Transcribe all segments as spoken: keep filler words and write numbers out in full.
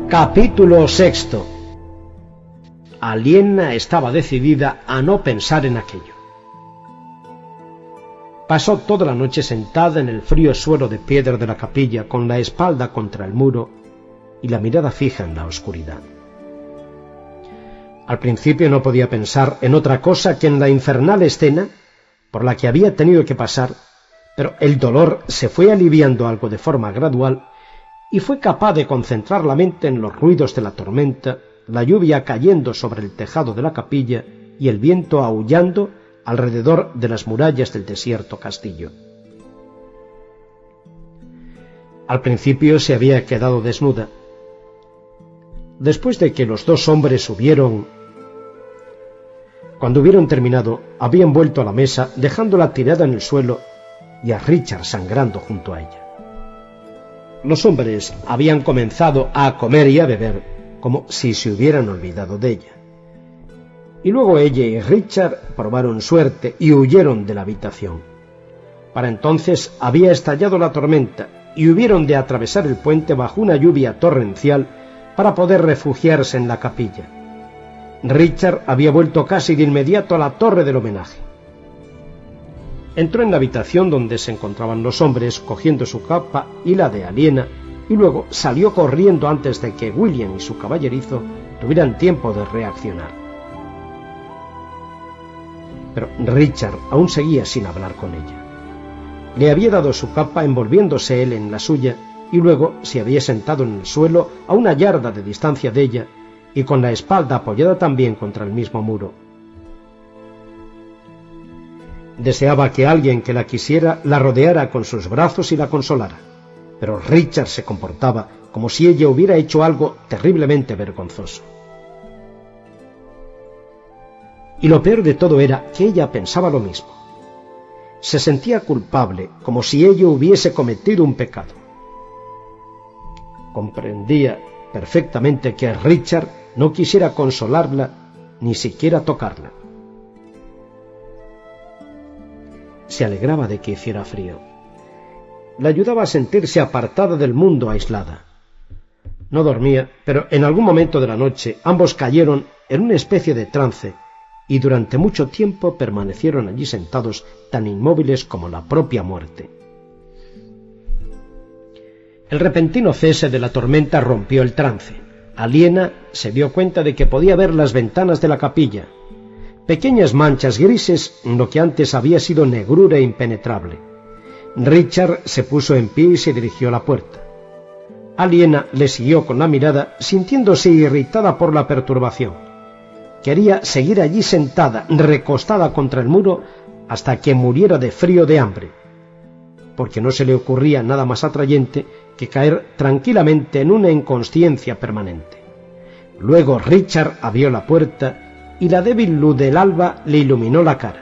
Capítulo sexto. Aliena estaba decidida a no pensar en aquello. Pasó toda la noche sentada en el frío suelo de piedra de la capilla, con la espalda contra el muro y la mirada fija en la oscuridad. Al principio no podía pensar en otra cosa que en la infernal escena por la que había tenido que pasar, pero el dolor se fue aliviando algo de forma gradual y fue capaz de concentrar la mente en los ruidos de la tormenta, la lluvia cayendo sobre el tejado de la capilla y el viento aullando alrededor de las murallas del desierto castillo. Al principio se había quedado desnuda. Después de que los dos hombres hubieron... Cuando hubieron terminado, habían vuelto a la mesa, dejándola tirada en el suelo y a Richard sangrando junto a ella. Los hombres habían comenzado a comer y a beber como si se hubieran olvidado de ella. Y luego ella y Richard probaron suerte y huyeron de la habitación. Para entonces había estallado la tormenta y hubieron de atravesar el puente bajo una lluvia torrencial para poder refugiarse en la capilla. Richard había vuelto casi de inmediato a la torre del homenaje. Entró en la habitación donde se encontraban los hombres, cogiendo su capa y la de Aliena, y luego salió corriendo antes de que William y su caballerizo tuvieran tiempo de reaccionar. Pero Richard aún seguía sin hablar con ella. Le había dado su capa envolviéndose él en la suya, y luego se había sentado en el suelo a una yarda de distancia de ella, y con la espalda apoyada también contra el mismo muro. Deseaba que alguien que la quisiera la rodeara con sus brazos y la consolara, pero Richard se comportaba como si ella hubiera hecho algo terriblemente vergonzoso. Y lo peor de todo era que ella pensaba lo mismo. Se sentía culpable, como si ella hubiese cometido un pecado. Comprendía perfectamente que Richard no quisiera consolarla, ni siquiera tocarla. Se alegraba de que hiciera frío. La ayudaba a sentirse apartada del mundo, aislada. No dormía, pero en algún momento de la noche ambos cayeron en una especie de trance y durante mucho tiempo permanecieron allí sentados tan inmóviles como la propia muerte. El repentino cese de la tormenta rompió el trance. Aliena se dio cuenta de que podía ver las ventanas de la capilla, pequeñas manchas grises en lo que antes había sido negrura impenetrable. Richard se puso en pie y se dirigió a la puerta. Aliena le siguió con la mirada, sintiéndose irritada por la perturbación. Quería seguir allí sentada, recostada contra el muro, hasta que muriera de frío o de hambre, porque no se le ocurría nada más atrayente que caer tranquilamente en una inconsciencia permanente. Luego Richard abrió la puerta y la débil luz del alba le iluminó la cara.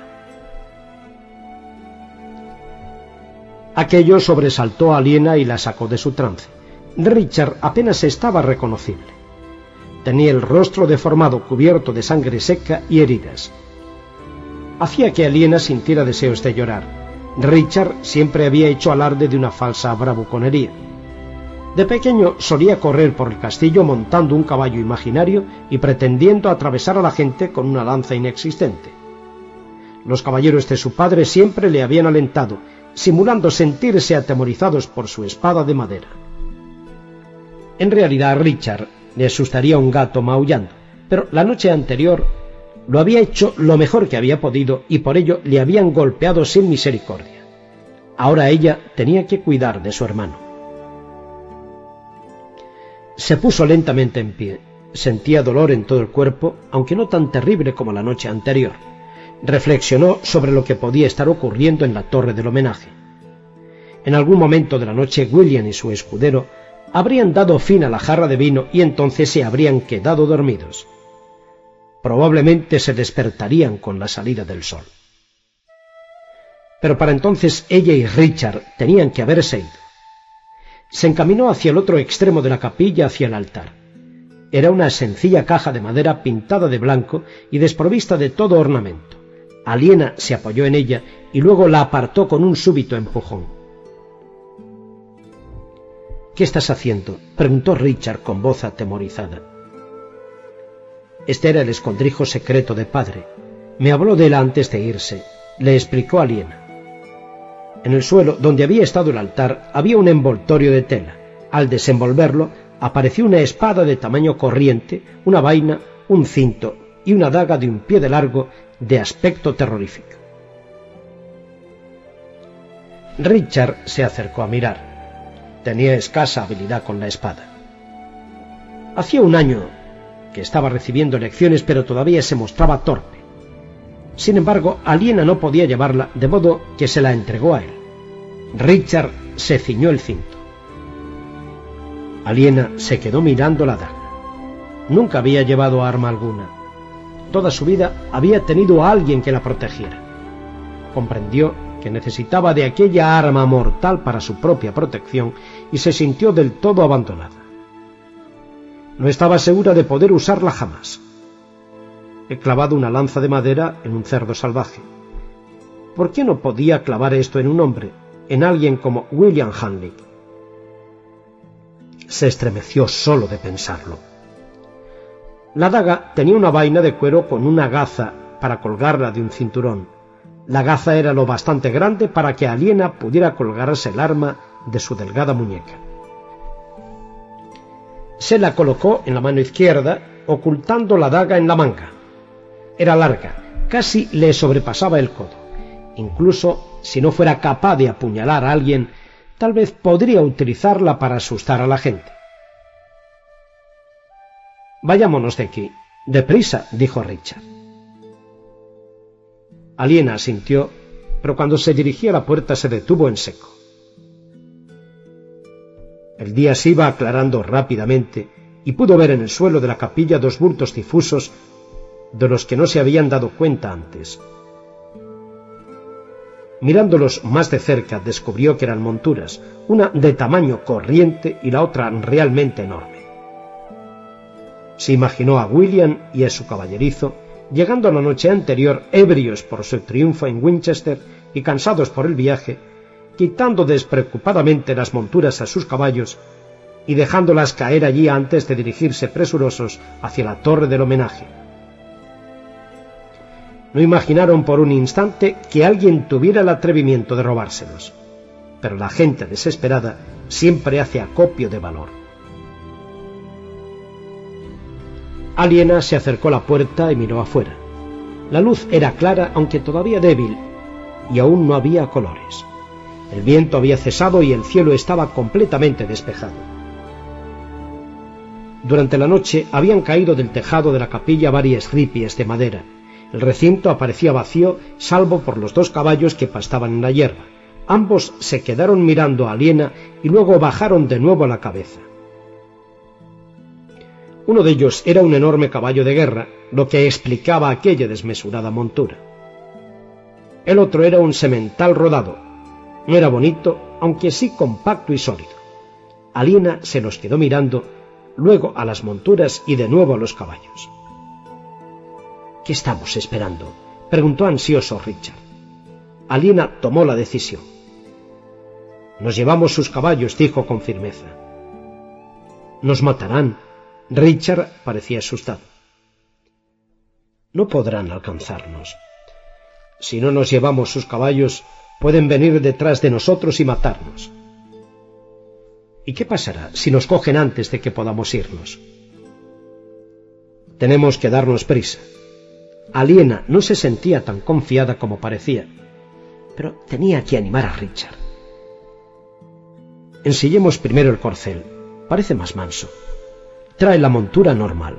Aquello sobresaltó a Aliena y la sacó de su trance. Richard apenas estaba reconocible. Tenía el rostro deformado, cubierto de sangre seca y heridas. Hacía que Aliena sintiera deseos de llorar. Richard siempre había hecho alarde de una falsa bravuconería. De pequeño solía correr por el castillo montando un caballo imaginario y pretendiendo atravesar a la gente con una lanza inexistente. Los caballeros de su padre siempre le habían alentado, simulando sentirse atemorizados por su espada de madera. En realidad a Richard le asustaría un gato maullando, pero la noche anterior lo había hecho lo mejor que había podido y por ello le habían golpeado sin misericordia. Ahora ella tenía que cuidar de su hermano. Se puso lentamente en pie. Sentía dolor en todo el cuerpo, aunque no tan terrible como la noche anterior. Reflexionó sobre lo que podía estar ocurriendo en la torre del homenaje. En algún momento de la noche William y su escudero habrían dado fin a la jarra de vino y entonces se habrían quedado dormidos. Probablemente se despertarían con la salida del sol. Pero para entonces ella y Richard tenían que haberse ido. Se encaminó hacia el otro extremo de la capilla, hacia el altar. Era una sencilla caja de madera pintada de blanco y desprovista de todo ornamento. Aliena se apoyó en ella y luego la apartó con un súbito empujón. ¿Qué estás haciendo?, preguntó Richard con voz atemorizada. Este era el escondrijo secreto de padre. Me habló de él antes de irse, le explicó Aliena. En el suelo, donde había estado el altar, había un envoltorio de tela. Al desenvolverlo, apareció una espada de tamaño corriente, una vaina, un cinto y una daga de un pie de largo, de aspecto terrorífico. Richard se acercó a mirar. Tenía escasa habilidad con la espada. Hacía un año que estaba recibiendo lecciones, pero todavía se mostraba torpe. Sin embargo, Aliena no podía llevarla, de modo que se la entregó a él. Richard se ciñó el cinto. Aliena se quedó mirando la daga. Nunca había llevado arma alguna. Toda su vida había tenido a alguien que la protegiera. Comprendió que necesitaba de aquella arma mortal para su propia protección y se sintió del todo abandonada. No estaba segura de poder usarla jamás. He clavado una lanza de madera en un cerdo salvaje. ¿Por qué no podía clavar esto en un hombre, en alguien como William Hanley? Se estremeció solo de pensarlo. La daga tenía una vaina de cuero con una gaza para colgarla de un cinturón. La gaza era lo bastante grande para que Aliena pudiera colgarse el arma de su delgada muñeca. Se la colocó en la mano izquierda, ocultando la daga en la manga. Era larga, casi le sobrepasaba el codo. Incluso si no fuera capaz de apuñalar a alguien, tal vez podría utilizarla para asustar a la gente. «Vayámonos de aquí. Deprisa», dijo Richard. Aliena asintió, pero cuando se dirigía a la puerta se detuvo en seco. El día se iba aclarando rápidamente y pudo ver en el suelo de la capilla dos bultos difusos de los que no se habían dado cuenta antes. Mirándolos más de cerca descubrió que eran monturas, una de tamaño corriente y la otra realmente enorme. Se imaginó a William y a su caballerizo llegando la noche anterior ebrios por su triunfo en Winchester y cansados por el viaje, quitando despreocupadamente las monturas a sus caballos y dejándolas caer allí antes de dirigirse presurosos hacia la torre del homenaje. No imaginaron por un instante que alguien tuviera el atrevimiento de robárselos, pero la gente desesperada siempre hace acopio de valor. Aliena se acercó a la puerta y miró afuera. La luz era clara, aunque todavía débil, y aún no había colores. El viento había cesado y el cielo estaba completamente despejado. Durante la noche habían caído del tejado de la capilla varias ripies de madera. El recinto aparecía vacío, salvo por los dos caballos que pastaban en la hierba. Ambos se quedaron mirando a Aliena y luego bajaron de nuevo la cabeza. Uno de ellos era un enorme caballo de guerra, lo que explicaba aquella desmesurada montura. El otro era un semental rodado. No era bonito, aunque sí compacto y sólido. Aliena se los quedó mirando, luego a las monturas y de nuevo a los caballos. «¿Qué estamos esperando?», preguntó ansioso Richard. Aliena tomó la decisión. «Nos llevamos sus caballos», dijo con firmeza. «Nos matarán». Richard parecía asustado. «No podrán alcanzarnos. Si no nos llevamos sus caballos, pueden venir detrás de nosotros y matarnos». «¿Y qué pasará si nos cogen antes de que podamos irnos?» «Tenemos que darnos prisa». Aliena no se sentía tan confiada como parecía, pero tenía que animar a Richard. «Ensillemos primero el corcel. Parece más manso. Trae la montura normal».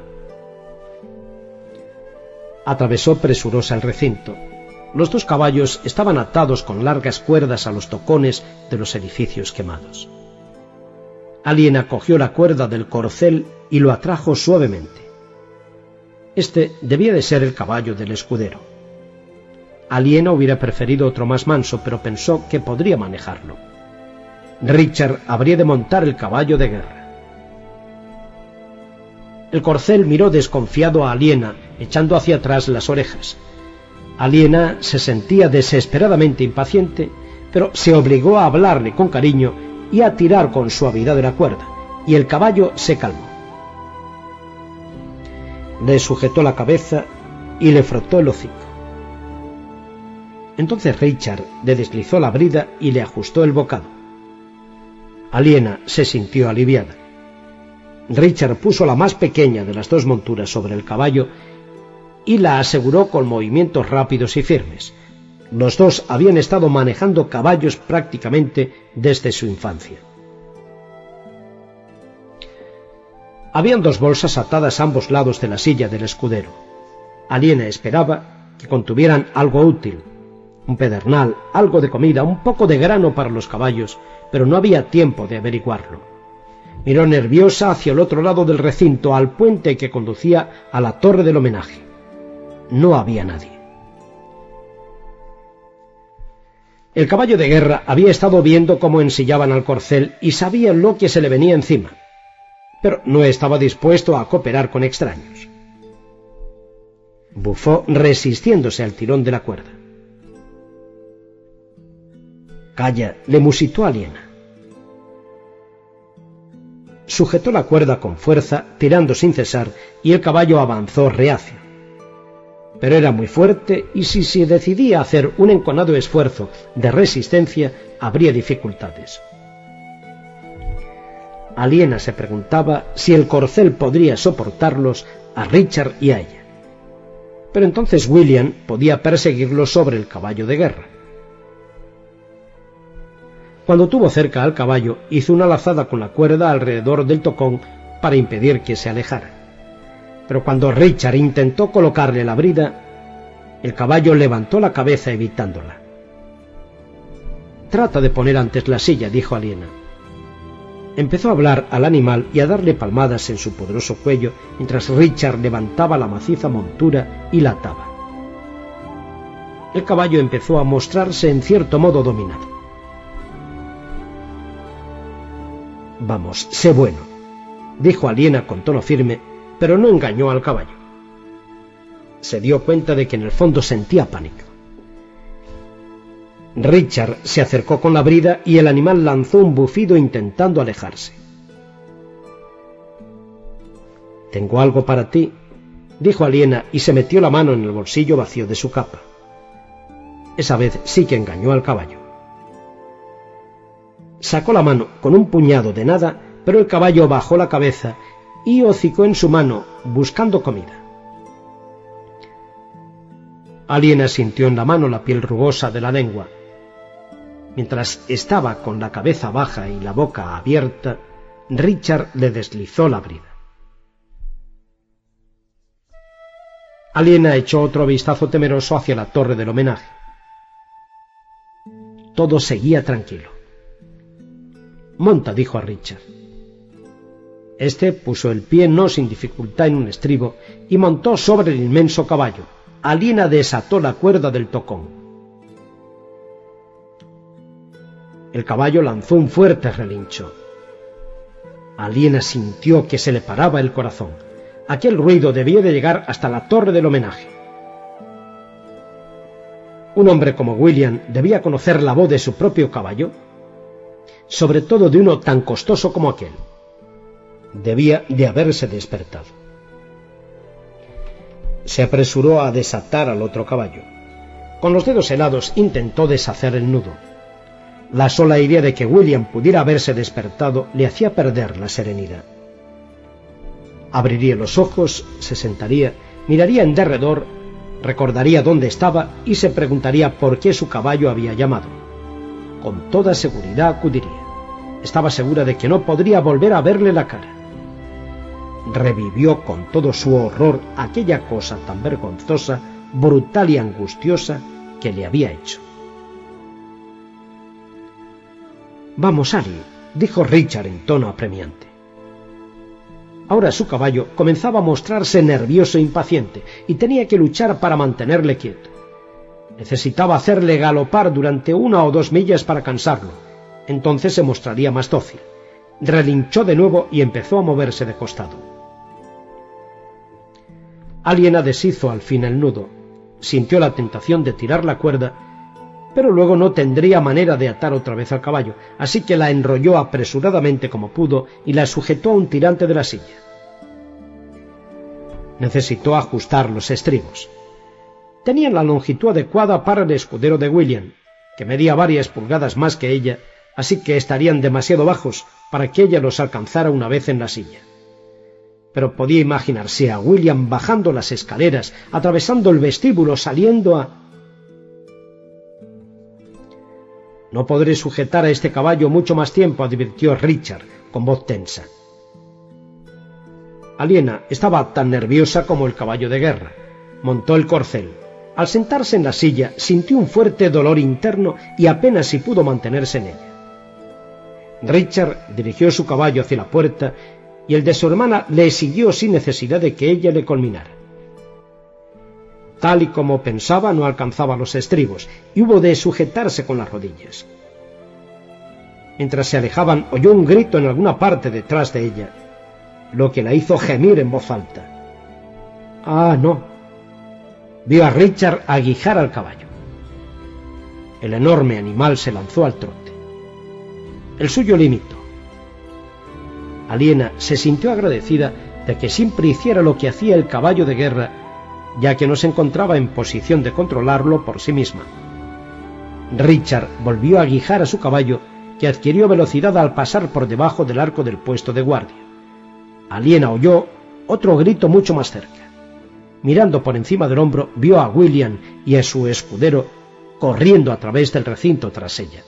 Atravesó presurosa el recinto. Los dos caballos estaban atados con largas cuerdas a los tocones de los edificios quemados. Aliena cogió la cuerda del corcel y lo atrajo suavemente. Este debía de ser el caballo del escudero. Aliena hubiera preferido otro más manso, pero pensó que podría manejarlo. Richard habría de montar el caballo de guerra. El corcel miró desconfiado a Aliena, echando hacia atrás las orejas. Aliena se sentía desesperadamente impaciente, pero se obligó a hablarle con cariño y a tirar con suavidad de la cuerda, y el caballo se calmó. Le sujetó la cabeza y le frotó el hocico. Entonces Richard le deslizó la brida y le ajustó el bocado. Aliena se sintió aliviada. Richard puso la más pequeña de las dos monturas sobre el caballo y la aseguró con movimientos rápidos y firmes. Los dos habían estado manejando caballos prácticamente desde su infancia. Habían dos bolsas atadas a ambos lados de la silla del escudero. Aliena esperaba que contuvieran algo útil, un pedernal, algo de comida, un poco de grano para los caballos, pero no había tiempo de averiguarlo. Miró nerviosa hacia el otro lado del recinto, al puente que conducía a la torre del homenaje. No había nadie. El caballo de guerra había estado viendo cómo ensillaban al corcel y sabía lo que se le venía encima, pero no estaba dispuesto a cooperar con extraños. Bufó resistiéndose al tirón de la cuerda. «Calla», le musitó Aliena. Sujetó la cuerda con fuerza, tirando sin cesar, y el caballo avanzó reacio. Pero era muy fuerte y si se decidía a hacer un enconado esfuerzo de resistencia, habría dificultades. Aliena se preguntaba si el corcel podría soportarlos a Richard y a ella. Pero entonces William podía perseguirlos sobre el caballo de guerra. Cuando tuvo cerca al caballo, hizo una lazada con la cuerda alrededor del tocón para impedir que se alejara. Pero cuando Richard intentó colocarle la brida, el caballo levantó la cabeza evitándola. «Trata de poner antes la silla», dijo Aliena. Empezó a hablar al animal y a darle palmadas en su poderoso cuello, mientras Richard levantaba la maciza montura y la ataba. El caballo empezó a mostrarse en cierto modo dominado. «Vamos, sé bueno», dijo Aliena con tono firme, pero no engañó al caballo. Se dio cuenta de que en el fondo sentía pánico. Richard se acercó con la brida y el animal lanzó un bufido intentando alejarse. «Tengo algo para ti», dijo Aliena y se metió la mano en el bolsillo vacío de su capa. Esa vez sí que engañó al caballo. Sacó la mano con un puñado de nada, pero el caballo bajó la cabeza y hocicó en su mano, buscando comida. Aliena sintió en la mano la piel rugosa de la lengua. Mientras estaba con la cabeza baja y la boca abierta, Richard le deslizó la brida. Aliena echó otro vistazo temeroso hacia la torre del homenaje. Todo seguía tranquilo. «Monta», dijo a Richard. Este puso el pie no sin dificultad en un estribo y montó sobre el inmenso caballo. Aliena desató la cuerda del tocón. El caballo lanzó un fuerte relincho. Aliena sintió que se le paraba el corazón. Aquel ruido debía de llegar hasta la torre del homenaje. Un hombre como William debía conocer la voz de su propio caballo, sobre todo de uno tan costoso como aquel. Debía de haberse despertado. Se apresuró a desatar al otro caballo. Con los dedos helados intentó deshacer el nudo. La sola idea de que William pudiera haberse despertado le hacía perder la serenidad. Abriría los ojos, se sentaría, miraría en derredor, recordaría dónde estaba y se preguntaría por qué su caballo había llamado. Con toda seguridad acudiría. Estaba segura de que no podría volver a verle la cara. Revivió con todo su horror aquella cosa tan vergonzosa, brutal y angustiosa que le había hecho. «Vamos, Ali», dijo Richard en tono apremiante. Ahora su caballo comenzaba a mostrarse nervioso e impaciente y tenía que luchar para mantenerle quieto. Necesitaba hacerle galopar durante una o dos millas para cansarlo. Entonces se mostraría más dócil. Relinchó de nuevo y empezó a moverse de costado. Aliena deshizo al fin el nudo. Sintió la tentación de tirar la cuerda, pero luego no tendría manera de atar otra vez al caballo, así que la enrolló apresuradamente como pudo y la sujetó a un tirante de la silla. Necesitó ajustar los estribos. Tenían la longitud adecuada para el escudero de William, que medía varias pulgadas más que ella, así que estarían demasiado bajos para que ella los alcanzara una vez en la silla. Pero podía imaginarse a William bajando las escaleras, atravesando el vestíbulo, saliendo a... «No podré sujetar a este caballo mucho más tiempo», advirtió Richard con voz tensa. Aliena estaba tan nerviosa como el caballo de guerra. Montó el corcel. Al sentarse en la silla, sintió un fuerte dolor interno y apenas si pudo mantenerse en ella. Richard dirigió su caballo hacia la puerta y el de su hermana le siguió sin necesidad de que ella le culminara. Tal y como pensaba, no alcanzaba los estribos y hubo de sujetarse con las rodillas. Mientras se alejaban, oyó un grito en alguna parte detrás de ella, lo que la hizo gemir en voz alta. ¡Ah, no! Vio a Richard aguijar al caballo. El enorme animal se lanzó al trote. El suyo limitó. Aliena se sintió agradecida de que siempre hiciera lo que hacía el caballo de guerra, ya que no se encontraba en posición de controlarlo por sí misma. Richard volvió a aguijar a su caballo, que adquirió velocidad al pasar por debajo del arco del puesto de guardia. Aliena oyó otro grito mucho más cerca. Mirando por encima del hombro, vio a William y a su escudero corriendo a través del recinto tras ella.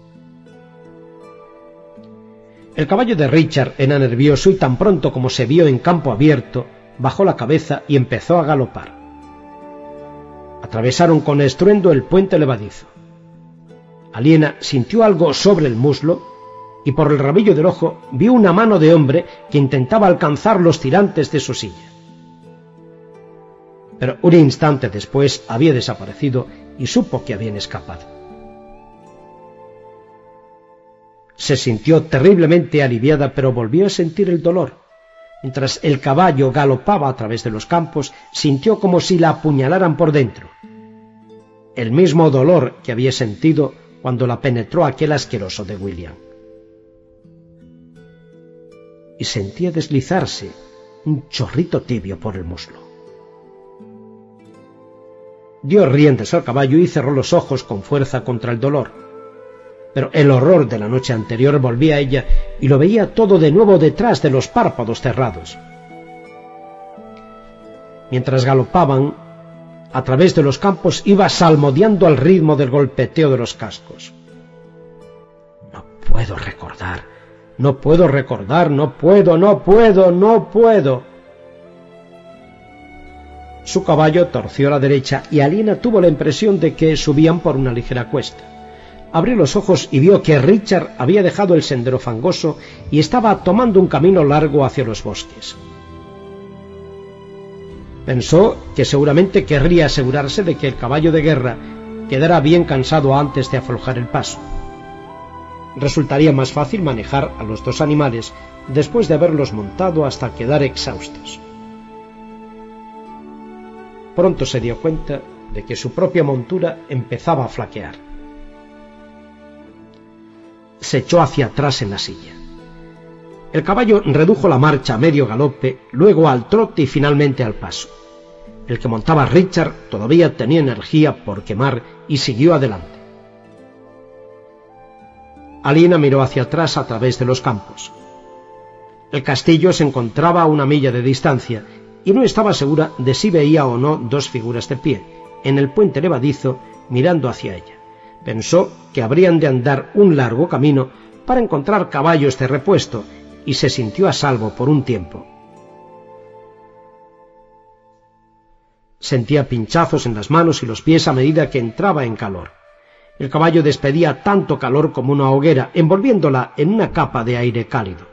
El caballo de Richard era nervioso y tan pronto como se vio en campo abierto, bajó la cabeza y empezó a galopar. Atravesaron con estruendo el puente levadizo. Aliena sintió algo sobre el muslo y por el rabillo del ojo vio una mano de hombre que intentaba alcanzar los tirantes de su silla. Pero un instante después había desaparecido y supo que habían escapado. Se sintió terriblemente aliviada, pero volvió a sentir el dolor. Mientras el caballo galopaba a través de los campos, sintió como si la apuñalaran por dentro. El mismo dolor que había sentido cuando la penetró aquel asqueroso de William. Y sentía deslizarse un chorrito tibio por el muslo. Dio riendas al caballo y cerró los ojos con fuerza contra el dolor. Pero el horror de la noche anterior volvía a ella y lo veía todo de nuevo detrás de los párpados cerrados. Mientras galopaban, a través de los campos iba salmodiando al ritmo del golpeteo de los cascos. No puedo recordar, no puedo recordar, no puedo, no puedo, no puedo. Su caballo torció a la derecha y Aliena tuvo la impresión de que subían por una ligera cuesta. Abrió los ojos y vio que Richard había dejado el sendero fangoso y estaba tomando un camino largo hacia los bosques. Pensó que seguramente querría asegurarse de que el caballo de guerra quedara bien cansado antes de aflojar el paso. Resultaría más fácil manejar a los dos animales después de haberlos montado hasta quedar exhaustos. Pronto se dio cuenta de que su propia montura empezaba a flaquear. Se echó hacia atrás en la silla. El caballo redujo la marcha a medio galope, luego al trote y finalmente al paso. El que montaba Richard todavía tenía energía por quemar y siguió adelante. Aliena miró hacia atrás a través de los campos. El castillo se encontraba a una milla de distancia y no estaba segura de si veía o no dos figuras de pie, en el puente levadizo, mirando hacia ella. Pensó que habrían de andar un largo camino para encontrar caballos de repuesto y se sintió a salvo por un tiempo. Sentía pinchazos en las manos y los pies a medida que entraba en calor. El caballo despedía tanto calor como una hoguera, envolviéndola en una capa de aire cálido.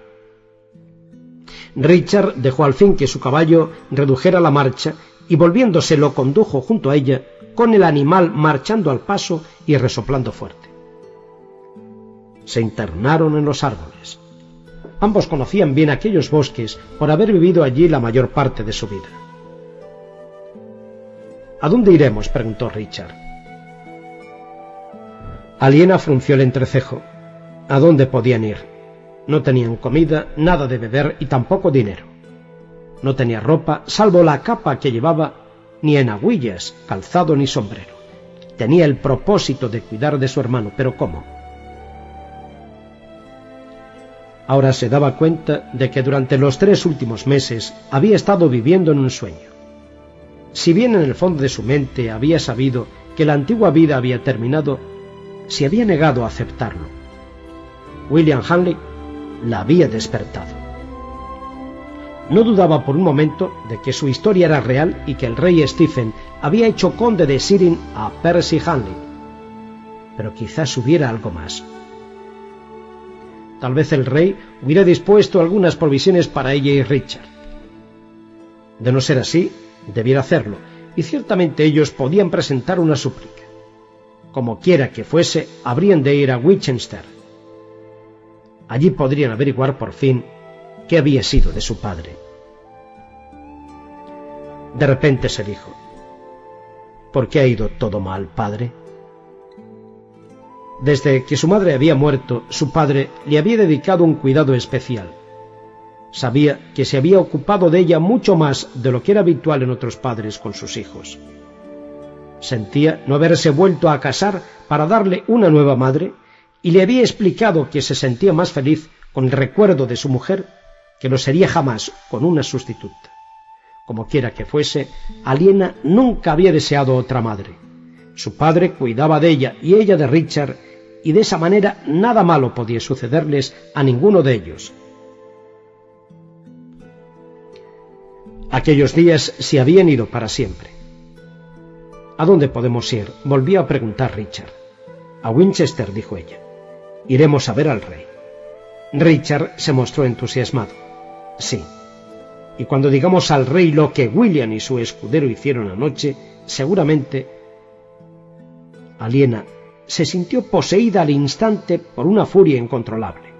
Richard dejó al fin que su caballo redujera la marcha y volviéndose lo condujo junto a ella, con el animal marchando al paso y resoplando fuerte. Se internaron en los árboles. Ambos conocían bien aquellos bosques por haber vivido allí la mayor parte de su vida. «¿A dónde iremos?», preguntó Richard. Aliena frunció el entrecejo. ¿A dónde podían ir? No tenían comida, nada de beber y tampoco dinero. No tenía ropa, salvo la capa que llevaba, ni enaguillas, calzado ni sombrero. Tenía el propósito de cuidar de su hermano, pero ¿cómo? Ahora se daba cuenta de que durante los tres últimos meses había estado viviendo en un sueño. Si bien en el fondo de su mente había sabido que la antigua vida había terminado, se había negado a aceptarlo. William Hanley la había despertado. No dudaba por un momento de que su historia era real y que el rey Stephen había hecho conde de Sirin a Percy Hanley. Pero quizás hubiera algo más. Tal vez el rey hubiera dispuesto algunas provisiones para ella y Richard. De no ser así, debiera hacerlo, y ciertamente ellos podían presentar una súplica. Como quiera que fuese, habrían de ir a Winchester. Allí podrían averiguar por fin qué había sido de su padre. De repente se dijo: ¿por qué ha ido todo mal, padre? Desde que su madre había muerto, su padre le había dedicado un cuidado especial. Sabía que se había ocupado de ella mucho más de lo que era habitual en otros padres con sus hijos. Sentía no haberse vuelto a casar para darle una nueva madre, y le había explicado que se sentía más feliz con el recuerdo de su mujer que lo sería jamás con una sustituta. Como quiera que fuese, Aliena nunca había deseado otra madre. Su padre cuidaba de ella y ella de Richard, y de esa manera nada malo podía sucederles a ninguno de ellos. Aquellos días se habían ido para siempre. ¿A dónde podemos ir?, volvió a preguntar Richard. A Winchester, dijo ella. Iremos a ver al rey. Richard se mostró entusiasmado. Sí. Y cuando digamos al rey lo que William y su escudero hicieron anoche, seguramente... Aliena se sintió poseída al instante por una furia incontrolable.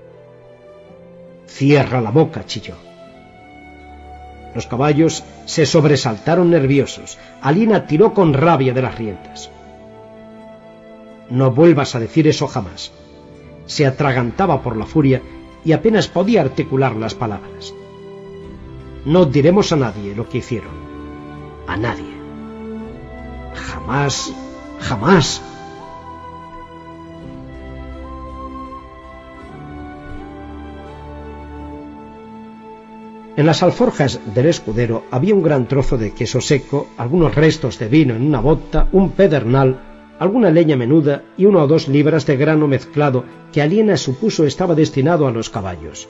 «Cierra la boca», chilló. Los caballos se sobresaltaron nerviosos. Aliena tiró con rabia de las riendas. «No vuelvas a decir eso jamás». Se atragantaba por la furia y apenas podía articular las palabras. «No diremos a nadie lo que hicieron. A nadie. Jamás, jamás». En las alforjas del escudero había un gran trozo de queso seco, algunos restos de vino en una bota, un pedernal, alguna leña menuda y una o dos libras de grano mezclado que Aliena supuso estaba destinado a los caballos.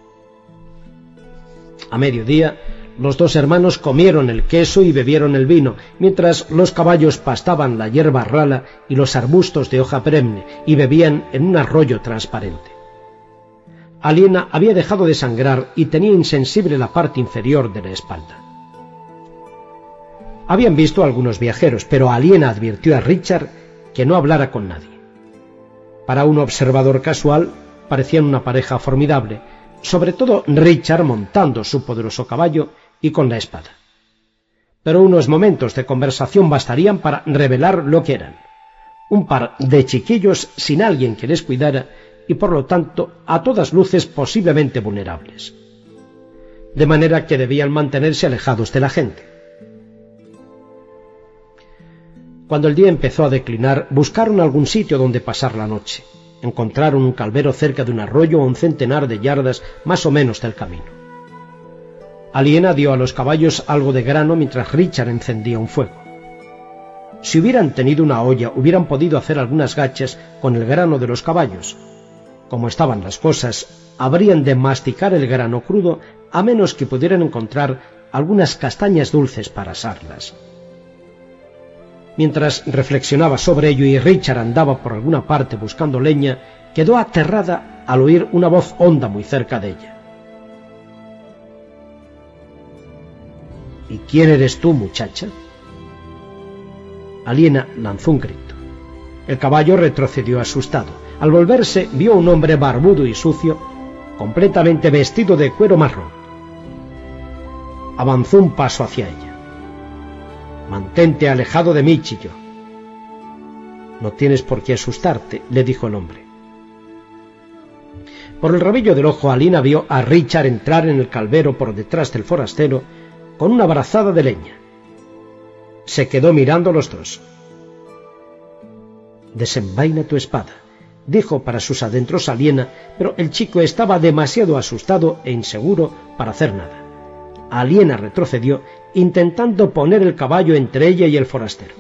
A mediodía, los dos hermanos comieron el queso y bebieron el vino, mientras los caballos pastaban la hierba rala y los arbustos de hoja perenne y bebían en un arroyo transparente. Aliena había dejado de sangrar y tenía insensible la parte inferior de la espalda. Habían visto a algunos viajeros, pero Aliena advirtió a Richard que no hablara con nadie. Para un observador casual, parecían una pareja formidable, sobre todo Richard montando su poderoso caballo y con la espada. Pero unos momentos de conversación bastarían para revelar lo que eran: un par de chiquillos sin alguien que les cuidara y por lo tanto a todas luces posiblemente vulnerables. De manera que debían mantenerse alejados de la gente. Cuando el día empezó a declinar, buscaron algún sitio donde pasar la noche. Encontraron un calvero cerca de un arroyo a un centenar de yardas más o menos del camino. Aliena dio a los caballos algo de grano mientras Richard encendía un fuego. Si hubieran tenido una olla, hubieran podido hacer algunas gachas con el grano de los caballos. Como estaban las cosas, habrían de masticar el grano crudo a menos que pudieran encontrar algunas castañas dulces para asarlas. Mientras reflexionaba sobre ello y Richard andaba por alguna parte buscando leña, quedó aterrada al oír una voz honda muy cerca de ella. ¿Y quién eres tú, muchacha? Aliena lanzó un grito. El caballo retrocedió asustado. Al volverse, vio a un hombre barbudo y sucio, completamente vestido de cuero marrón. Avanzó un paso hacia ella. «Mantente alejado de mí», chilló. No tienes por qué asustarte, le dijo el hombre. Por el rabillo del ojo, Aliena vio a Richard entrar en el calvero por detrás del forastero con una brazada de leña. Se quedó mirando a los dos. «Desenvaina tu espada», dijo para sus adentros Aliena, pero el chico estaba demasiado asustado e inseguro para hacer nada. Aliena retrocedió, intentando poner el caballo entre ella y el forastero.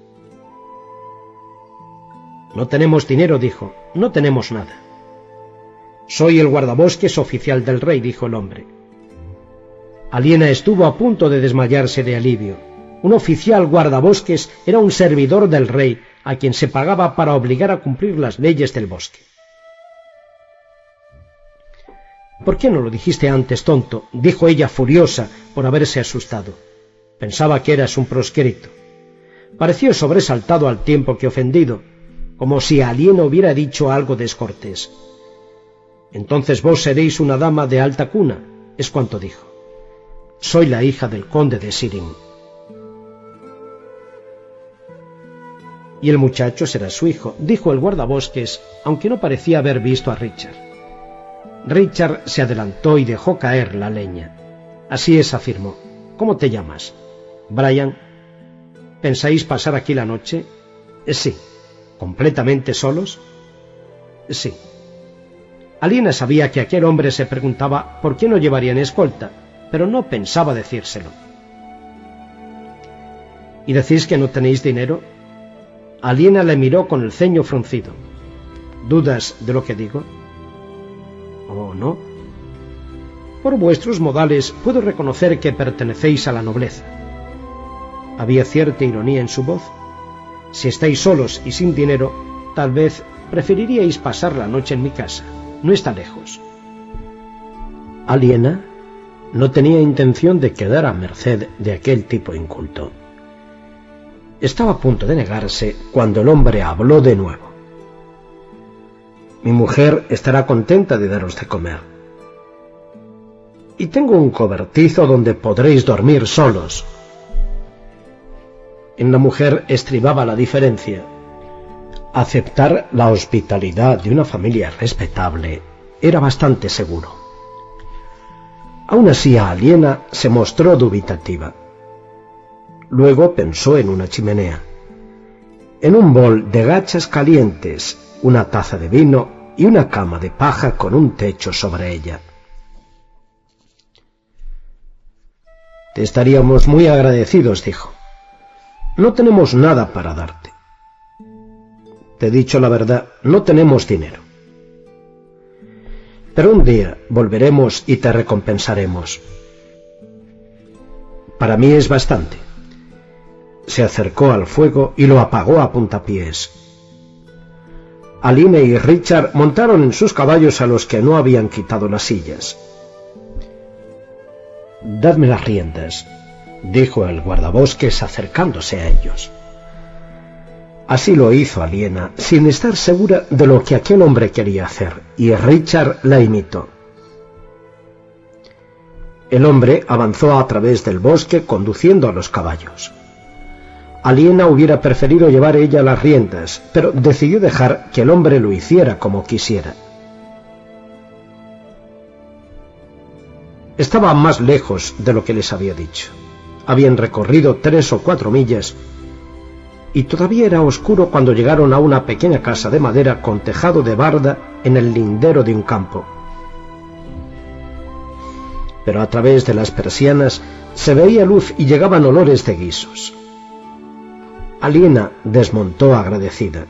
«No tenemos dinero», dijo, «no tenemos nada». «Soy el guardabosques oficial del rey», dijo el hombre. Aliena estuvo a punto de desmayarse de alivio. Un oficial guardabosques era un servidor del rey, a quien se pagaba para obligar a cumplir las leyes del bosque. «¿Por qué no lo dijiste antes, tonto?», dijo ella furiosa por haberse asustado. «Pensaba que eras un proscrito». Pareció sobresaltado al tiempo que ofendido, como si Aliena hubiera dicho algo descortés. «Entonces vos seréis una dama de alta cuna», es cuanto dijo. «Soy la hija del conde de Sirin». «Y el muchacho será su hijo», dijo el guardabosques, aunque no parecía haber visto a Richard. Richard se adelantó y dejó caer la leña. «Así es», afirmó. «¿Cómo te llamas?» «Brian». «¿Pensáis pasar aquí la noche?» «Sí». «¿Completamente solos?» «Sí». Aliena sabía que aquel hombre se preguntaba por qué no llevarían escolta, pero no pensaba decírselo. «¿Y decís que no tenéis dinero?» Aliena le miró con el ceño fruncido. «¿Dudas de lo que digo?» «Oh, no. Por vuestros modales puedo reconocer que pertenecéis a la nobleza». Había cierta ironía en su voz. «Si estáis solos y sin dinero, tal vez preferiríais pasar la noche en mi casa. No está lejos». Aliena no tenía intención de quedar a merced de aquel tipo inculto. Estaba a punto de negarse cuando el hombre habló de nuevo. «Mi mujer estará contenta de daros de comer. Y tengo un cobertizo donde podréis dormir solos». En la mujer estribaba la diferencia. Aceptar la hospitalidad de una familia respetable era bastante seguro. Aún así, a Aliena se mostró dubitativa. Luego pensó en una chimenea, en un bol de gachas calientes, una taza de vino y una cama de paja con un techo sobre ella. «Te estaríamos muy agradecidos», dijo. «No tenemos nada para darte». «Te he dicho la verdad, no tenemos dinero. Pero un día volveremos y te recompensaremos». «Para mí es bastante». Se acercó al fuego y lo apagó a puntapiés. Aliena y Richard montaron en sus caballos a los que no habían quitado las sillas. «Dadme las riendas», dijo el guardabosques acercándose a ellos. Así lo hizo Aliena, sin estar segura de lo que aquel hombre quería hacer, y Richard la imitó. El hombre avanzó a través del bosque conduciendo a los caballos. Aliena hubiera preferido llevar ella las riendas, pero decidió dejar que el hombre lo hiciera como quisiera. Estaba más lejos de lo que les había dicho. Habían recorrido tres o cuatro millas y todavía era oscuro cuando llegaron a una pequeña casa de madera con tejado de barda en el lindero de un campo. Pero a través de las persianas se veía luz y llegaban olores de guisos. Aliena desmontó agradecida.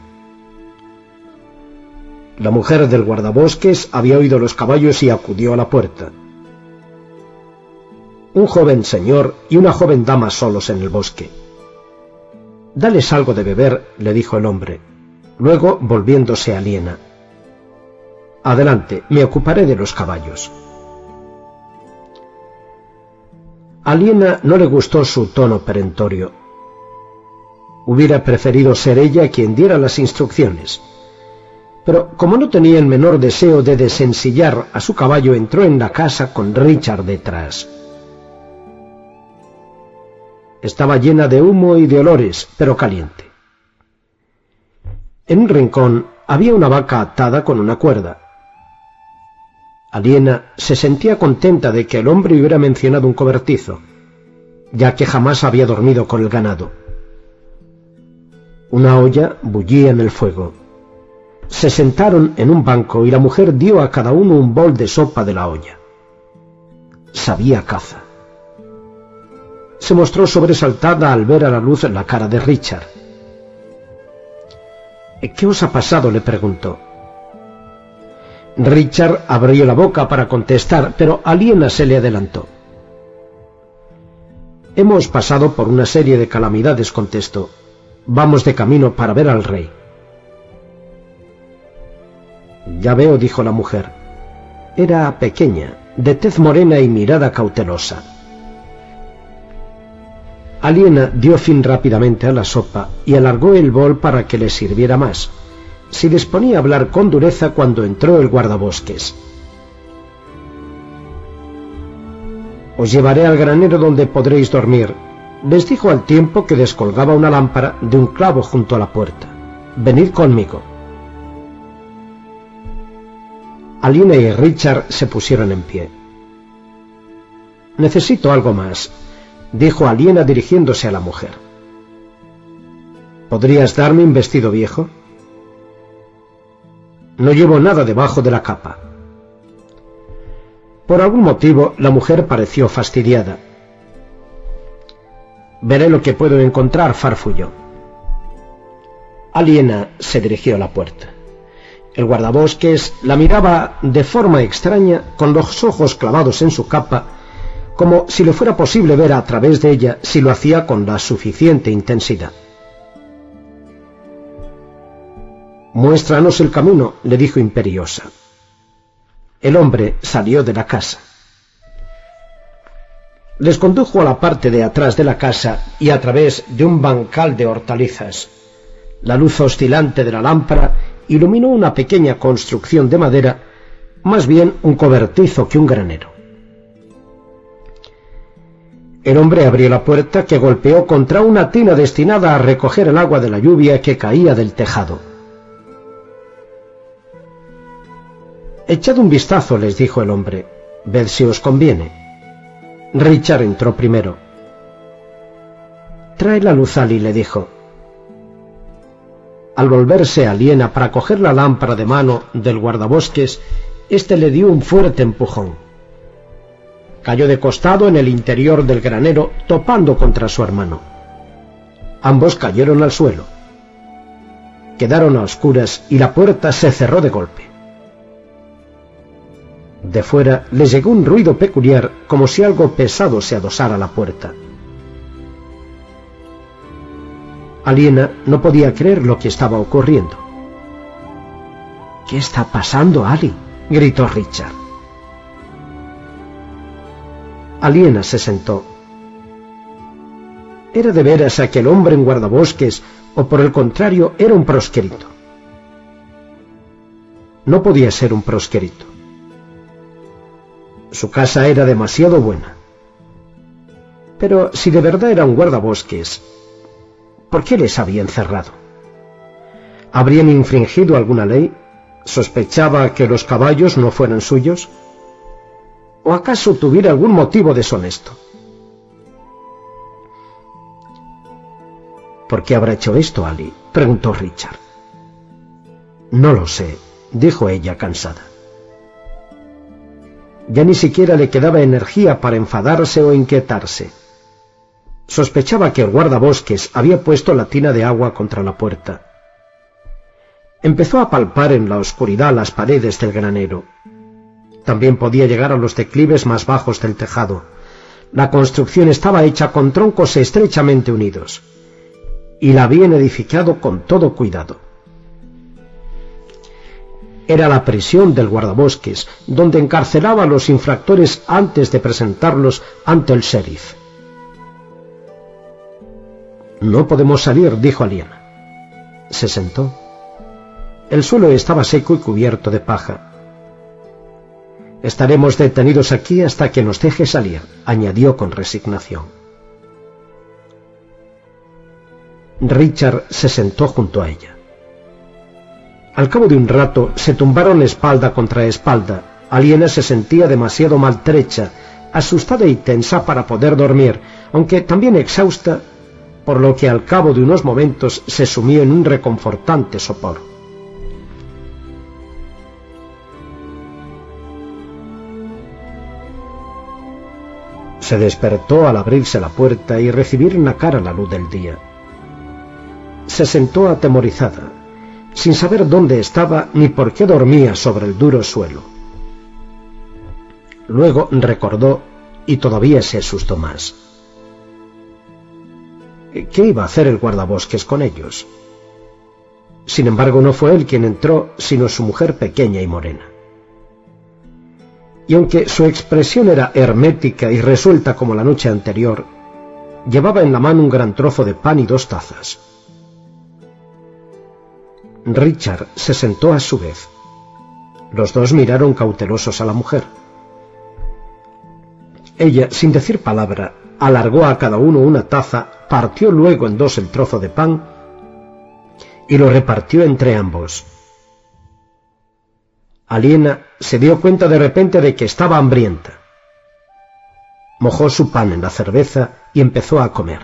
La mujer del guardabosques había oído los caballos y acudió a la puerta. Un joven señor y una joven dama solos en el bosque. «Dales algo de beber», le dijo el hombre. Luego, volviéndose a Aliena: «Adelante, me ocuparé de los caballos». A Aliena no le gustó su tono perentorio. Hubiera preferido ser ella quien diera las instrucciones. Pero como no tenía el menor deseo de desensillar a su caballo, entró en la casa con Richard detrás. Estaba llena de humo y de olores, pero caliente. En un rincón había una vaca atada con una cuerda. Aliena se sentía contenta de que el hombre hubiera mencionado un cobertizo, ya que jamás había dormido con el ganado. Una olla bullía en el fuego. Se sentaron en un banco y la mujer dio a cada uno un bol de sopa de la olla. Sabía caza. Se mostró sobresaltada al ver a la luz la cara de Richard. «¿Qué os ha pasado?», le preguntó. Richard abrió la boca para contestar, pero Aliena se le adelantó. «Hemos pasado por una serie de calamidades», contestó. «Vamos de camino para ver al rey». «Ya veo», dijo la mujer. Era pequeña, de tez morena y mirada cautelosa. Aliena dio fin rápidamente a la sopa y alargó el bol para que le sirviera más. Se disponía a hablar con dureza cuando entró el guardabosques. «Os llevaré al granero donde podréis dormir», les dijo al tiempo que descolgaba una lámpara de un clavo junto a la puerta. «Venid conmigo». Aliena y Richard se pusieron en pie. «Necesito algo más», dijo Aliena dirigiéndose a la mujer. «¿Podrías darme un vestido viejo?» «No llevo nada debajo de la capa». Por algún motivo la mujer pareció fastidiada. «Veré lo que puedo encontrar», farfulló. Aliena se dirigió a la puerta. El guardabosques la miraba de forma extraña, con los ojos clavados en su capa, como si le fuera posible ver a través de ella si lo hacía con la suficiente intensidad. «Muéstranos el camino», le dijo imperiosa. El hombre salió de la casa. Les condujo a la parte de atrás de la casa y a través de un bancal de hortalizas. La luz oscilante de la lámpara iluminó una pequeña construcción de madera, más bien un cobertizo que un granero. El hombre abrió la puerta, que golpeó contra una tina destinada a recoger el agua de la lluvia que caía del tejado. «Echad un vistazo», les dijo el hombre. «Ved si os conviene». Richard entró primero. «Trae la luz, Ali», le dijo. Al volverse Aliena para coger la lámpara de mano del guardabosques, éste le dio un fuerte empujón. Cayó de costado en el interior del granero, topando contra su hermano. Ambos cayeron al suelo. Quedaron a oscuras y la puerta se cerró de golpe. De fuera les llegó un ruido peculiar, como si algo pesado se adosara a la puerta. Aliena no podía creer lo que estaba ocurriendo. «¿Qué está pasando, Ali?», gritó Richard. Aliena se sentó. ¿Era de veras aquel hombre en guardabosques, o por el contrario era un proscrito? No podía ser un proscrito. Su casa era demasiado buena. Pero si de verdad era un guardabosques, ¿por qué les había encerrado? ¿Habrían infringido alguna ley? ¿Sospechaba que los caballos no fueran suyos? ¿O acaso tuviera algún motivo deshonesto? ¿Por qué habrá hecho esto, Ali?, preguntó Richard. No lo sé, dijo ella cansada. Ya ni siquiera le quedaba energía para enfadarse o inquietarse. Sospechaba que el guardabosques había puesto la tina de agua contra la puerta. Empezó a palpar en la oscuridad las paredes del granero. También podía llegar a los declives más bajos del tejado. La construcción estaba hecha con troncos estrechamente unidos, y la habían edificado con todo cuidado. Era la prisión del guardabosques, donde encarcelaba a los infractores antes de presentarlos ante el sheriff. No podemos salir, dijo Aliena. Se sentó. El suelo estaba seco y cubierto de paja. Estaremos detenidos aquí hasta que nos deje salir, añadió con resignación. Richard se sentó junto a ella. Al cabo de un rato se tumbaron espalda contra espalda. Aliena se sentía demasiado maltrecha, asustada y tensa para poder dormir, aunque también exhausta, por lo que al cabo de unos momentos se sumió en un reconfortante sopor. Se despertó al abrirse la puerta y recibir en la cara la luz del día. Se sentó atemorizada, sin saber dónde estaba ni por qué dormía sobre el duro suelo. Luego recordó y todavía se asustó más. ¿Qué iba a hacer el guardabosques con ellos? Sin embargo, no fue él quien entró, sino su mujer pequeña y morena. Y aunque su expresión era hermética y resuelta como la noche anterior, llevaba en la mano un gran trozo de pan y dos tazas. Richard se sentó a su vez. Los dos miraron cautelosos a la mujer. Ella, sin decir palabra, alargó a cada uno una taza, partió luego en dos el trozo de pan y lo repartió entre ambos. Aliena se dio cuenta de repente de que estaba hambrienta. Mojó su pan en la cerveza y empezó a comer.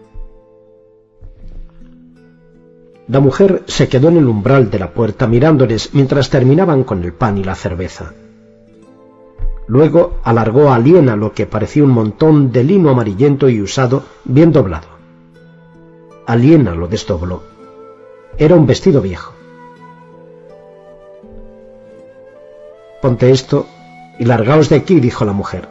La mujer se quedó en el umbral de la puerta mirándoles mientras terminaban con el pan y la cerveza. Luego alargó a Aliena lo que parecía un montón de lino amarillento y usado, bien doblado. Aliena lo desdobló. Era un vestido viejo. «Ponte esto y largaos de aquí», dijo la mujer.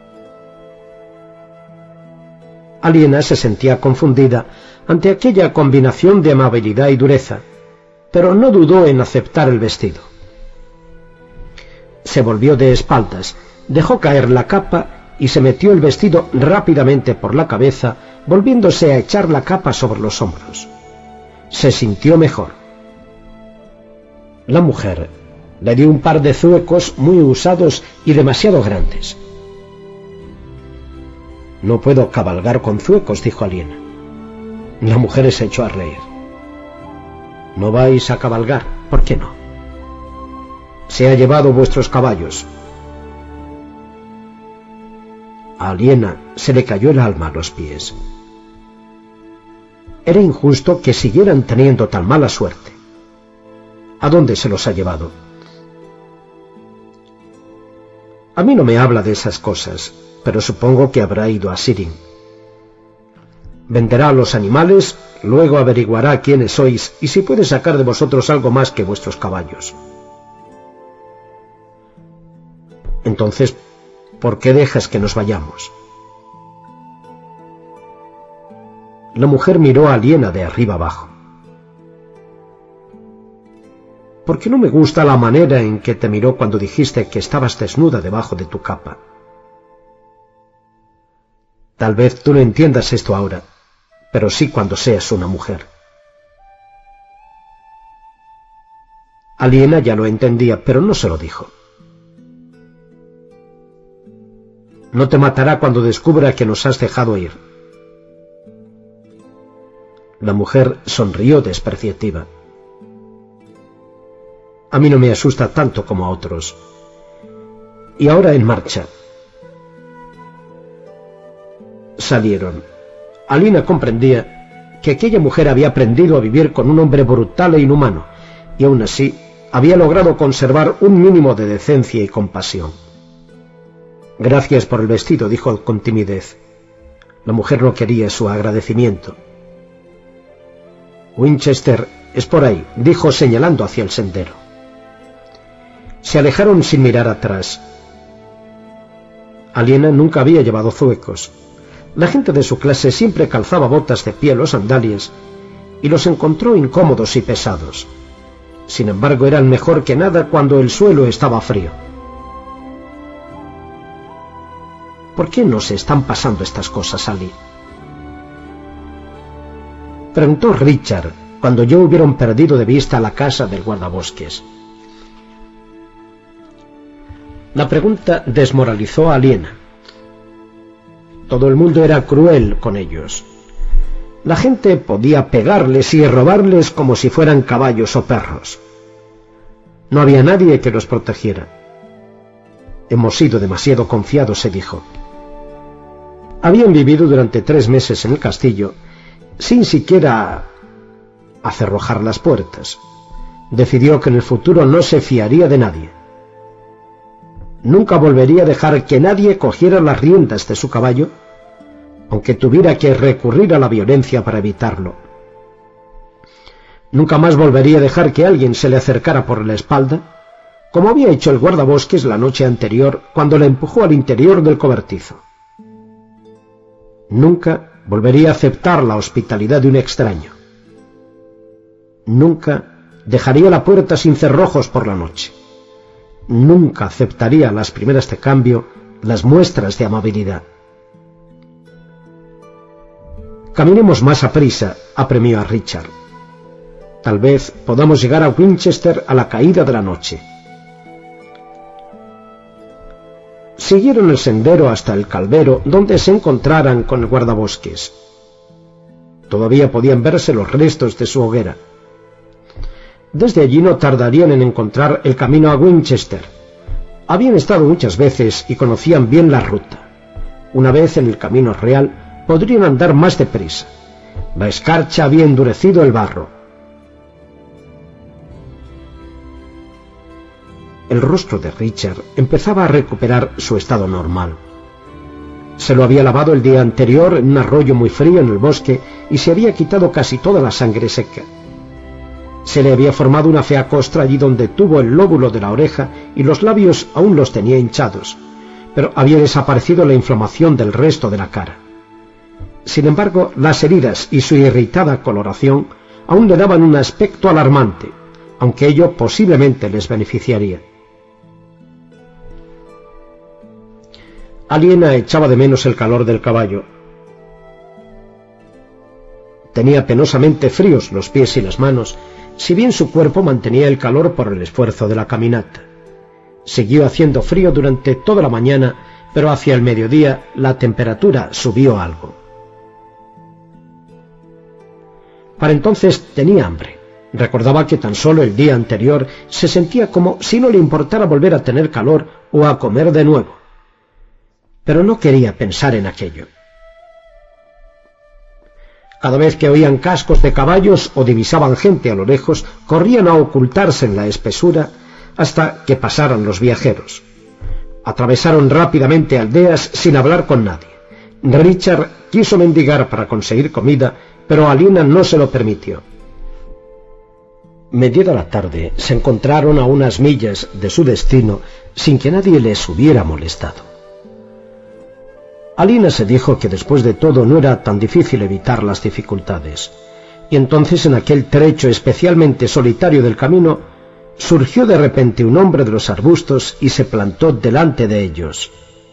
Aliena se sentía confundida ante aquella combinación de amabilidad y dureza, pero no dudó en aceptar el vestido. Se volvió de espaldas, dejó caer la capa y se metió el vestido rápidamente por la cabeza, volviéndose a echar la capa sobre los hombros. Se sintió mejor. La mujer le dio un par de zuecos muy usados y demasiado grandes. «No puedo cabalgar con zuecos», dijo Aliena. La mujer se echó a reír. «¿No vais a cabalgar? ¿Por qué no? Se ha llevado vuestros caballos». A Aliena se le cayó el alma a los pies. Era injusto que siguieran teniendo tan mala suerte. ¿A dónde se los ha llevado? A mí no me habla de esas cosas, pero supongo que habrá ido a Sirin. Venderá los animales, luego averiguará quiénes sois y si puede sacar de vosotros algo más que vuestros caballos. Entonces, ¿por qué dejas que nos vayamos? La mujer miró a Aliena de arriba abajo. «Porque no me gusta la manera en que te miró cuando dijiste que estabas desnuda debajo de tu capa. Tal vez tú no entiendas esto ahora, pero sí cuando seas una mujer». Aliena ya lo entendía, pero no se lo dijo. «No te matará cuando descubra que nos has dejado ir». La mujer sonrió despreciativa. «A mí no me asusta tanto como a otros. Y ahora en marcha». Salieron. Aliena comprendía que aquella mujer había aprendido a vivir con un hombre brutal e inhumano, y aún así había logrado conservar un mínimo de decencia y compasión. «Gracias por el vestido», dijo con timidez. La mujer no quería su agradecimiento. «Winchester es por ahí», dijo señalando hacia el sendero. Se alejaron sin mirar atrás. Aliena nunca había llevado zuecos. La gente de su clase siempre calzaba botas de piel o sandalias y los encontró incómodos y pesados. Sin embargo, eran mejor que nada cuando el suelo estaba frío. ¿Por qué nos están pasando estas cosas, Ali?, preguntó Richard cuando ya hubieron perdido de vista la casa del guardabosques. La pregunta desmoralizó a Aliena. Todo el mundo era cruel con ellos. La gente podía pegarles y robarles como si fueran caballos o perros. No había nadie que los protegiera. Hemos sido demasiado confiados, se dijo. Habían vivido durante tres meses en el castillo, sin siquiera acerrojar las puertas. Decidió que en el futuro no se fiaría de nadie. Nunca volvería a dejar que nadie cogiera las riendas de su caballo, aunque tuviera que recurrir a la violencia para evitarlo. Nunca más volvería a dejar que alguien se le acercara por la espalda, como había hecho el guardabosques la noche anterior cuando le empujó al interior del cobertizo. Nunca volvería a aceptar la hospitalidad de un extraño. Nunca dejaría la puerta sin cerrojos por la noche. Nunca aceptaría a las primeras de cambio las muestras de amabilidad. Caminemos más a prisa, apremió a Richard. Tal vez podamos llegar a Winchester a la caída de la noche. Siguieron el sendero hasta el calvero donde se encontraran con el guardabosques. Todavía podían verse los restos de su hoguera. Desde allí no tardarían en encontrar el camino a Winchester. Habían estado muchas veces y conocían bien la ruta. Una vez en el camino real, podrían andar más deprisa. La escarcha había endurecido el barro. El rostro de Richard empezaba a recuperar su estado normal. Se lo había lavado el día anterior en un arroyo muy frío en el bosque y se había quitado casi toda la sangre seca. Se le había formado una fea costra allí donde tuvo el lóbulo de la oreja y los labios aún los tenía hinchados, pero había desaparecido la inflamación del resto de la cara. Sin embargo, las heridas y su irritada coloración aún le daban un aspecto alarmante, aunque ello posiblemente les beneficiaría. Aliena echaba de menos el calor del caballo. Tenía penosamente fríos los pies y las manos, si bien su cuerpo mantenía el calor por el esfuerzo de la caminata. Siguió haciendo frío durante toda la mañana, pero hacia el mediodía la temperatura subió algo. Para entonces tenía hambre. Recordaba que tan solo el día anterior se sentía como si no le importara volver a tener calor o a comer de nuevo. Pero no quería pensar en aquello. Cada vez que oían cascos de caballos o divisaban gente a lo lejos, corrían a ocultarse en la espesura hasta que pasaran los viajeros. Atravesaron rápidamente aldeas sin hablar con nadie. Richard quiso mendigar para conseguir comida, pero Aliena no se lo permitió. Mediada la tarde, se encontraron a unas millas de su destino sin que nadie les hubiera molestado. Aliena se dijo que después de todo no era tan difícil evitar las dificultades, y entonces en aquel trecho especialmente solitario del camino surgió de repente un hombre de los arbustos y se plantó delante de ellos.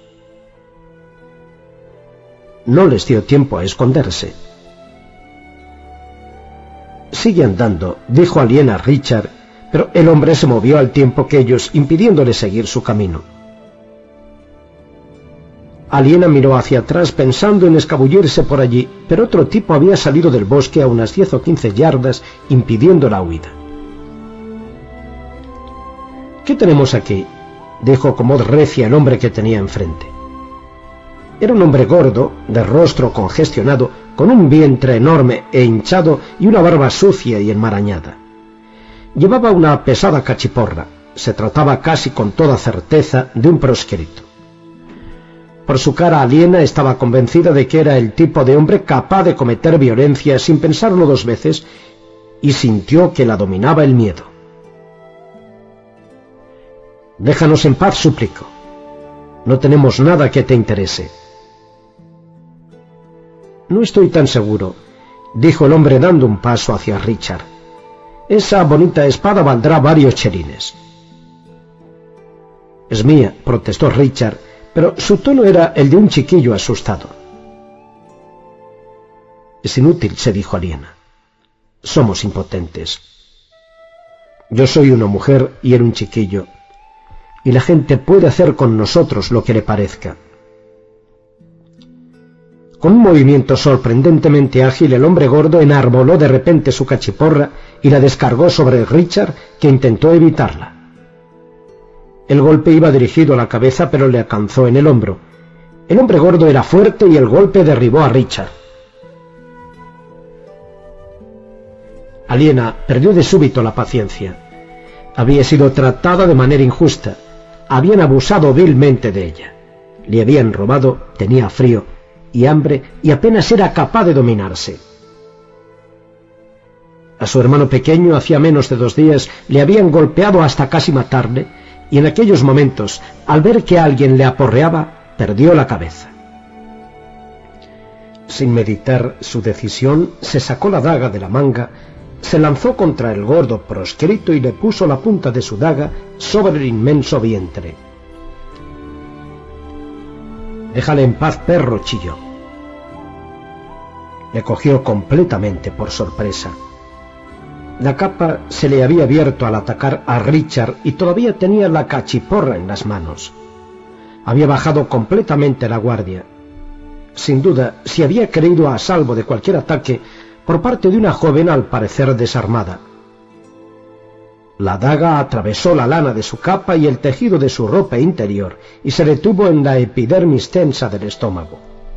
No les dio tiempo a esconderse. «Sigue andando», dijo Aliena a Richard, pero el hombre se movió al tiempo que ellos, impidiéndole seguir su camino. Aliena miró hacia atrás pensando en escabullirse por allí, pero otro tipo había salido del bosque a unas diez o quince yardas, impidiendo la huida. «¿Qué tenemos aquí?», dijo con voz recia el hombre que tenía enfrente. Era un hombre gordo, de rostro congestionado, con un vientre enorme e hinchado y una barba sucia y enmarañada. Llevaba una pesada cachiporra. Se trataba casi con toda certeza de un proscrito. Por su cara, Aliena estaba convencida de que era el tipo de hombre capaz de cometer violencia sin pensarlo dos veces, y sintió que la dominaba el miedo. «Déjanos en paz», suplicó. «No tenemos nada que te interese». «No estoy tan seguro», dijo el hombre dando un paso hacia Richard. «Esa bonita espada valdrá varios chelines». «Es mía», protestó Richard, pero su tono era el de un chiquillo asustado. «Es inútil», se dijo Aliena. «Somos impotentes. Yo soy una mujer y él un chiquillo, y la gente puede hacer con nosotros lo que le parezca». Con un movimiento sorprendentemente ágil, el hombre gordo enarboló de repente su cachiporra y la descargó sobre Richard, que intentó evitarla. El golpe iba dirigido a la cabeza, pero le alcanzó en el hombro. El hombre gordo era fuerte y el golpe derribó a Richard. Aliena perdió de súbito la paciencia. Había sido tratada de manera injusta. Habían abusado vilmente de ella. Le habían robado, tenía frío y hambre y apenas era capaz de dominarse. A su hermano pequeño hacía menos de dos días le habían golpeado hasta casi matarle, y en aquellos momentos, al ver que alguien le aporreaba, perdió la cabeza. Sin meditar su decisión, se sacó la daga de la manga, se lanzó contra el gordo proscrito y le puso la punta de su daga sobre el inmenso vientre. «Déjale en paz, perro», chilló. Le cogió completamente por sorpresa. La capa se le había abierto al atacar a Richard y todavía tenía la cachiporra en las manos. Había bajado completamente la guardia. Sin duda, se había creído a salvo de cualquier ataque por parte de una joven al parecer desarmada. La daga atravesó la lana de su capa y el tejido de su ropa interior y se detuvo en la epidermis tensa del estómago.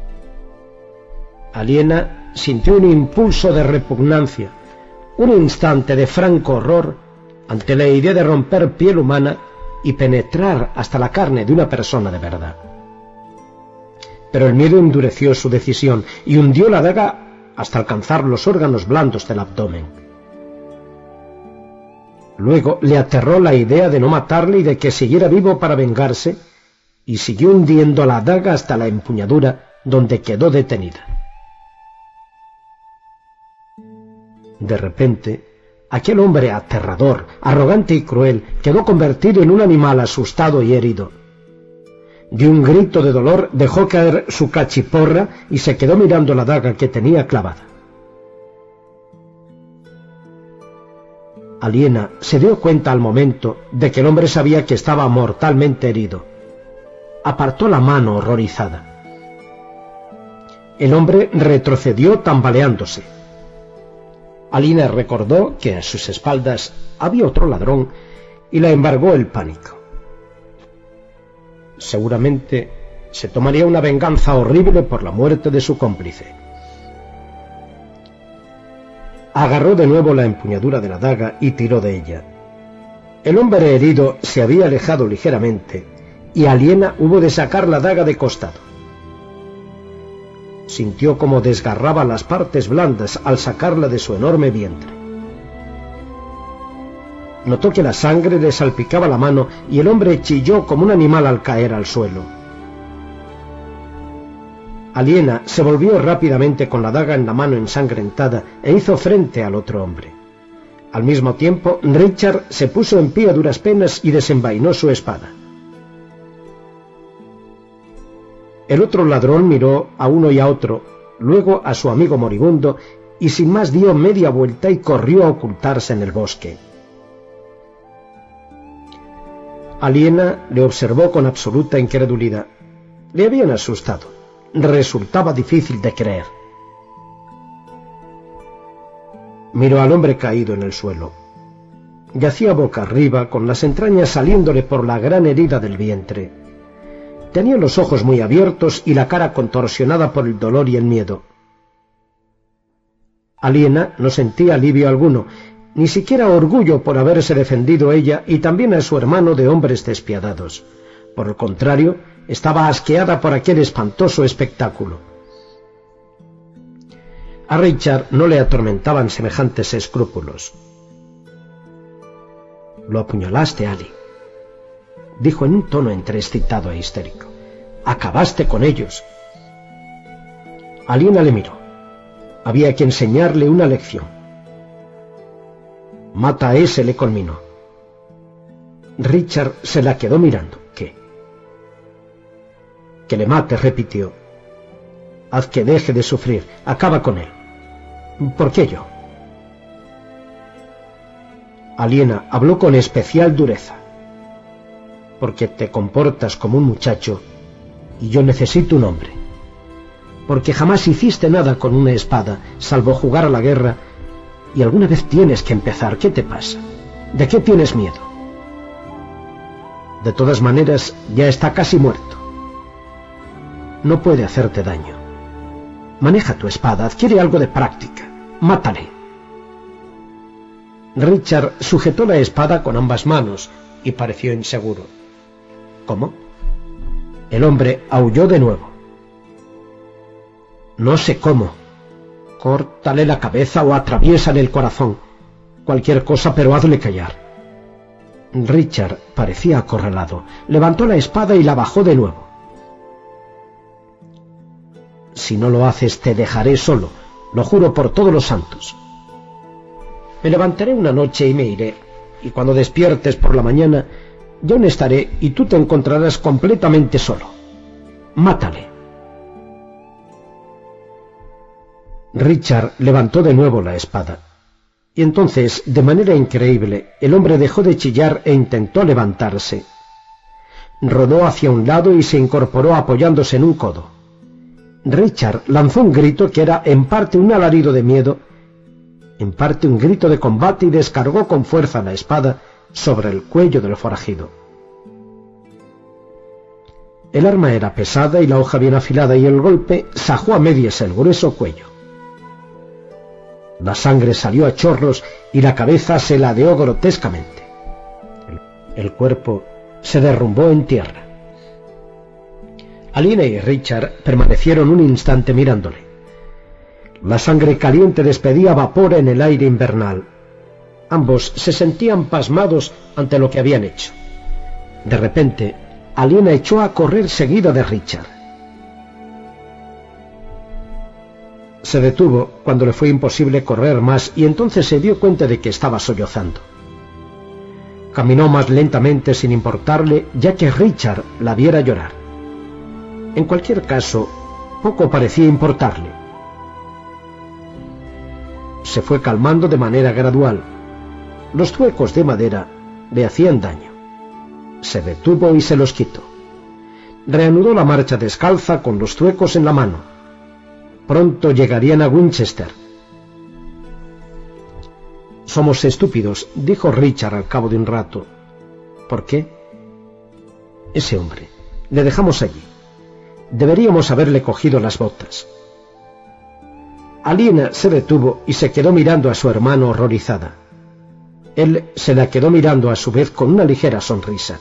Aliena sintió un impulso de repugnancia, un instante de franco horror ante la idea de romper piel humana y penetrar hasta la carne de una persona de verdad. Pero el miedo endureció su decisión y hundió la daga hasta alcanzar los órganos blandos del abdomen. Luego le aterró la idea de no matarle y de que siguiera vivo para vengarse, y siguió hundiendo la daga hasta la empuñadura, donde quedó detenida. De repente, aquel hombre aterrador, arrogante y cruel quedó convertido en un animal asustado y herido. De un grito de dolor dejó caer su cachiporra y se quedó mirando la daga que tenía clavada. Aliena se dio cuenta al momento de que el hombre sabía que estaba mortalmente herido. Apartó la mano horrorizada. El hombre retrocedió tambaleándose. Aliena recordó que a sus espaldas había otro ladrón y la embargó el pánico. Seguramente se tomaría una venganza horrible por la muerte de su cómplice. Agarró de nuevo la empuñadura de la daga y tiró de ella. El hombre herido se había alejado ligeramente y Aliena hubo de sacar la daga de costado. Sintió como desgarraba las partes blandas al sacarla de su enorme vientre. Notó que la sangre le salpicaba la mano y el hombre chilló como un animal al caer al suelo. Aliena se volvió rápidamente con la daga en la mano ensangrentada e hizo frente al otro hombre. Al mismo tiempo, Richard se puso en pie a duras penas y desenvainó su espada. El otro ladrón miró a uno y a otro, luego a su amigo moribundo, y sin más dio media vuelta y corrió a ocultarse en el bosque. Aliena le observó con absoluta incredulidad. Le habían asustado. Resultaba difícil de creer. Miró al hombre caído en el suelo. Yacía boca arriba, con las entrañas saliéndole por la gran herida del vientre. Tenía los ojos muy abiertos y la cara contorsionada por el dolor y el miedo. Aliena no sentía alivio alguno, ni siquiera orgullo por haberse defendido ella y también a su hermano de hombres despiadados. Por el contrario, estaba asqueada por aquel espantoso espectáculo. A Richard no le atormentaban semejantes escrúpulos. «Lo apuñalaste, Ali», dijo en un tono entre excitado e histérico. «Acabaste con ellos». Aliena le miró. Había que enseñarle una lección. «Mata a ese», le conminó. Richard se la quedó mirando. «¿Qué?» «Que le mate», repitió. «Haz que deje de sufrir. Acaba con él». «¿Por qué yo?» Aliena habló con especial dureza. «Porque te comportas como un muchacho y yo necesito un hombre. Porque jamás hiciste nada con una espada, salvo jugar a la guerra, y alguna vez tienes que empezar. ¿Qué te pasa? ¿De qué tienes miedo?» De todas maneras, ya está casi muerto. No puede hacerte daño. Maneja tu espada, adquiere algo de práctica. Mátale. Richard sujetó la espada con ambas manos y pareció inseguro. ¿Cómo? El hombre aulló de nuevo. No sé cómo. Córtale la cabeza o atraviésale el corazón. Cualquier cosa, pero hazle callar. Richard parecía acorralado. Levantó la espada y la bajó de nuevo. Si no lo haces, te dejaré solo. Lo juro por todos los santos. Me levantaré una noche y me iré, y cuando despiertes por la mañana, yo no estaré y tú te encontrarás completamente solo. Mátale. Richard levantó de nuevo la espada, y entonces, de manera increíble, el hombre dejó de chillar e intentó levantarse. Rodó hacia un lado y se incorporó apoyándose en un codo. Richard lanzó un grito que era en parte un alarido de miedo, en parte un grito de combate, y descargó con fuerza la espada sobre el cuello del forajido. El arma era pesada y la hoja bien afilada, y el golpe sajó a medias el grueso cuello. La sangre salió a chorros y la cabeza se ladeó grotescamente. El cuerpo se derrumbó en tierra. Aliena y Richard permanecieron un instante mirándole. La sangre caliente despedía vapor en el aire invernal. Ambos se sentían pasmados ante lo que habían hecho. De repente, Aliena echó a correr seguida de Richard. Se detuvo cuando le fue imposible correr más y entonces se dio cuenta de que estaba sollozando. Caminó más lentamente sin importarle, ya que Richard la viera llorar. En cualquier caso, poco parecía importarle. Se fue calmando de manera gradual. Los zuecos de madera le hacían daño. Se detuvo y se los quitó. Reanudó la marcha descalza con los zuecos en la mano. Pronto llegarían a Winchester. Somos estúpidos, dijo Richard al cabo de un rato. ¿Por qué? Ese hombre. Le dejamos allí. Deberíamos haberle cogido las botas. Aliena se detuvo y se quedó mirando a su hermano horrorizada. Él se la quedó mirando a su vez con una ligera sonrisa.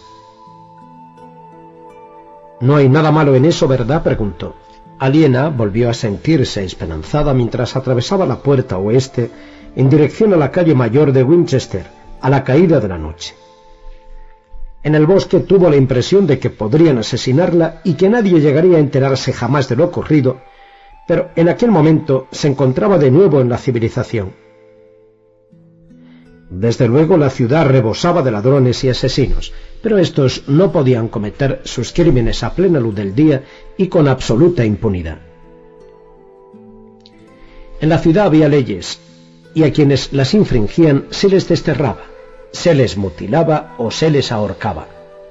«No hay nada malo en eso, ¿verdad?», preguntó. Aliena volvió a sentirse esperanzada mientras atravesaba la puerta oeste en dirección a la calle mayor de Winchester, a la caída de la noche. En el bosque tuvo la impresión de que podrían asesinarla y que nadie llegaría a enterarse jamás de lo ocurrido, pero en aquel momento se encontraba de nuevo en la civilización. Desde luego la ciudad rebosaba de ladrones y asesinos, pero estos no podían cometer sus crímenes a plena luz del día y con absoluta impunidad. En la ciudad había leyes, y a quienes las infringían se les desterraba, se les mutilaba o se les ahorcaba.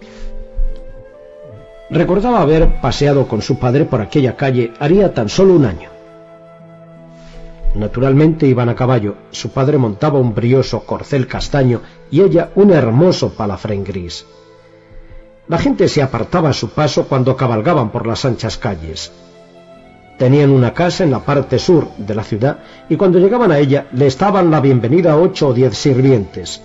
Recordaba haber paseado con su padre por aquella calle haría tan solo un año. Naturalmente iban a caballo, su padre montaba un brioso corcel castaño y ella un hermoso palafrén gris. La gente se apartaba a su paso cuando cabalgaban por las anchas calles. Tenían una casa en la parte sur de la ciudad y cuando llegaban a ella les daban la bienvenida a ocho o diez sirvientes.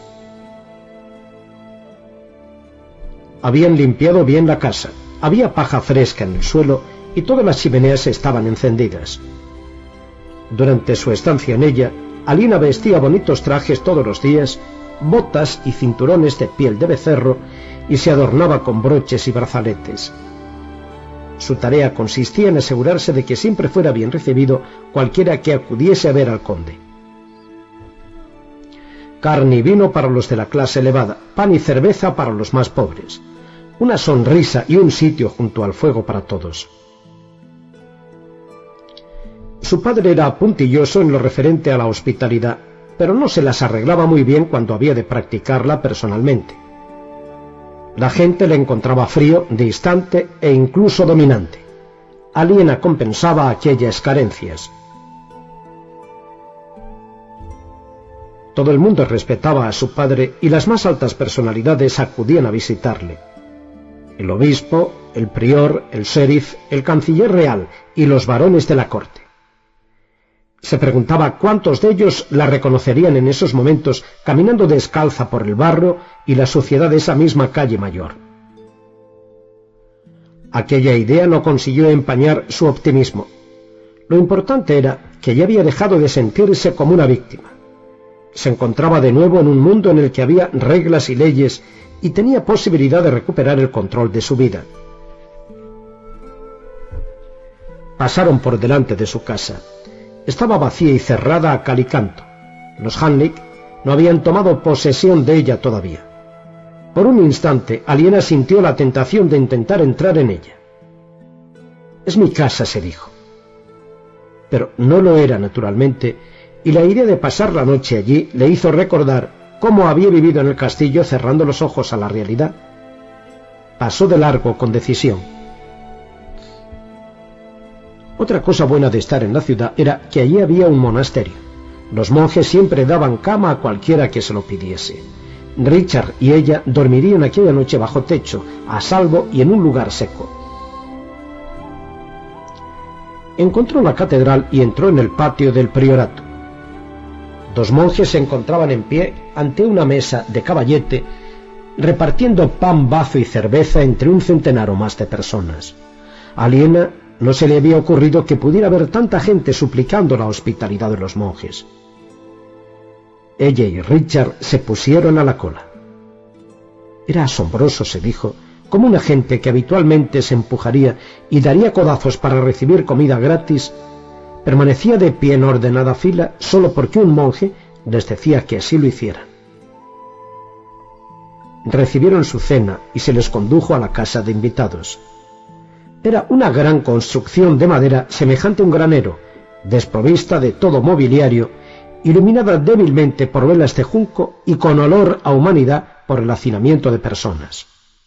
Habían limpiado bien la casa, había paja fresca en el suelo y todas las chimeneas estaban encendidas. Durante su estancia en ella, Aliena vestía bonitos trajes todos los días, botas y cinturones de piel de becerro, y se adornaba con broches y brazaletes. Su tarea consistía en asegurarse de que siempre fuera bien recibido cualquiera que acudiese a ver al conde. Carne y vino para los de la clase elevada, pan y cerveza para los más pobres, una sonrisa y un sitio junto al fuego para todos. Su padre era puntilloso en lo referente a la hospitalidad, pero no se las arreglaba muy bien cuando había de practicarla personalmente. La gente le encontraba frío, distante e incluso dominante. Aliena compensaba aquellas carencias. Todo el mundo respetaba a su padre y las más altas personalidades acudían a visitarle. el obispo, el prior, el sheriff, el canciller real y los varones de la corte. Se preguntaba cuántos de ellos la reconocerían en esos momentos caminando descalza por el barro y la suciedad de esa misma calle mayor. Aquella idea no consiguió empañar su optimismo. Lo importante era que ya había dejado de sentirse como una víctima. Se encontraba de nuevo en un mundo en el que había reglas y leyes y tenía posibilidad de recuperar el control de su vida. Pasaron por delante de su casa. Estaba vacía y cerrada a cal y canto. Los Hanlich no habían tomado posesión de ella todavía. Por un instante, Aliena sintió la tentación de intentar entrar en ella. «Es mi casa», se dijo. Pero no lo era, naturalmente, y la idea de pasar la noche allí le hizo recordar cómo había vivido en el castillo cerrando los ojos a la realidad. Pasó de largo con decisión. Otra cosa buena de estar en la ciudad era que allí había un monasterio. Los monjes siempre daban cama a cualquiera que se lo pidiese. Richard y ella dormirían aquella noche bajo techo, a salvo y en un lugar seco. Encontró la catedral y entró en el patio del priorato. Dos monjes se encontraban en pie ante una mesa de caballete, repartiendo pan, bazo y cerveza entre un centenar o más de personas. A Aliena no se le había ocurrido que pudiera haber tanta gente suplicando la hospitalidad de los monjes. Ella y Richard se pusieron a la cola. Era asombroso, se dijo, cómo una gente que habitualmente se empujaría y daría codazos para recibir comida gratis, permanecía de pie en ordenada fila solo porque un monje les decía que así lo hicieran. Recibieron su cena y se les condujo a la casa de invitados. Era una gran construcción de madera semejante a un granero, desprovista de todo mobiliario, iluminada débilmente por velas de junco y con olor a humanidad por el hacinamiento de personas.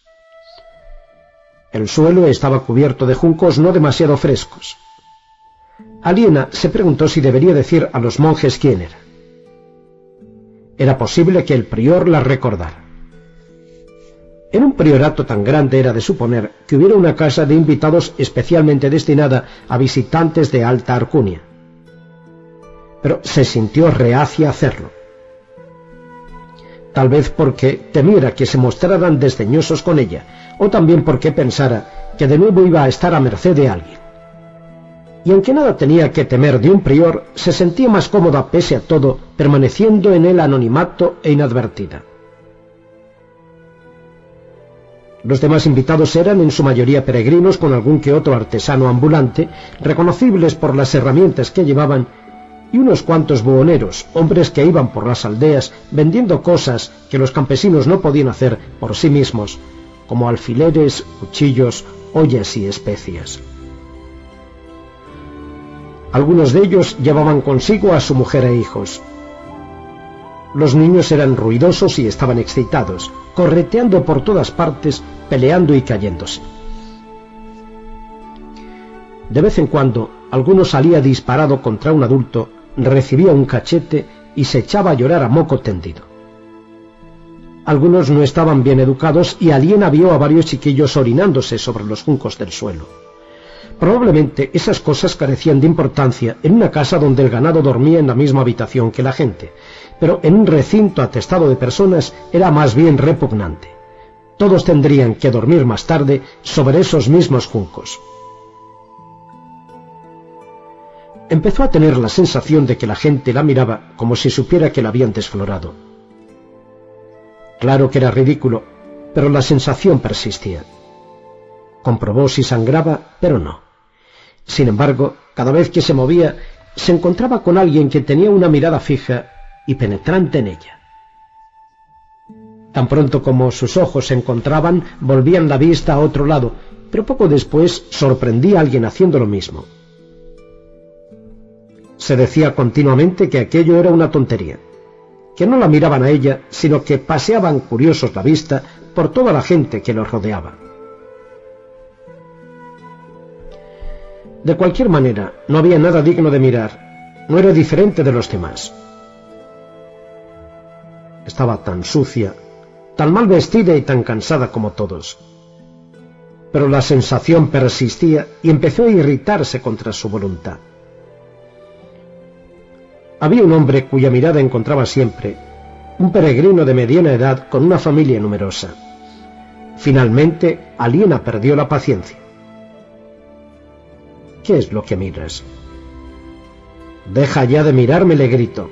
El suelo estaba cubierto de juncos no demasiado frescos. Aliena se preguntó si debería decir a los monjes quién era. Era posible que el prior la recordara. En un priorato tan grande era de suponer que hubiera una casa de invitados especialmente destinada a visitantes de alta alcurnia. Pero se sintió reacia a hacerlo. Tal vez porque temiera que se mostraran desdeñosos con ella, o también porque pensara que de nuevo iba a estar a merced de alguien. Y aunque nada tenía que temer de un prior, se sentía más cómoda pese a todo, permaneciendo en el anonimato e inadvertida. Los demás invitados eran en su mayoría peregrinos con algún que otro artesano ambulante, reconocibles por las herramientas que llevaban, y unos cuantos buhoneros, hombres que iban por las aldeas vendiendo cosas que los campesinos no podían hacer por sí mismos, como alfileres, cuchillos, ollas y especias. Algunos de ellos llevaban consigo a su mujer e hijos. Los niños eran ruidosos y estaban excitados, correteando por todas partes, peleando y cayéndose. De vez en cuando, alguno salía disparado contra un adulto, recibía un cachete y se echaba a llorar a moco tendido. Algunos no estaban bien educados y Aliena vio a varios chiquillos orinándose sobre los juncos del suelo. Probablemente esas cosas carecían de importancia en una casa donde el ganado dormía en la misma habitación que la gente, pero en un recinto atestado de personas era más bien repugnante. Todos tendrían que dormir más tarde sobre esos mismos juncos. Empezó a tener la sensación de que la gente la miraba como si supiera que la habían desflorado. Claro que era ridículo, pero la sensación persistía. Comprobó si sangraba, pero no. Sin embargo, cada vez que se movía, se encontraba con alguien que tenía una mirada fija y penetrante en ella. Tan pronto como sus ojos se encontraban, volvían la vista a otro lado, pero poco después sorprendía a alguien haciendo lo mismo. Se decía continuamente que aquello era una tontería, que no la miraban a ella, sino que paseaban curiosos la vista por toda la gente que los rodeaba. De cualquier manera, no había nada digno de mirar, no era diferente de los demás. Estaba tan sucia, tan mal vestida y tan cansada como todos. pero la sensación persistía y empezó a irritarse contra su voluntad. Había un hombre cuya mirada encontraba siempre, un peregrino de mediana edad con una familia numerosa. Finalmente, Aliena perdió la paciencia. «¿Qué es lo que miras?» «Deja ya de mirarme», le gritó.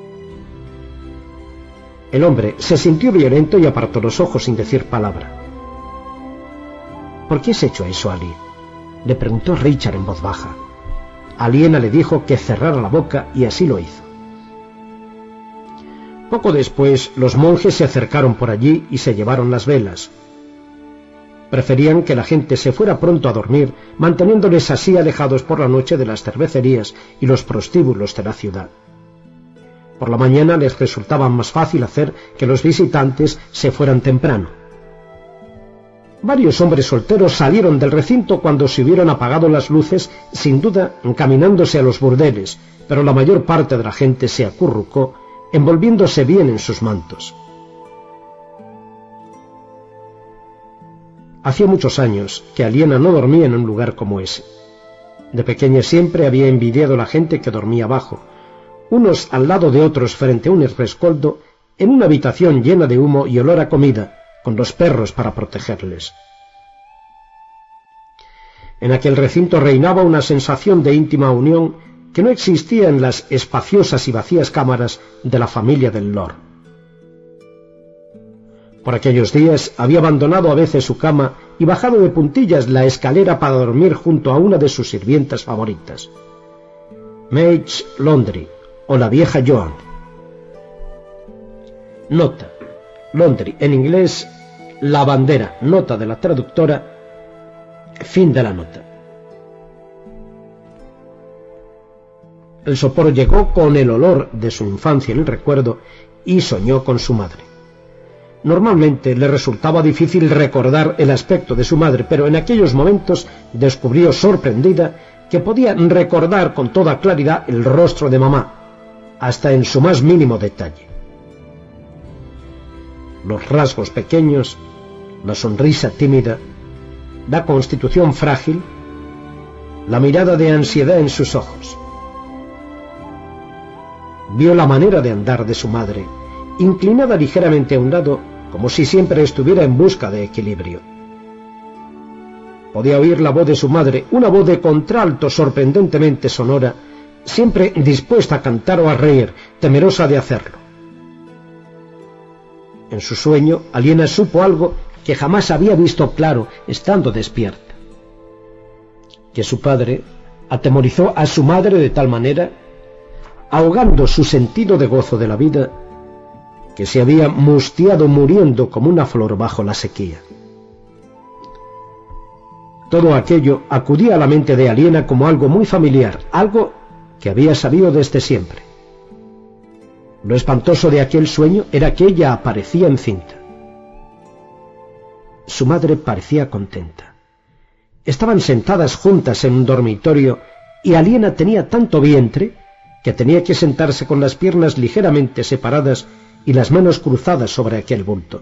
El hombre se sintió violento y apartó los ojos sin decir palabra. «¿Por qué has hecho eso, Ali?», le preguntó Richard en voz baja. Aliena le dijo que cerrara la boca y así lo hizo. Poco después, los monjes se acercaron por allí y se llevaron las velas. Preferían que la gente se fuera pronto a dormir, manteniéndoles así alejados por la noche de las cervecerías y los prostíbulos de la ciudad. Por la mañana les resultaba más fácil hacer que los visitantes se fueran temprano. Varios hombres solteros salieron del recinto cuando se hubieron apagado las luces, sin duda encaminándose a los burdeles, pero la mayor parte de la gente se acurrucó, envolviéndose bien en sus mantos. Hacía muchos años que Aliena no dormía en un lugar como ese. De pequeña siempre había envidiado a la gente que dormía abajo, unos al lado de otros frente a un rescoldo, en una habitación llena de humo y olor a comida, con los perros para protegerles. En aquel recinto reinaba una sensación de íntima unión que no existía en las espaciosas y vacías cámaras de la familia del Lord. Por aquellos días había abandonado a veces su cama y bajado de puntillas la escalera para dormir junto a una de sus sirvientas favoritas, Madge Laundry, o la vieja Joan. Nota: Laundry, en inglés lavandera, nota de la traductora, fin de la nota. El sopor llegó con el olor de su infancia en el recuerdo y soñó con su madre. Normalmente le resultaba difícil recordar el aspecto de su madre, pero en aquellos momentos descubrió sorprendida que podía recordar con toda claridad el rostro de mamá, hasta en su más mínimo detalle. Los rasgos pequeños, la sonrisa tímida, la constitución frágil, la mirada de ansiedad en sus ojos. Vio la manera de andar de su madre, inclinada ligeramente a un lado, como si siempre estuviera en busca de equilibrio. Podía oír la voz de su madre, una voz de contralto sorprendentemente sonora, siempre dispuesta a cantar o a reír, temerosa de hacerlo. En su sueño, Aliena supo algo que jamás había visto claro estando despierta: que su padre atemorizó a su madre de tal manera, ahogando su sentido de gozo de la vida, que se había mustiado muriendo como una flor bajo la sequía. Todo aquello acudía a la mente de Aliena como algo muy familiar, algo que había sabido desde siempre. Lo espantoso de aquel sueño era que ella aparecía encinta. Su madre parecía contenta. Estaban sentadas juntas en un dormitorio y Aliena tenía tanto vientre que tenía que sentarse con las piernas ligeramente separadas y las manos cruzadas sobre aquel bulto.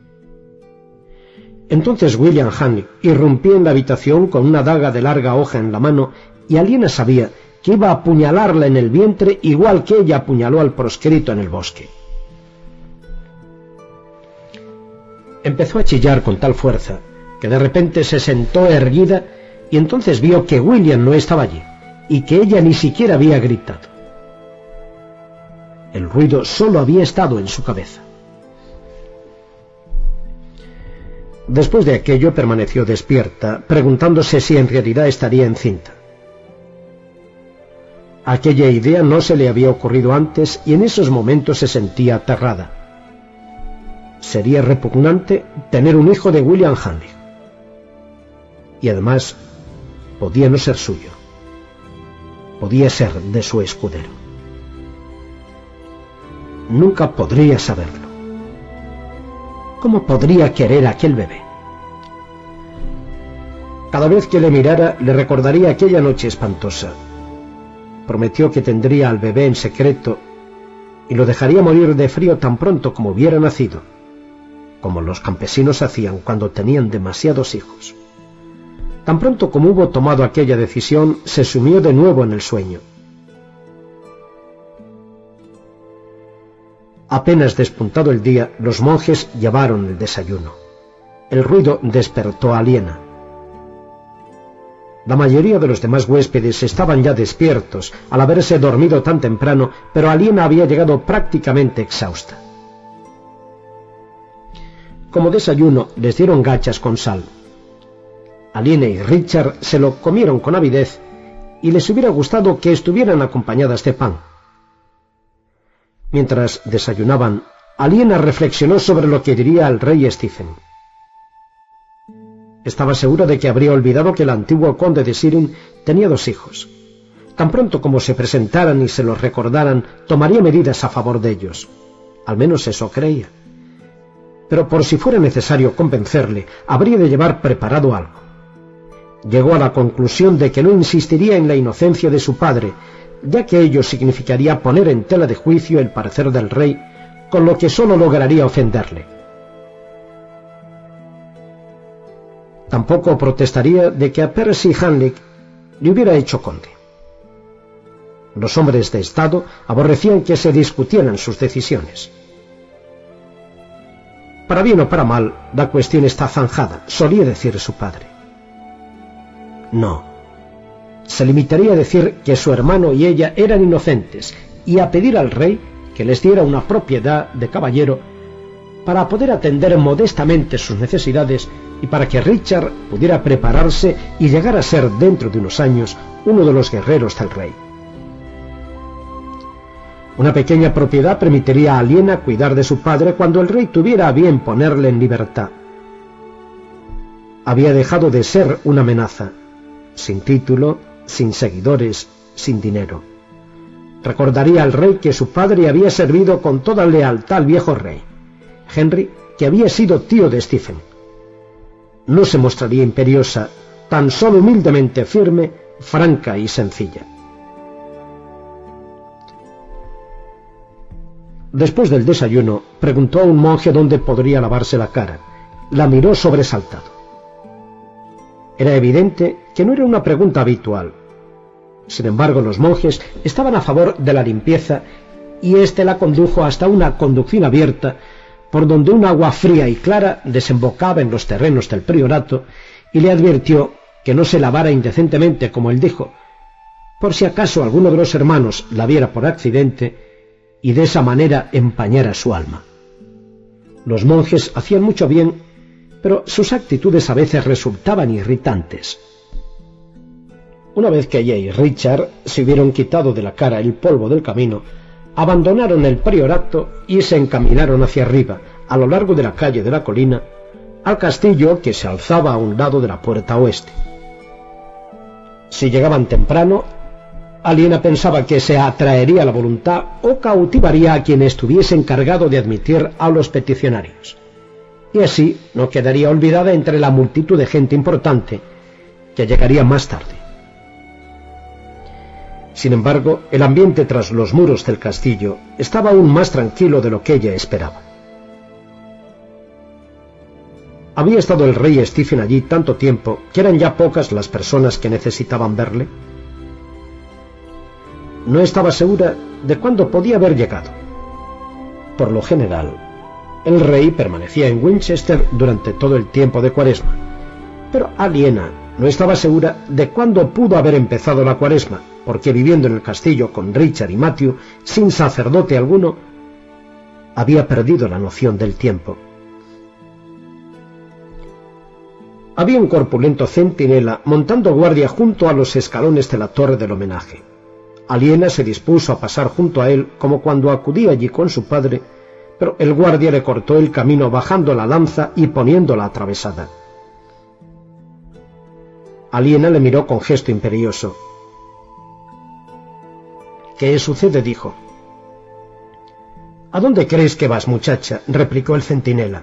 Entonces William Hanley irrumpía en la habitación con una daga de larga hoja en la mano y Aliena sabía que iba a apuñalarla en el vientre igual que ella apuñaló al proscrito en el bosque. Empezó a chillar con tal fuerza que de repente se sentó erguida y entonces vio que William no estaba allí y que ella ni siquiera había gritado. El ruido solo había estado en su cabeza. Después de aquello permaneció despierta, preguntándose si en realidad estaría encinta. Aquella idea no se le había ocurrido antes y en esos momentos se sentía aterrada. Sería repugnante tener un hijo de William Hanley. Y además, podía no ser suyo. Podía ser de su escudero. Nunca podría saberlo. ¿Cómo podría querer a aquel bebé? Cada vez que le mirara, le recordaría aquella noche espantosa. Prometió que tendría al bebé en secreto y lo dejaría morir de frío tan pronto como hubiera nacido, como los campesinos hacían cuando tenían demasiados hijos. Tan pronto como hubo tomado aquella decisión, se sumió de nuevo en el sueño. Apenas despuntado el día, los monjes llevaron el desayuno. El ruido despertó a Aliena. La mayoría de los demás huéspedes estaban ya despiertos al haberse dormido tan temprano, pero Aliena había llegado prácticamente exhausta. Como desayuno les dieron gachas con sal. Aliena y Richard se lo comieron con avidez y les hubiera gustado que estuvieran acompañadas de pan. Mientras desayunaban, Aliena reflexionó sobre lo que diría al rey Stephen. Estaba segura de que habría olvidado que el antiguo conde de Sirin tenía dos hijos. Tan pronto como se presentaran y se los recordaran, tomaría medidas a favor de ellos. Al menos eso creía. Pero por si fuera necesario convencerle, habría de llevar preparado algo. Llegó a la conclusión de que no insistiría en la inocencia de su padre, ya que ello significaría poner en tela de juicio el parecer del rey, con lo que sólo lograría ofenderle. Tampoco protestaría de que a Percy Hanley le hubiera hecho conde. Los hombres de Estado aborrecían que se discutieran sus decisiones. Para bien o para mal, la cuestión está zanjada, solía decir su padre. No. Se limitaría a decir que su hermano y ella eran inocentes y a pedir al rey que les diera una propiedad de caballero para poder atender modestamente sus necesidades y para que Richard pudiera prepararse y llegar a ser dentro de unos años uno de los guerreros del rey. Una pequeña propiedad permitiría a Aliena cuidar de su padre cuando el rey tuviera a bien ponerle en libertad. Había dejado de ser una amenaza, sin título, sin seguidores, sin dinero. Recordaría al rey que su padre había servido con toda lealtad al viejo rey, Henry, que había sido tío de Stephen. No se mostraría imperiosa, tan solo humildemente firme, franca y sencilla. Después del desayuno, preguntó a un monje dónde podría lavarse la cara. La miró sobresaltado. Era evidente que no era una pregunta habitual. Sin embargo, los monjes estaban a favor de la limpieza y éste la condujo hasta una conducción abierta por donde un agua fría y clara desembocaba en los terrenos del priorato y le advirtió que no se lavara indecentemente, como él dijo, por si acaso alguno de los hermanos la viera por accidente y de esa manera empañara su alma. Los monjes hacían mucho bien, pero sus actitudes a veces resultaban irritantes. Una vez que ella y Richard se hubieron quitado de la cara el polvo del camino, abandonaron el priorato y se encaminaron hacia arriba, a lo largo de la calle de la colina, al castillo que se alzaba a un lado de la puerta oeste. Si llegaban temprano, Aliena pensaba que se atraería la voluntad o cautivaría a quien estuviese encargado de admitir a los peticionarios, y así no quedaría olvidada entre la multitud de gente importante que llegaría más tarde. Sin embargo, el ambiente tras los muros del castillo estaba aún más tranquilo de lo que ella esperaba. Había estado el rey Stephen allí tanto tiempo que eran ya pocas las personas que necesitaban verle. No estaba segura de cuándo podía haber llegado. Por lo general, el rey permanecía en Winchester durante todo el tiempo de Cuaresma, pero Aliena no estaba segura de cuándo pudo haber empezado la Cuaresma, porque viviendo en el castillo con Richard y Matthew, sin sacerdote alguno, había perdido la noción del tiempo. Había un corpulento centinela montando guardia junto a los escalones de la torre del homenaje. Aliena se dispuso a pasar junto a él como cuando acudía allí con su padre, pero el guardia le cortó el camino bajando la lanza y poniéndola atravesada. Aliena le miró con gesto imperioso. —¿Qué sucede? —dijo. —¿A dónde crees que vas, muchacha? —replicó el centinela.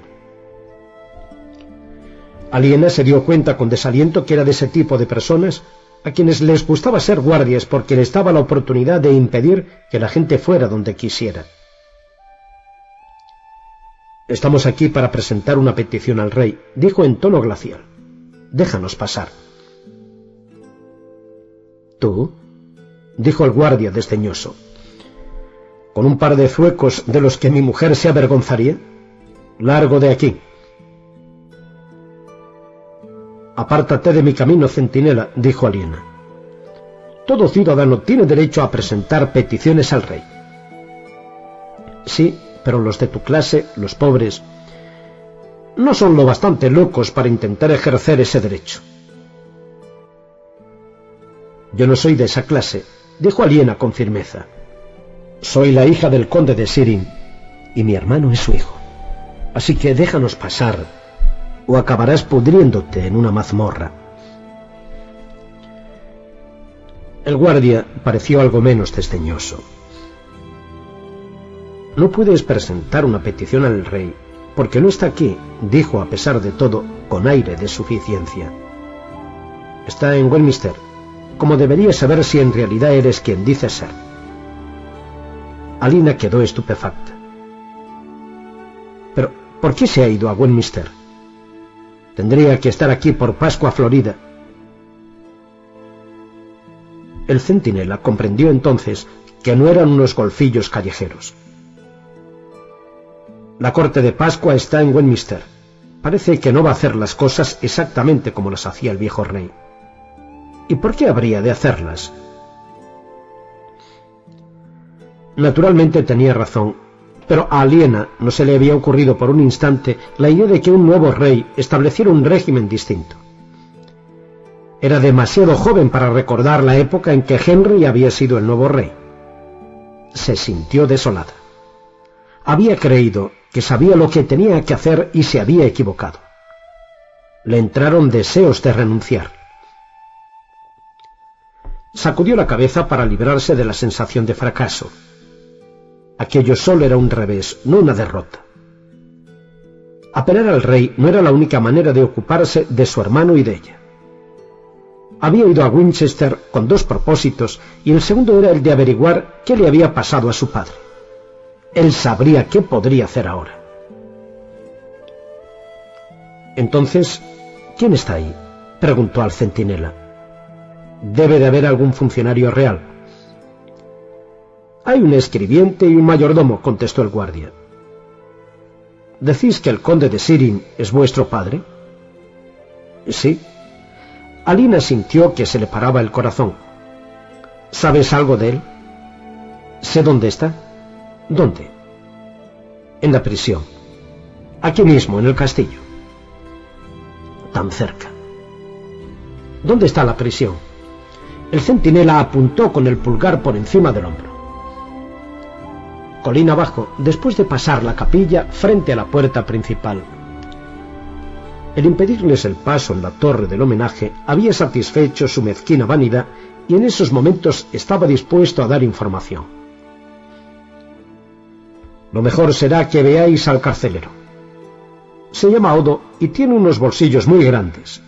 Aliena se dio cuenta con desaliento que era de ese tipo de personas a quienes les gustaba ser guardias porque les daba la oportunidad de impedir que la gente fuera donde quisiera. —Estamos aquí para presentar una petición al rey —dijo en tono glacial—. Déjanos pasar. ¿Tú? Dijo el guardia desdeñoso. ¿Con un par de zuecos de los que mi mujer se avergonzaría? Largo de aquí. Apártate de mi camino, centinela, dijo Aliena. Todo ciudadano tiene derecho a presentar peticiones al rey. Sí, pero los de tu clase, los pobres, no son lo bastante locos para intentar ejercer ese derecho. Yo no soy de esa clase, dijo Aliena con firmeza. Soy la hija del conde de Sirin, y mi hermano es su hijo. Así que déjanos pasar, o acabarás pudriéndote en una mazmorra. El guardia pareció algo menos desdeñoso. No puedes presentar una petición al rey, porque no está aquí, dijo a pesar de todo, con aire de suficiencia. Está en Westminster, como deberías saber si en realidad eres quien dices ser. Aliena quedó estupefacta. Pero, ¿por qué se ha ido a Westminster? Tendría que estar aquí por Pascua Florida. El centinela comprendió entonces que no eran unos golfillos callejeros. La corte de Pascua está en Westminster. Parece que no va a hacer las cosas exactamente como las hacía el viejo rey. ¿Y por qué habría de hacerlas? Naturalmente tenía razón, pero a Aliena no se le había ocurrido por un instante la idea de que un nuevo rey estableciera un régimen distinto. Era demasiado joven para recordar la época en que Henry había sido el nuevo rey. Se sintió desolada. Había creído que sabía lo que tenía que hacer y se había equivocado. Le entraron deseos de renunciar. Sacudió la cabeza para librarse de la sensación de fracaso. Aquello solo era un revés, no una derrota. Apelar al rey no era la única manera de ocuparse de su hermano y de ella. Había ido a Winchester con dos propósitos, y el segundo era el de averiguar qué le había pasado a su padre. Él sabría qué podría hacer ahora. Entonces, ¿quién está ahí?, preguntó al centinela. Debe de haber algún funcionario real. Hay un escribiente y un mayordomo, contestó el guardia. ¿Decís que el conde de Sirin es vuestro padre? Sí. Aliena sintió que se le paraba el corazón. ¿Sabes algo de él? Sé dónde está. ¿Dónde? En la prisión. Aquí mismo, en el castillo. Tan cerca. ¿Dónde está la prisión? El centinela apuntó con el pulgar por encima del hombro. Colina abajo, después de pasar la capilla frente a la puerta principal. El impedirles el paso en la torre del homenaje había satisfecho su mezquina vanidad y en esos momentos estaba dispuesto a dar información. Lo mejor será que veáis al carcelero. Se llama Odo y tiene unos bolsillos muy grandes.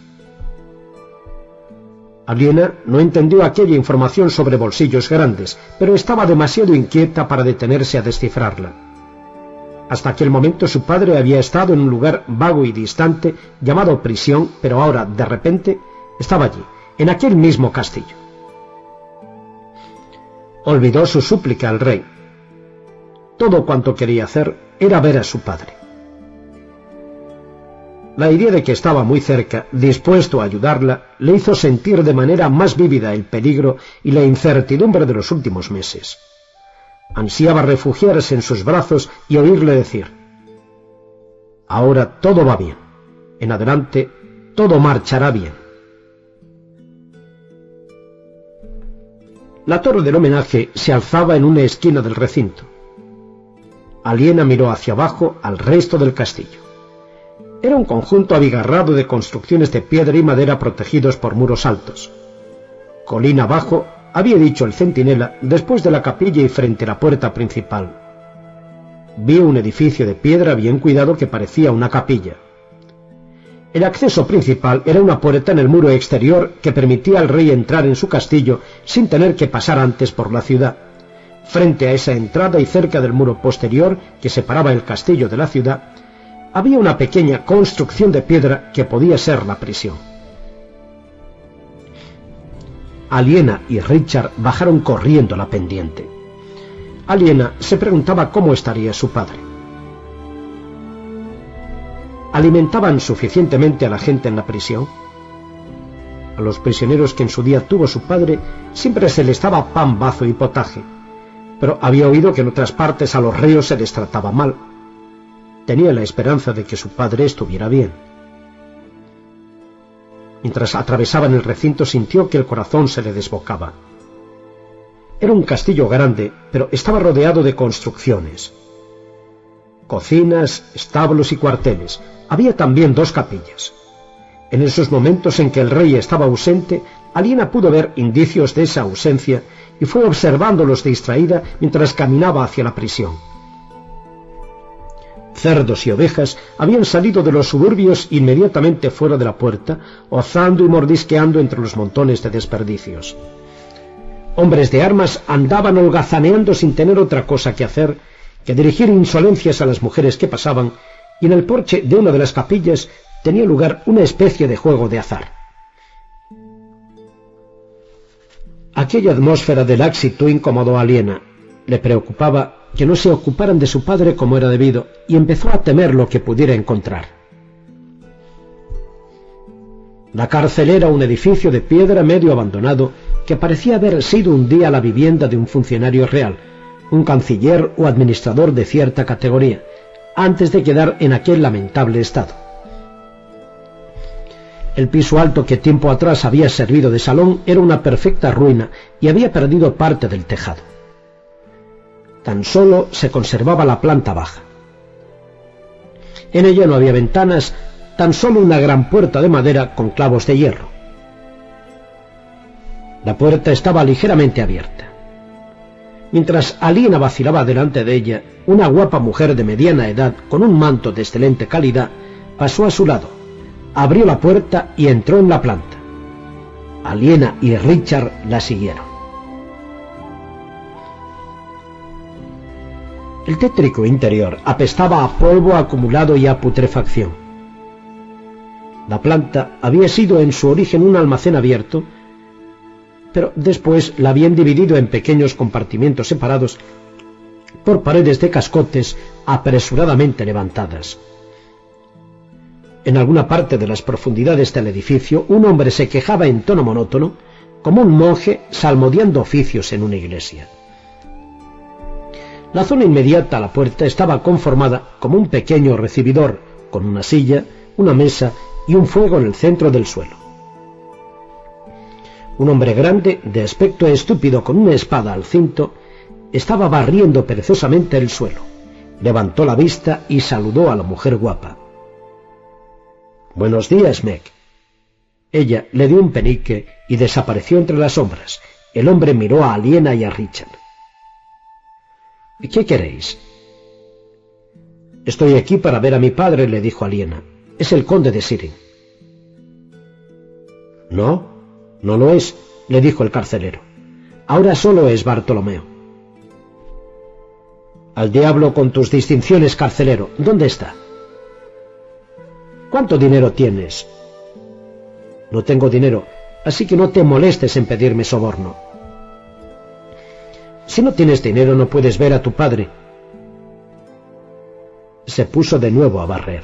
Aliena no entendió aquella información sobre bolsillos grandes, pero estaba demasiado inquieta para detenerse a descifrarla. Hasta aquel momento su padre había estado en un lugar vago y distante llamado prisión, pero ahora, de repente, estaba allí, en aquel mismo castillo. Olvidó su súplica al rey. Todo cuanto quería hacer era ver a su padre. La idea de que estaba muy cerca, dispuesto a ayudarla, le hizo sentir de manera más vívida el peligro y la incertidumbre de los últimos meses. Ansiaba refugiarse en sus brazos y oírle decir: ahora todo va bien. En adelante todo marchará bien. La torre del homenaje se alzaba en una esquina del recinto. Aliena miró hacia abajo al resto del castillo. Era un conjunto abigarrado de construcciones de piedra y madera protegidos por muros altos. Colina abajo, había dicho el centinela, después de la capilla y frente a la puerta principal. Vio un edificio de piedra bien cuidado que parecía una capilla. El acceso principal era una puerta en el muro exterior que permitía al rey entrar en su castillo sin tener que pasar antes por la ciudad. Frente a esa entrada y cerca del muro posterior que separaba el castillo de la ciudad, había una pequeña construcción de piedra que podía ser la prisión. Aliena y Richard bajaron corriendo la pendiente. Aliena se preguntaba cómo estaría su padre. ¿Alimentaban suficientemente a la gente en la prisión? A los prisioneros que en su día tuvo su padre siempre se les daba pan, bazo y potaje, pero había oído que en otras partes a los reos se les trataba mal. Tenía la esperanza de que su padre estuviera bien. Mientras atravesaban el recinto sintió que el corazón se le desbocaba. Era un castillo grande, pero estaba rodeado de construcciones. Cocinas, establos y cuarteles. Había también dos capillas. En esos momentos en que el rey estaba ausente, Aliena pudo ver indicios de esa ausencia y fue observándolos distraída mientras caminaba hacia la prisión. Cerdos y ovejas habían salido de los suburbios inmediatamente fuera de la puerta, ozando y mordisqueando entre los montones de desperdicios. Hombres de armas andaban holgazaneando sin tener otra cosa que hacer que dirigir insolencias a las mujeres que pasaban, y en el porche de una de las capillas tenía lugar una especie de juego de azar. Aquella atmósfera de laxitud incomodó a Aliena. Le preocupaba que no se ocuparan de su padre como era debido, y empezó a temer lo que pudiera encontrar. La cárcel era un edificio de piedra medio abandonado que parecía haber sido un día la vivienda de un funcionario real, un canciller o administrador de cierta categoría, antes de quedar en aquel lamentable estado. El piso alto que tiempo atrás había servido de salón era una perfecta ruina y había perdido parte del tejado. Tan solo se conservaba la planta baja. En ella no había ventanas, tan solo una gran puerta de madera con clavos de hierro. La puerta estaba ligeramente abierta. Mientras Aliena vacilaba delante de ella, una guapa mujer de mediana edad, con un manto de excelente calidad, pasó a su lado, abrió la puerta y entró en la planta. Aliena y Richard la siguieron. El tétrico interior apestaba a polvo acumulado y a putrefacción. La planta había sido en su origen un almacén abierto, pero después la habían dividido en pequeños compartimientos separados por paredes de cascotes apresuradamente levantadas. En alguna parte de las profundidades del edificio un hombre se quejaba en tono monótono, como un monje salmodiando oficios en una iglesia. La zona inmediata a la puerta estaba conformada como un pequeño recibidor, con una silla, una mesa y un fuego en el centro del suelo. Un hombre grande, de aspecto estúpido con una espada al cinto, estaba barriendo perezosamente el suelo. Levantó la vista y saludó a la mujer guapa. «Buenos días, Meg». Ella le dio un penique y desapareció entre las sombras. El hombre miró a Aliena y a Richard. «¿Qué queréis?» «Estoy aquí para ver a mi padre», le dijo Aliena. «Es el conde de Sirin». «No, no lo es», le dijo el carcelero. «Ahora solo es Bartolomeo». «Al diablo con tus distinciones, carcelero. ¿Dónde está?» «¿Cuánto dinero tienes?» «No tengo dinero, así que no te molestes en pedirme soborno». «Si no tienes dinero no puedes ver a tu padre». Se puso de nuevo a barrer.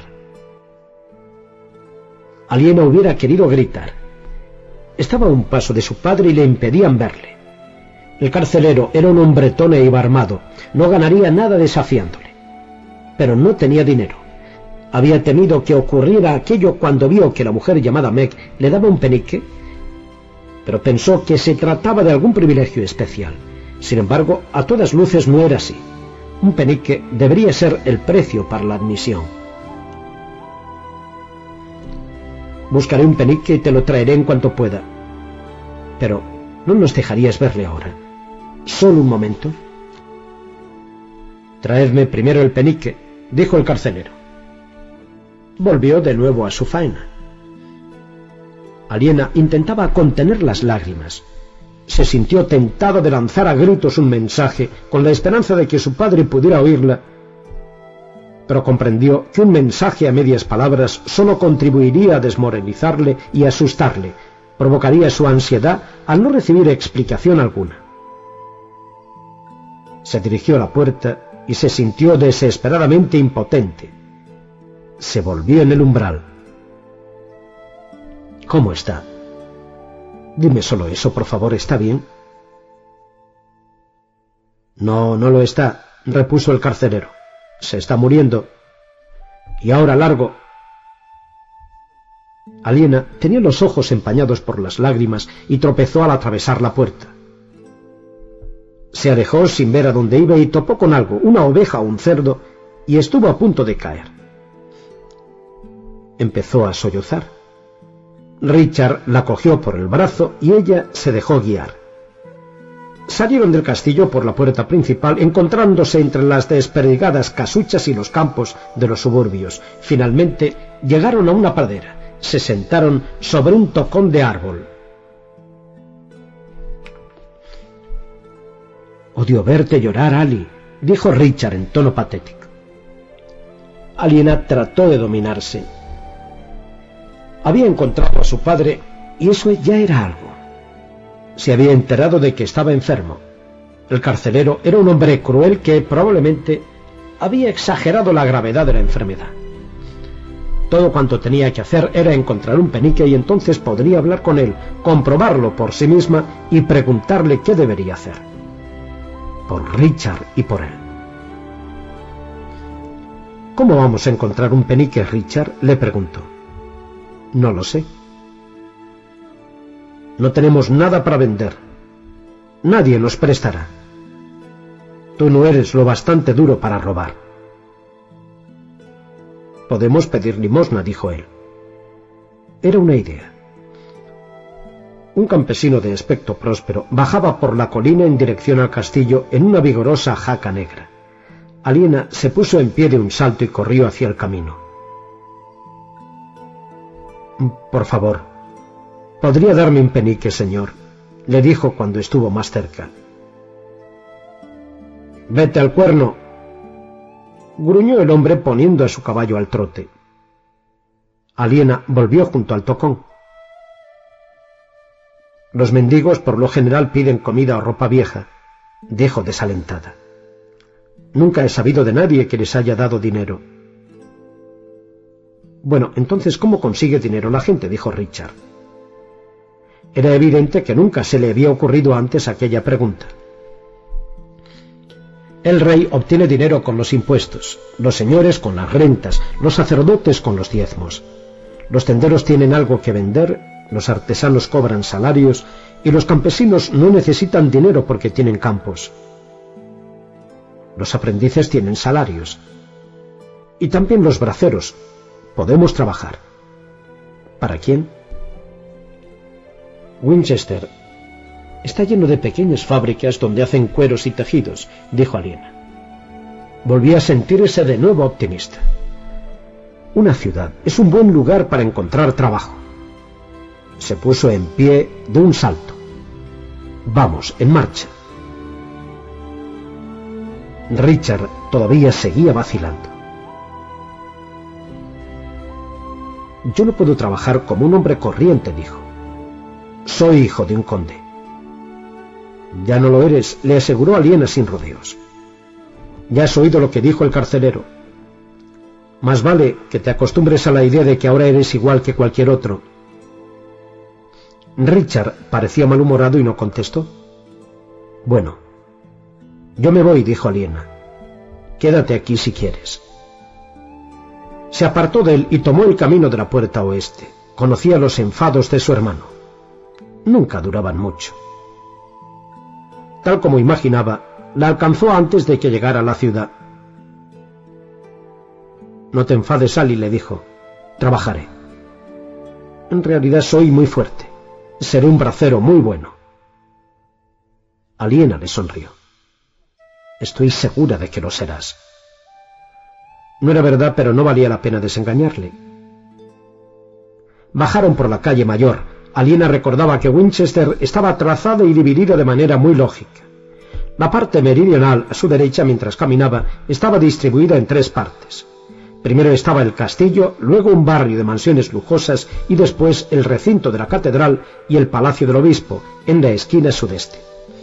Aliena hubiera querido gritar. Estaba a un paso de su padre y le impedían verle. El carcelero era un hombretón e iba armado. No ganaría nada desafiándole. Pero no tenía dinero. Había temido que ocurriera aquello cuando vio que la mujer llamada Meg le daba un penique, pero pensó que se trataba de algún privilegio especial. Sin embargo, a todas luces no era así. Un penique debería ser el precio para la admisión. «Buscaré un penique y te lo traeré en cuanto pueda. Pero ¿no nos dejarías verle ahora? Solo un momento». «Traedme primero el penique», dijo el carcelero. Volvió de nuevo a su faena. Aliena intentaba contener las lágrimas. Se sintió tentada de lanzar a gritos un mensaje con la esperanza de que su padre pudiera oírla, pero comprendió que un mensaje a medias palabras solo contribuiría a desmoralizarle y asustarle, provocaría su ansiedad al no recibir explicación alguna. Se dirigió a la puerta y se sintió desesperadamente impotente. Se volvió en el umbral. ¿Cómo está? Dime solo eso, por favor, ¿está bien? No, no lo está, repuso el carcelero. Se está muriendo. Y ahora largo. Aliena tenía los ojos empañados por las lágrimas y tropezó al atravesar la puerta. Se alejó sin ver a dónde iba y topó con algo, una oveja o un cerdo, y estuvo a punto de caer. Empezó a sollozar. Richard la cogió por el brazo y ella se dejó guiar. Salieron del castillo por la puerta principal, encontrándose entre las desperdigadas casuchas y los campos de los suburbios. Finalmente llegaron a una pradera. Se sentaron sobre un tocón de árbol. «Odio verte llorar, Ali», dijo Richard en tono patético. Aliena trató de dominarse. Había encontrado a su padre y eso ya era algo. Se había enterado de que estaba enfermo. El carcelero era un hombre cruel que probablemente había exagerado la gravedad de la enfermedad. Todo cuanto tenía que hacer era encontrar un penique y entonces podría hablar con él, comprobarlo por sí misma y preguntarle qué debería hacer. Por Richard y por él. ¿Cómo vamos a encontrar un penique, Richard?, le preguntó. No lo sé. No tenemos nada para vender. Nadie nos prestará. Tú no eres lo bastante duro para robar. Podemos pedir limosna, dijo él. Era una idea. Un campesino de aspecto próspero bajaba por la colina en dirección al castillo en una vigorosa jaca negra. Aliena se puso en pie de un salto y corrió hacia el camino. Por favor, ¿podría darme un penique, señor?, le dijo cuando estuvo más cerca. Vete al cuerno, gruñó el hombre poniendo a su caballo al trote. Aliena volvió junto al tocón. Los mendigos por lo general piden comida o ropa vieja, dijo desalentada. Nunca he sabido de nadie que les haya dado dinero. Bueno, entonces, ¿cómo consigue dinero la gente?, dijo Richard. Era evidente que nunca se le había ocurrido antes aquella pregunta. El rey obtiene dinero con los impuestos, los señores con las rentas, los sacerdotes con los diezmos. Los tenderos tienen algo que vender, los artesanos cobran salarios y los campesinos no necesitan dinero porque tienen campos. Los aprendices tienen salarios. Y también los braceros. Podemos trabajar. ¿Para quién? Winchester está lleno de pequeñas fábricas donde hacen cueros y tejidos, dijo Aliena. Volví a sentirse de nuevo optimista. Una ciudad es un buen lugar para encontrar trabajo. Se puso en pie de un salto. Vamos, en marcha. Richard todavía seguía vacilando. Yo no puedo trabajar como un hombre corriente, dijo. Soy hijo de un conde. Ya no lo eres, le aseguró Aliena sin rodeos. Ya has oído lo que dijo el carcelero. Más vale que te acostumbres a la idea de que ahora eres igual que cualquier otro. Richard parecía malhumorado y no contestó. Bueno, yo me voy, dijo Aliena. Quédate aquí si quieres. Se apartó de él y tomó el camino de la puerta oeste. Conocía los enfados de su hermano. Nunca duraban mucho. Tal como imaginaba, la alcanzó antes de que llegara a la ciudad. No te enfades, Ali, le dijo. Trabajaré. En realidad soy muy fuerte. Seré un bracero muy bueno. Aliena le sonrió. Estoy segura de que lo serás. No era verdad, pero no valía la pena desengañarle. Bajaron por la calle mayor. Aliena recordaba que Winchester estaba trazada y dividida de manera muy lógica. La parte meridional, a su derecha mientras caminaba, estaba distribuida en tres partes. Primero estaba el castillo, luego un barrio de mansiones lujosas y después el recinto de la catedral y el palacio del obispo, en la esquina sudeste.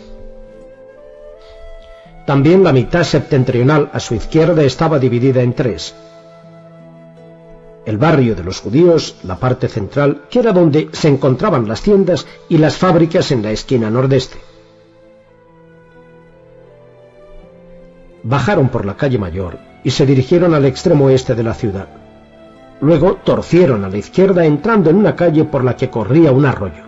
También la mitad septentrional a su izquierda estaba dividida en tres. El barrio de los judíos, la parte central, que era donde se encontraban las tiendas, y las fábricas en la esquina nordeste. Bajaron por la calle Mayor y se dirigieron al extremo oeste de la ciudad. Luego torcieron a la izquierda entrando en una calle por la que corría un arroyo.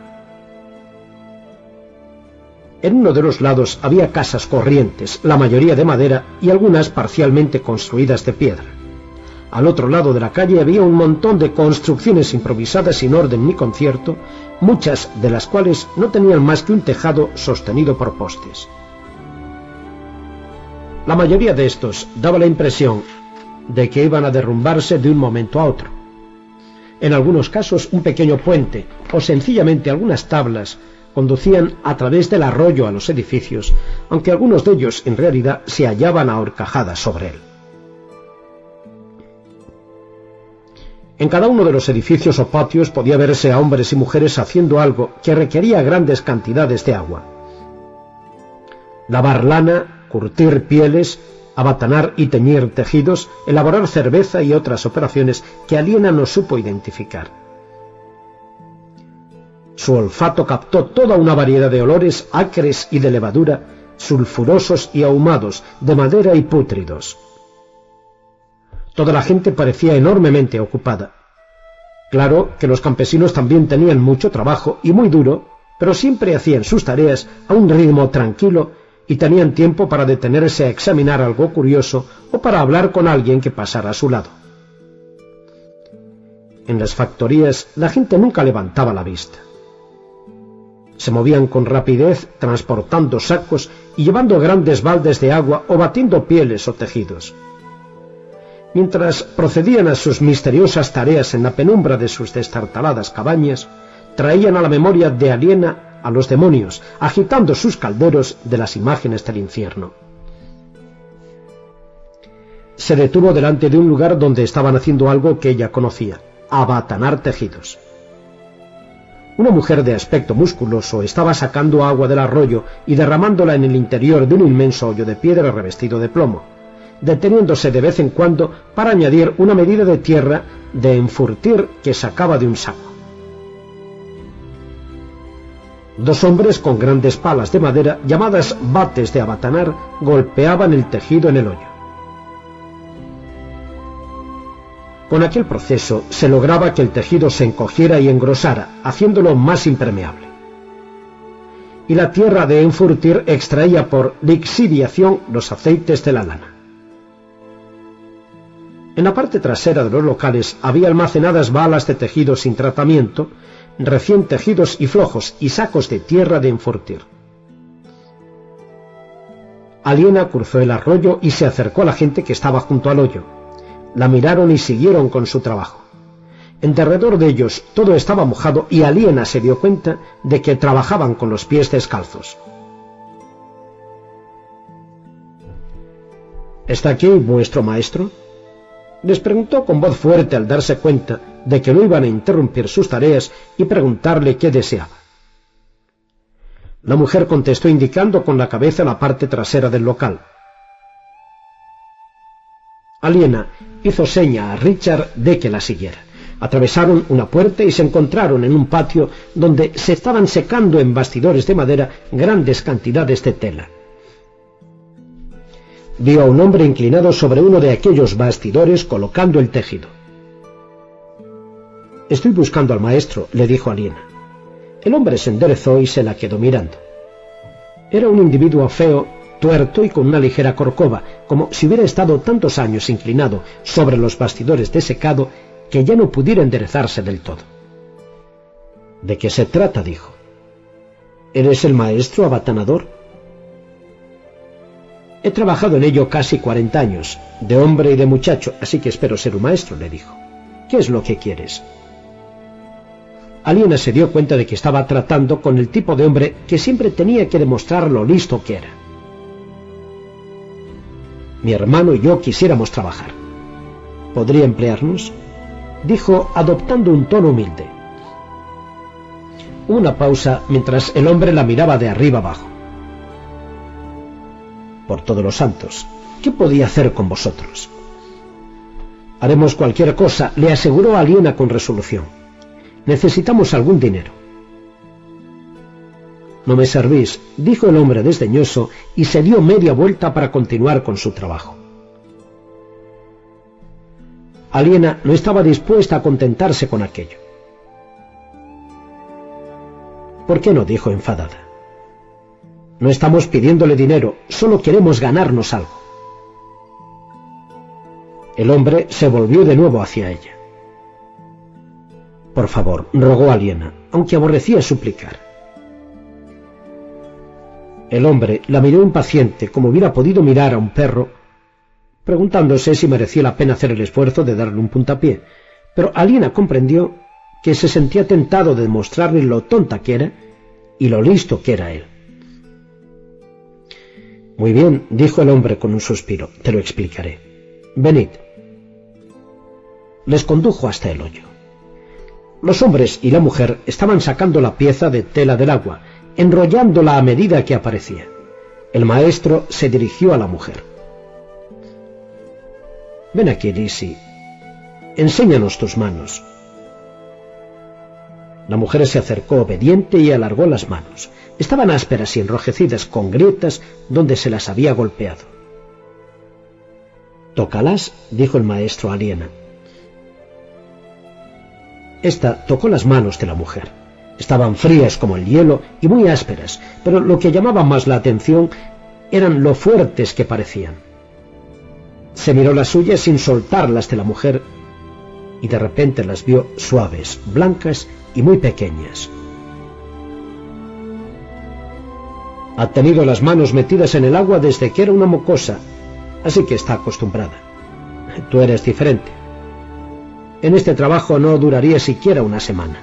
En uno de los lados había casas corrientes, la mayoría de madera y algunas parcialmente construidas de piedra. Al otro lado de la calle había un montón de construcciones improvisadas sin orden ni concierto, muchas de las cuales no tenían más que un tejado sostenido por postes. La mayoría de estos daba la impresión de que iban a derrumbarse de un momento a otro. En algunos casos un pequeño puente o sencillamente algunas tablas conducían a través del arroyo a los edificios, aunque algunos de ellos en realidad se hallaban a horcajadas sobre él. En cada uno de los edificios o patios podía verse a hombres y mujeres haciendo algo que requería grandes cantidades de agua. Lavar lana, curtir pieles, abatanar y teñir tejidos, elaborar cerveza y otras operaciones que Aliena no supo identificar. Su olfato captó toda una variedad de olores acres y de levadura, sulfurosos y ahumados, de madera y pútridos. Toda la gente parecía enormemente ocupada. Claro que los campesinos también tenían mucho trabajo y muy duro, pero siempre hacían sus tareas a un ritmo tranquilo y tenían tiempo para detenerse a examinar algo curioso o para hablar con alguien que pasara a su lado. En las factorías la gente nunca levantaba la vista. Se movían con rapidez, transportando sacos y llevando grandes baldes de agua o batiendo pieles o tejidos. Mientras procedían a sus misteriosas tareas en la penumbra de sus destartaladas cabañas, traían a la memoria de Aliena a los demonios, agitando sus calderos de las imágenes del infierno. Se detuvo delante de un lugar donde estaban haciendo algo que ella conocía: abatanar tejidos. Una mujer de aspecto musculoso estaba sacando agua del arroyo y derramándola en el interior de un inmenso hoyo de piedra revestido de plomo, deteniéndose de vez en cuando para añadir una medida de tierra de enfurtir que sacaba de un saco. Dos hombres con grandes palas de madera, llamadas bates de abatanar, golpeaban el tejido en el hoyo. Con aquel proceso se lograba que el tejido se encogiera y engrosara, haciéndolo más impermeable. Y la tierra de enfurtir extraía por lixiviación los aceites de la lana. En la parte trasera de los locales había almacenadas balas de tejido sin tratamiento, recién tejidos y flojos, y sacos de tierra de enfurtir. Aliena cruzó el arroyo y se acercó a la gente que estaba junto al hoyo. La miraron y siguieron con su trabajo. En derredor de ellos todo estaba mojado y Aliena se dio cuenta de que trabajaban con los pies descalzos. ¿Está aquí vuestro maestro?, les preguntó con voz fuerte al darse cuenta de que no iban a interrumpir sus tareas y preguntarle qué deseaba. La mujer contestó indicando con la cabeza la parte trasera del local. Aliena hizo seña a Richard de que la siguiera. Atravesaron una puerta y se encontraron en un patio donde se estaban secando en bastidores de madera grandes cantidades de tela. Vio a un hombre inclinado sobre uno de aquellos bastidores colocando el tejido. «Estoy buscando al maestro», le dijo Aliena. El hombre se enderezó y se la quedó mirando. Era un individuo feo, tuerto y con una ligera corcova, como si hubiera estado tantos años inclinado sobre los bastidores de secado que ya no pudiera enderezarse del todo. «¿De qué se trata?», dijo. «¿Eres el maestro abatanador?». «He trabajado en ello casi cuarenta años, de hombre y de muchacho, así que espero ser un maestro», le dijo. «¿Qué es lo que quieres?». Aliena se dio cuenta de que estaba tratando con el tipo de hombre que siempre tenía que demostrar lo listo que era. «Mi hermano y yo quisiéramos trabajar». ¿Podría emplearnos?, dijo, adoptando un tono humilde. Una pausa mientras el hombre la miraba de arriba abajo. Por todos los santos, ¿qué podía hacer con vosotros? Haremos cualquier cosa, le aseguró Aliena con resolución. Necesitamos algún dinero. No me servís, dijo el hombre desdeñoso y se dio media vuelta para continuar con su trabajo. Aliena no estaba dispuesta a contentarse con aquello. ¿Por qué no?, dijo enfadada. No estamos pidiéndole dinero, solo queremos ganarnos algo. El hombre se volvió de nuevo hacia ella. Por favor, rogó Aliena, aunque aborrecía suplicar. El hombre la miró impaciente, como hubiera podido mirar a un perro, preguntándose si merecía la pena hacer el esfuerzo de darle un puntapié, pero Aliena comprendió que se sentía tentado de demostrarle lo tonta que era y lo listo que era él. Muy bien, dijo el hombre con un suspiro, te lo explicaré. Venid. Les condujo hasta el hoyo. Los hombres y la mujer estaban sacando la pieza de tela del agua, enrollándola a medida que aparecía. El maestro se dirigió a la mujer. Ven aquí, Lizzie. Enséñanos tus manos. La mujer se acercó obediente y alargó las manos. Estaban ásperas y enrojecidas con grietas donde se las había golpeado. Tócalas, dijo el maestro a Aliena. Esta tocó las manos de la mujer. Estaban frías como el hielo y muy ásperas, pero lo que llamaba más la atención eran lo fuertes que parecían. Se miró las suyas sin soltar las de la mujer y de repente las vio suaves, blancas y muy pequeñas. Ha tenido las manos metidas en el agua desde que era una mocosa, así que está acostumbrada. Tú eres diferente. En este trabajo no duraría siquiera una semana.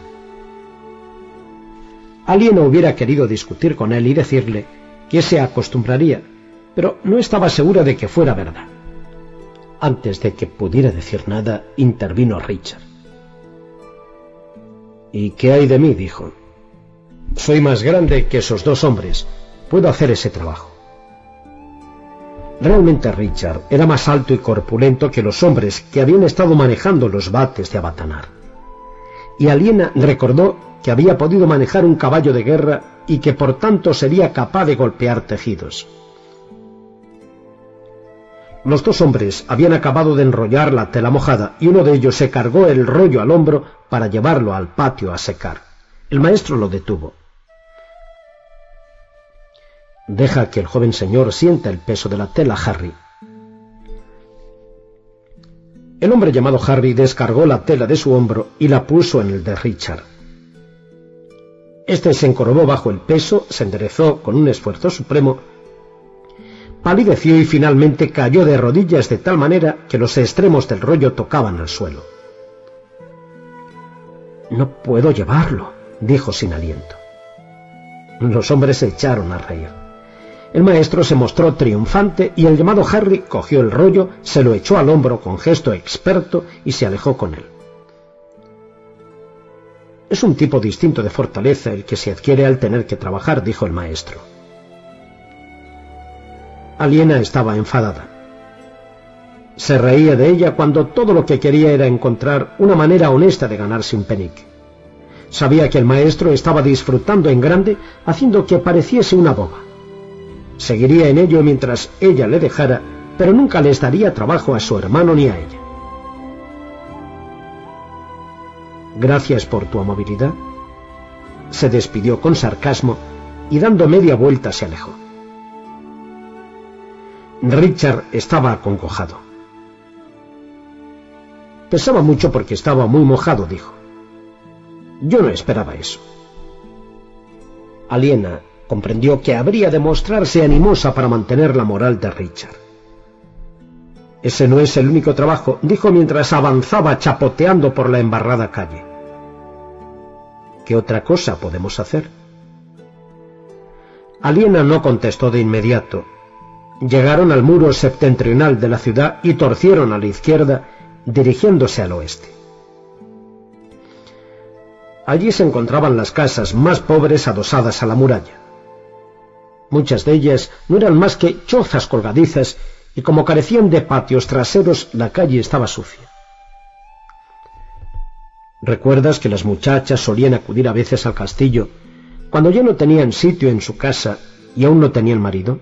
Aliena hubiera querido discutir con él y decirle que se acostumbraría, pero no estaba segura de que fuera verdad. Antes de que pudiera decir nada, intervino Richard. ¿Y qué hay de mí?, dijo. Soy más grande que esos dos hombres. Puedo hacer ese trabajo. Realmente Richard era más alto y corpulento que los hombres que habían estado manejando los bates de Abatanar. Y Aliena recordó que había podido manejar un caballo de guerra y que por tanto sería capaz de golpear tejidos. Los dos hombres habían acabado de enrollar la tela mojada y uno de ellos se cargó el rollo al hombro para llevarlo al patio a secar. El maestro lo detuvo. Deja que el joven señor sienta el peso de la tela, Harry. El hombre llamado Harry descargó la tela de su hombro y la puso en el de Richard. Este se encorvó bajo el peso, se enderezó con un esfuerzo supremo, palideció y finalmente cayó de rodillas de tal manera que los extremos del rollo tocaban el suelo. No puedo llevarlo, dijo sin aliento. Los hombres se echaron a reír. El maestro se mostró triunfante y el llamado Harry cogió el rollo, se lo echó al hombro con gesto experto y se alejó con él. Es un tipo distinto de fortaleza el que se adquiere al tener que trabajar, dijo el maestro. Aliena estaba enfadada. Se reía de ella cuando todo lo que quería era encontrar una manera honesta de ganarse un penique. Sabía que el maestro estaba disfrutando en grande, haciendo que pareciese una boba. Seguiría en ello mientras ella le dejara, pero nunca les daría trabajo a su hermano ni a ella. Gracias por tu amabilidad. Se despidió con sarcasmo y dando media vuelta se alejó. Richard estaba acongojado. Pesaba mucho porque estaba muy mojado, dijo. Yo no esperaba eso. Aliena comprendió que habría de mostrarse animosa para mantener la moral de Richard. Ese no es el único trabajo, dijo mientras avanzaba chapoteando por la embarrada calle. ¿Qué otra cosa podemos hacer? Aliena no contestó de inmediato. Llegaron al muro septentrional de la ciudad y torcieron a la izquierda dirigiéndose al oeste. Allí se encontraban las casas más pobres adosadas a la muralla. Muchas de ellas no eran más que chozas colgadizas y como carecían de patios traseros, la calle estaba sucia. ¿Recuerdas que las muchachas solían acudir a veces al castillo cuando ya no tenían sitio en su casa y aún no tenían marido?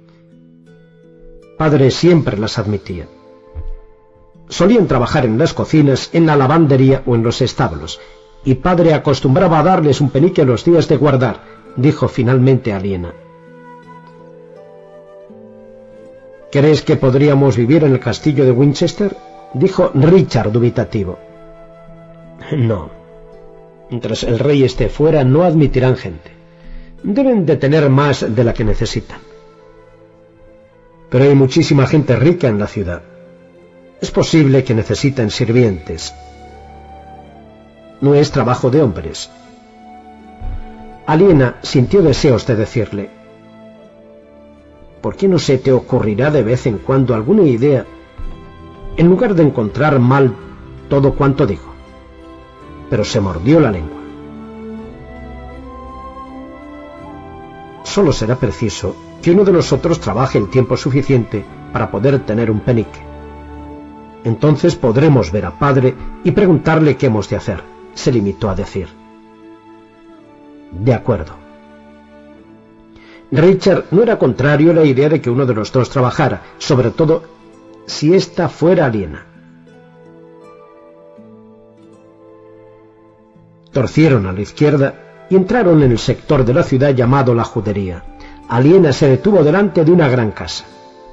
Padre siempre las admitía. Solían trabajar en las cocinas, en la lavandería o en los establos, y padre acostumbraba a darles un penique los días de guardar, dijo finalmente Aliena. ¿Crees que podríamos vivir en el castillo de Winchester?, dijo Richard dubitativo. No. Mientras el rey esté fuera, no admitirán gente. Deben de tener más de la que necesitan. Pero hay muchísima gente rica en la ciudad. Es posible que necesiten sirvientes. No es trabajo de hombres. Aliena sintió deseos de decirle: ¿por qué no se te ocurrirá de vez en cuando alguna idea, en lugar de encontrar mal todo cuanto digo? Pero se mordió la lengua. Solo será preciso que uno de nosotros trabaje el tiempo suficiente para poder tener un penique. Entonces podremos ver a padre y preguntarle qué hemos de hacer, se limitó a decir. De acuerdo. Richard no era contrario a la idea de que uno de los dos trabajara, sobre todo si ésta fuera Aliena. Torcieron a la izquierda y entraron en el sector de la ciudad llamado la Judería. Aliena se detuvo delante de una gran casa.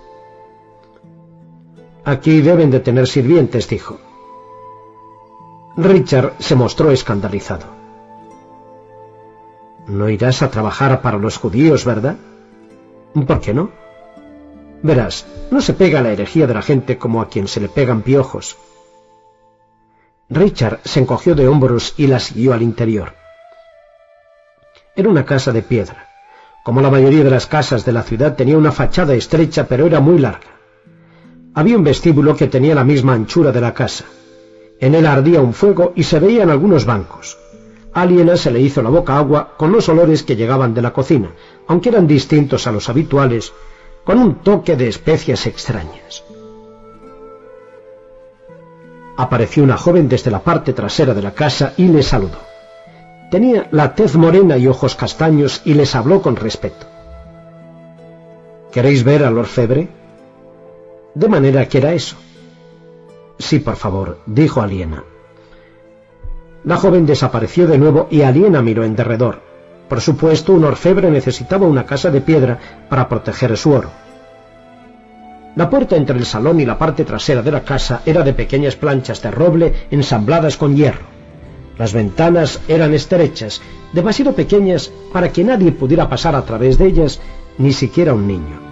Aquí deben de tener sirvientes, dijo. Richard se mostró escandalizado. No irás a trabajar para los judíos, ¿verdad? ¿Por qué no? Verás, no se pega a la herejía de la gente como a quien se le pegan piojos. Richard se encogió de hombros y la siguió al interior. Era una casa de piedra. Como la mayoría de las casas de la ciudad, tenía una fachada estrecha, pero era muy larga. Había un vestíbulo que tenía la misma anchura de la casa. En él ardía un fuego y se veían algunos bancos. A Aliena se le hizo la boca agua con los olores que llegaban de la cocina, aunque eran distintos a los habituales, con un toque de especias extrañas. Apareció una joven desde la parte trasera de la casa y le saludó. Tenía la tez morena y ojos castaños y les habló con respeto. ¿Queréis ver al orfebre? De manera que era eso. Sí, por favor, dijo Aliena. La joven desapareció de nuevo y Aliena miró en derredor. Por supuesto, un orfebre necesitaba una casa de piedra para proteger su oro. La puerta entre el salón y la parte trasera de la casa era de pequeñas planchas de roble ensambladas con hierro. Las ventanas eran estrechas, demasiado pequeñas para que nadie pudiera pasar a través de ellas, ni siquiera un niño.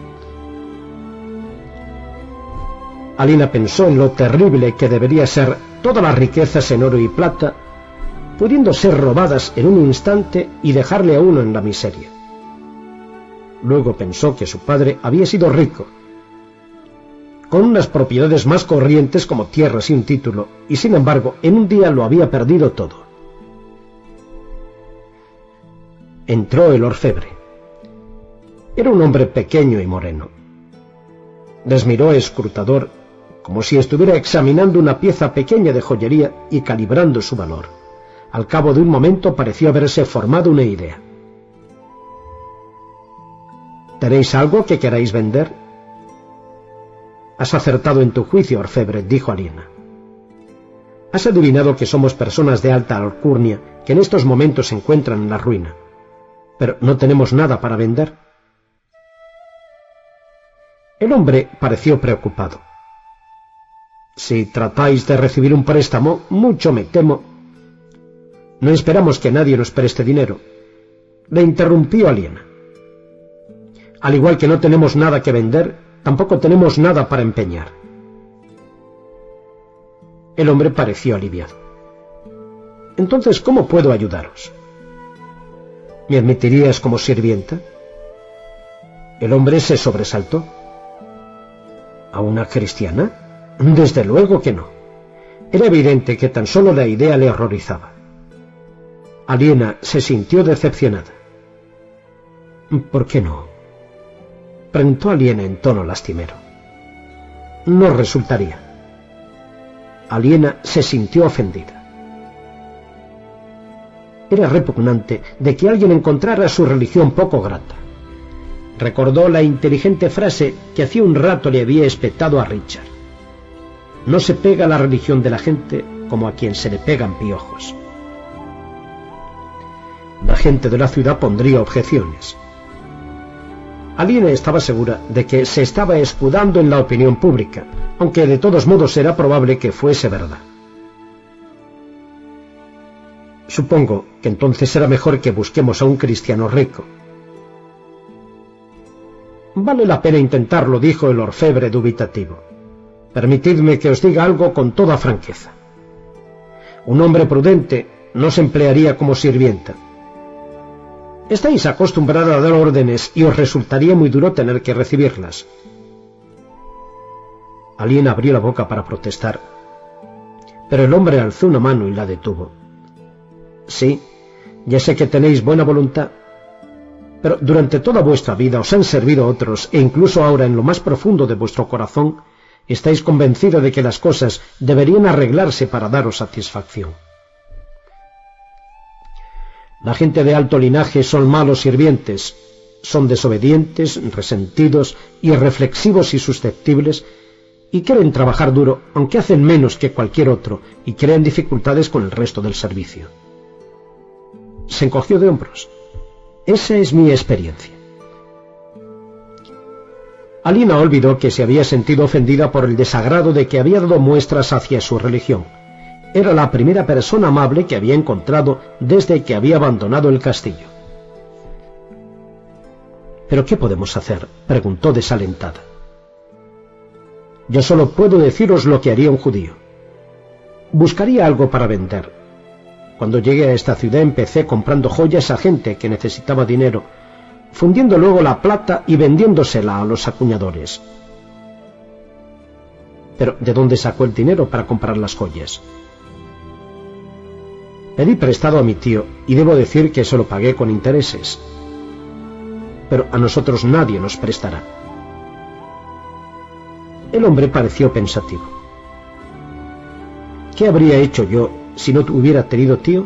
Aliena pensó en lo terrible que debería ser todas las riquezas en oro y plata, pudiendo ser robadas en un instante y dejarle a uno en la miseria. Luego pensó que su padre había sido rico, con unas propiedades más corrientes como tierras y un título, y sin embargo en un día lo había perdido todo. Entró el orfebre. Era un hombre pequeño y moreno. Les miró escrutador, como si estuviera examinando una pieza pequeña de joyería y calibrando su valor. Al cabo de un momento pareció haberse formado una idea. ¿Tenéis algo que queráis vender? Has acertado en tu juicio, orfebre, dijo Aliena. Has adivinado que somos personas de alta alcurnia que en estos momentos se encuentran en la ruina. Pero no tenemos nada para vender. El hombre pareció preocupado. Si tratáis de recibir un préstamo, mucho me temo. No esperamos que nadie nos preste dinero. Le interrumpió Aliena. Al igual que no tenemos nada que vender, tampoco tenemos nada para empeñar. El hombre pareció aliviado. Entonces, ¿cómo puedo ayudaros? ¿Me admitirías como sirvienta? El hombre se sobresaltó. ¿A una cristiana? Desde luego que no. Era evidente que tan solo la idea le horrorizaba. Aliena se sintió decepcionada. «¿Por qué no?», preguntó Aliena en tono lastimero. «No resultaría». Aliena se sintió ofendida. Era repugnante de que alguien encontrara su religión poco grata. Recordó la inteligente frase que hacía un rato le había espetado a Richard: «No se pega a la religión de la gente como a quien se le pegan piojos». La gente de la ciudad pondría objeciones. Aliena estaba segura de que se estaba escudando en la opinión pública, aunque de todos modos era probable que fuese verdad. «Supongo que entonces será mejor que busquemos a un cristiano rico». «Vale la pena intentarlo», dijo el orfebre dubitativo. «Permitidme que os diga algo con toda franqueza. Un hombre prudente no se emplearía como sirvienta. Estáis acostumbrados a dar órdenes y os resultaría muy duro tener que recibirlas». Aliena abrió la boca para protestar, pero el hombre alzó una mano y la detuvo. «Sí, ya sé que tenéis buena voluntad, pero durante toda vuestra vida os han servido otros, e incluso ahora en lo más profundo de vuestro corazón estáis convencido de que las cosas deberían arreglarse para daros satisfacción. La gente de alto linaje son malos sirvientes, son desobedientes, resentidos, irreflexivos y susceptibles, y quieren trabajar duro, aunque hacen menos que cualquier otro, y crean dificultades con el resto del servicio». Se encogió de hombros. «Esa es mi experiencia». Aliena olvidó que se había sentido ofendida por el desagrado de que había dado muestras hacia su religión. Era la primera persona amable que había encontrado desde que había abandonado el castillo. «¿Pero qué podemos hacer?», preguntó desalentada. «Yo solo puedo deciros lo que haría un judío. Buscaría algo para vender. Cuando llegué a esta ciudad empecé comprando joyas a gente que necesitaba dinero, fundiendo luego la plata y vendiéndosela a los acuñadores». «¿Pero de dónde sacó el dinero para comprar las joyas?». «Pedí prestado a mi tío y debo decir que se lo pagué con intereses. Pero a nosotros nadie nos prestará». El hombre pareció pensativo. «¿Qué habría hecho yo si no hubiera tenido tío?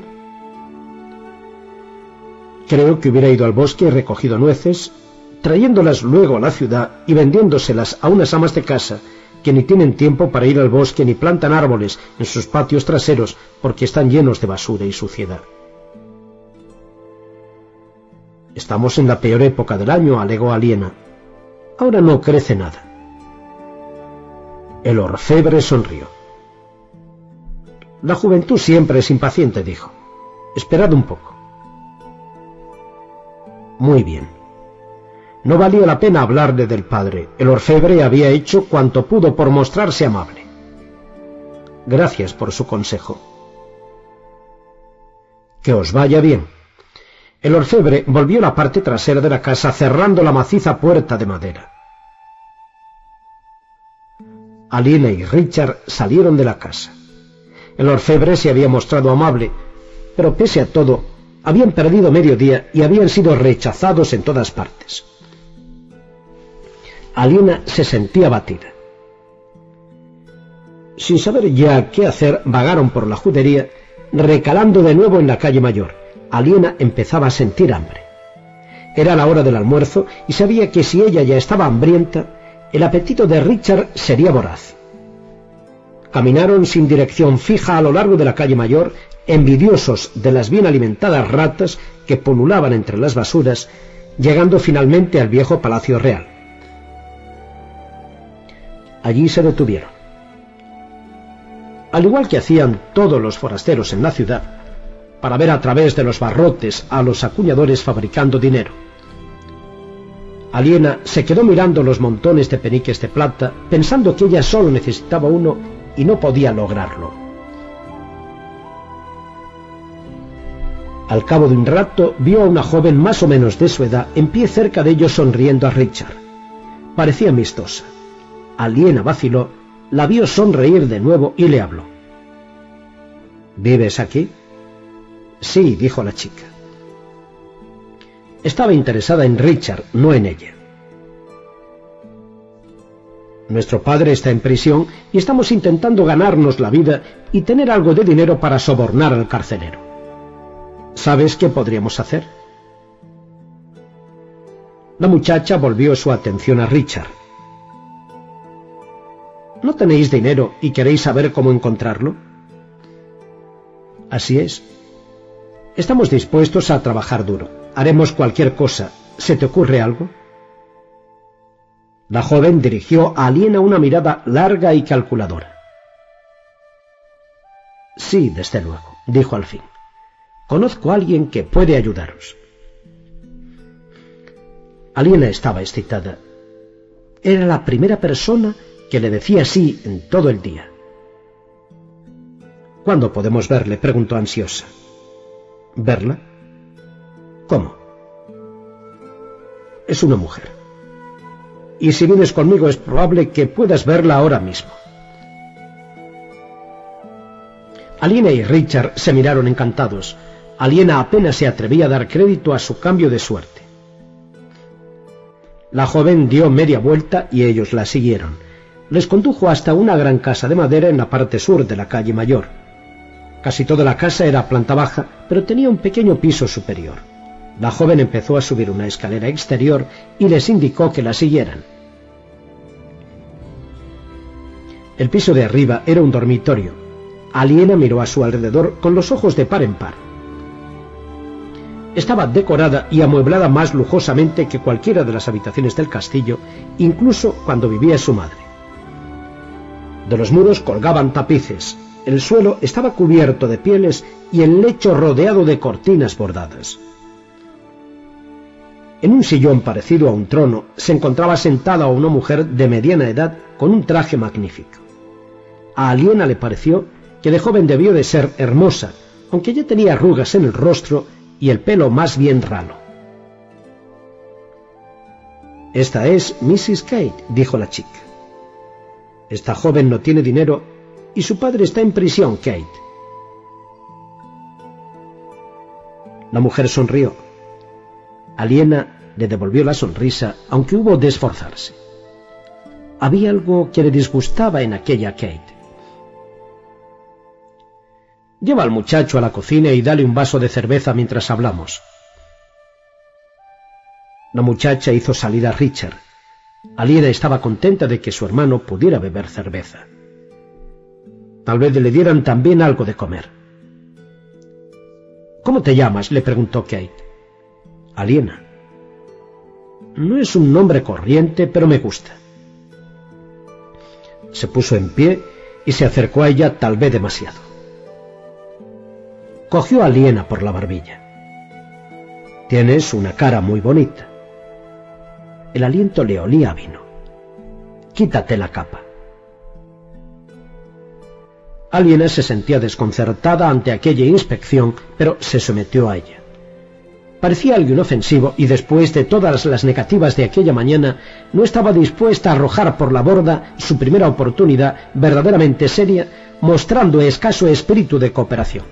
Creo que hubiera ido al bosque y recogido nueces, trayéndolas luego a la ciudad y vendiéndoselas a unas amas de casa que ni tienen tiempo para ir al bosque ni plantan árboles en sus patios traseros porque están llenos de basura y suciedad». «Estamos en la peor época del año», alegó Aliena. «Ahora no crece nada». El orfebre sonrió. «La juventud siempre es impaciente», dijo. «Esperad un poco». Muy bien. No valía la pena hablarle del padre. El orfebre había hecho cuanto pudo por mostrarse amable. «Gracias por su consejo». «Que os vaya bien». El orfebre volvió a la parte trasera de la casa cerrando la maciza puerta de madera. Aliena y Richard salieron de la casa. El orfebre se había mostrado amable, pero pese a todo, habían perdido medio día y habían sido rechazados en todas partes. Aliena se sentía abatida. Sin saber ya qué hacer, vagaron por la judería, recalando de nuevo en la calle mayor. Aliena empezaba a sentir hambre. Era la hora del almuerzo y sabía que si ella ya estaba hambrienta, el apetito de Richard sería voraz. Caminaron sin dirección fija a lo largo de la calle mayor, envidiosos de las bien alimentadas ratas que pululaban entre las basuras, llegando finalmente al viejo Palacio Real. Allí se detuvieron. Al igual que hacían todos los forasteros en la ciudad, para ver a través de los barrotes a los acuñadores fabricando dinero. Aliena se quedó mirando los montones de peniques de plata, pensando que ella solo necesitaba uno y no podía lograrlo. Al cabo de un rato vio a una joven más o menos de su edad en pie cerca de ellos sonriendo a Richard. Parecía amistosa. Aliena vaciló, la vio sonreír de nuevo y le habló. ¿Vives aquí? Sí, dijo la chica. Estaba interesada en Richard, no en ella. Nuestro padre está en prisión y estamos intentando ganarnos la vida y tener algo de dinero para sobornar al carcelero. ¿Sabes qué podríamos hacer? La muchacha volvió su atención a Richard. ¿No tenéis dinero y queréis saber cómo encontrarlo? Así es. Estamos dispuestos a trabajar duro. Haremos cualquier cosa. ¿Se te ocurre algo? La joven dirigió a Aliena una mirada larga y calculadora. Sí, desde luego, dijo al fin. Conozco a alguien que puede ayudaros. Aliena estaba excitada. Era la primera persona que le decía sí en todo el día. ¿Cuándo podemos verle?, preguntó ansiosa. ¿Verla? ¿Cómo? Es una mujer. Y si vienes conmigo es probable que puedas verla ahora mismo. Aliena y Richard se miraron encantados. Aliena apenas se atrevía a dar crédito a su cambio de suerte. La joven dio media vuelta y ellos la siguieron. Les condujo hasta una gran casa de madera en la parte sur de la calle Mayor. Casi toda la casa era planta baja, pero tenía un pequeño piso superior. La joven empezó a subir una escalera exterior y les indicó que la siguieran. El piso de arriba era un dormitorio. Aliena miró a su alrededor con los ojos de par en par. Estaba decorada y amueblada más lujosamente que cualquiera de las habitaciones del castillo, incluso cuando vivía su madre. De los muros colgaban tapices, el suelo estaba cubierto de pieles y el lecho rodeado de cortinas bordadas. En un sillón parecido a un trono se encontraba sentada una mujer de mediana edad con un traje magnífico. A Aliena le pareció que de joven debió de ser hermosa, aunque ya tenía arrugas en el rostro y el pelo más bien ralo. «Esta es missus Kate», dijo la chica. «Esta joven no tiene dinero y su padre está en prisión, Kate». La mujer sonrió. Aliena le devolvió la sonrisa, aunque hubo de esforzarse. Había algo que le disgustaba en aquella Kate. «Lleva al muchacho a la cocina y dale un vaso de cerveza mientras hablamos». La muchacha hizo salir a Richard. Aliena estaba contenta de que su hermano pudiera beber cerveza. Tal vez le dieran también algo de comer. «¿Cómo te llamas?», le preguntó Kate. «Aliena». «No es un nombre corriente, pero me gusta». Se puso en pie y se acercó a ella tal vez demasiado. Cogió a Aliena por la barbilla. «Tienes una cara muy bonita». El aliento le olía a vino. «Quítate la capa». Aliena se sentía desconcertada ante aquella inspección, pero se sometió a ella. Parecía alguien ofensivo y después de todas las negativas de aquella mañana no estaba dispuesta a arrojar por la borda su primera oportunidad verdaderamente seria, mostrando escaso espíritu de cooperación.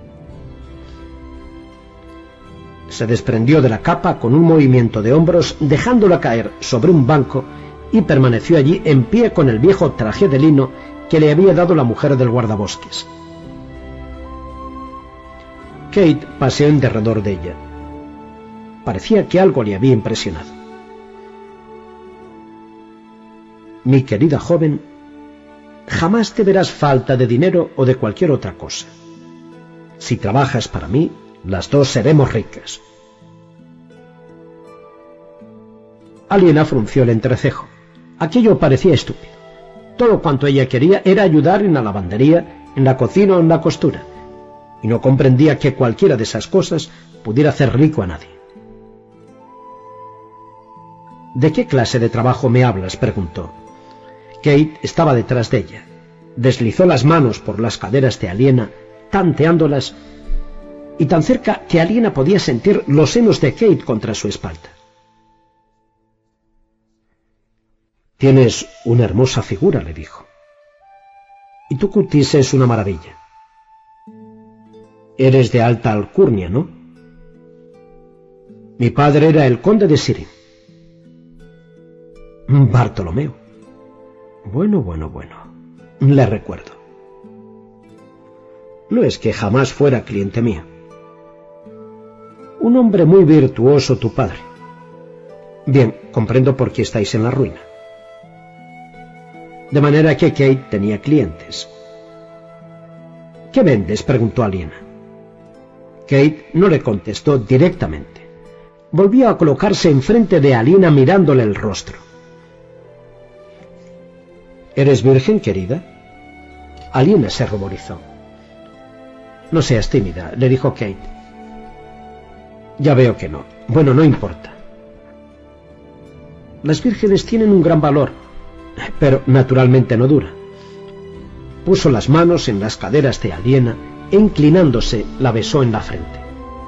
Se desprendió de la capa con un movimiento de hombros, dejándola caer sobre un banco, y permaneció allí en pie con el viejo traje de lino que le había dado la mujer del guardabosques. Kate paseó en derredor de ella. Parecía que algo le había impresionado. «Mi querida joven, jamás te verás falta de dinero o de cualquier otra cosa. Si trabajas para mí, las dos seremos ricas». Aliena frunció el entrecejo. Aquello parecía estúpido. Todo cuanto ella quería era ayudar en la lavandería, en la cocina o en la costura, y no comprendía que cualquiera de esas cosas pudiera hacer rico a nadie. «¿De qué clase de trabajo me hablas?», preguntó. Kate estaba detrás de ella. Deslizó las manos por las caderas de Aliena, tanteándolas, y tan cerca que Aliena podía sentir los senos de Kate contra su espalda. «Tienes una hermosa figura», le dijo. «Y tu cutis es una maravilla». Eres de alta alcurnia, ¿no? Mi padre era el conde de Sirin. Bartolomeo. Bueno, bueno, bueno. Le recuerdo. No es que jamás fuera cliente mío. Un hombre muy virtuoso tu padre. Bien, comprendo por qué estáis en la ruina. De manera que Kate tenía clientes. ¿Qué vendes?, preguntó Aliena. Kate no le contestó directamente. Volvió a colocarse enfrente de Aliena mirándole el rostro. ¿Eres virgen, querida? Aliena se ruborizó. No seas tímida, le dijo Kate. Ya veo que no. Bueno, no importa. Las vírgenes tienen un gran valor, pero naturalmente no dura. Puso las manos en las caderas de Aliena e inclinándose la besó en la frente.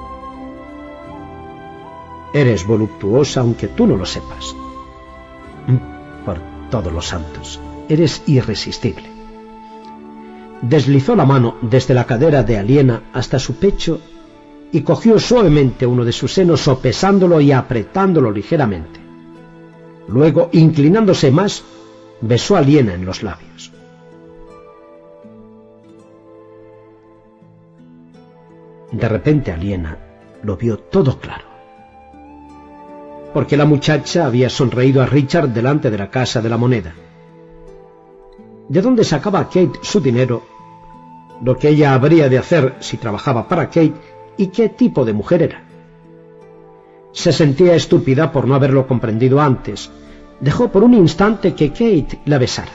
Eres voluptuosa aunque tú no lo sepas. Por todos los santos, eres irresistible. Deslizó la mano desde la cadera de Aliena hasta su pecho y cogió suavemente uno de sus senos, sopesándolo y apretándolo ligeramente. Luego, inclinándose más, besó a Aliena en los labios. De repente Aliena lo vio todo claro, porque la muchacha había sonreído a Richard delante de la Casa de la Moneda. ¿De dónde sacaba Kate su dinero? Lo que ella habría de hacer si trabajaba para Kate y qué tipo de mujer era. Se sentía estúpida por no haberlo comprendido antes. Dejó por un instante que Kate la besara.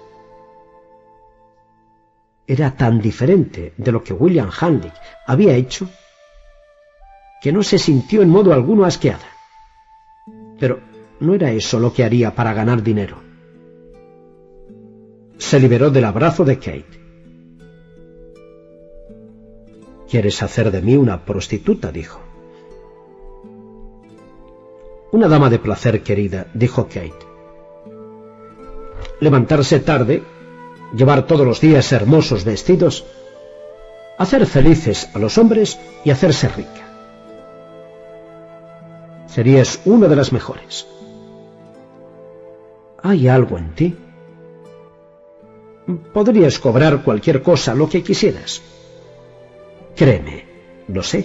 Era tan diferente de lo que William Hanley había hecho que no se sintió en modo alguno asqueada. Pero no era eso lo que haría para ganar dinero. Se liberó del abrazo de Kate. ¿Quieres hacer de mí una prostituta?, dijo. Una dama de placer, querida, dijo Kate. Levantarse tarde, llevar todos los días hermosos vestidos, hacer felices a los hombres y hacerse rica. Serías una de las mejores. ¿Hay algo en ti? Podrías cobrar cualquier cosa, lo que quisieras. Créeme, lo sé.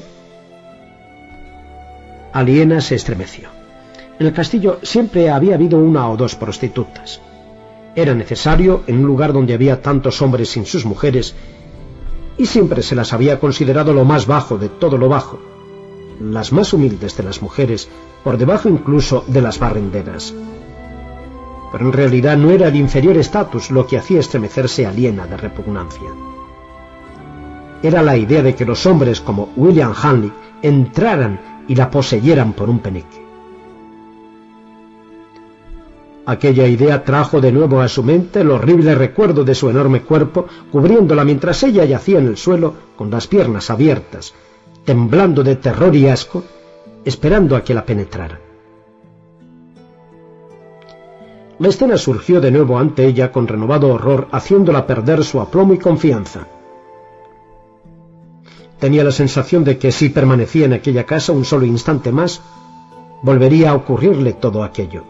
Aliena se estremeció. En el castillo siempre había habido una o dos prostitutas. Era necesario en un lugar donde había tantos hombres sin sus mujeres, y siempre se las había considerado lo más bajo de todo lo bajo, las más humildes de las mujeres, por debajo incluso de las barrenderas. Pero en realidad no era de inferior estatus lo que hacía estremecerse a Aliena de repugnancia. Era la idea de que los hombres como William Hanley entraran y la poseyeran por un penique. Aquella idea trajo de nuevo a su mente el horrible recuerdo de su enorme cuerpo, cubriéndola mientras ella yacía en el suelo con las piernas abiertas, temblando de terror y asco, esperando a que la penetrara. La escena surgió de nuevo ante ella con renovado horror, haciéndola perder su aplomo y confianza. Tenía la sensación de que si permanecía en aquella casa un solo instante más, volvería a ocurrirle todo aquello.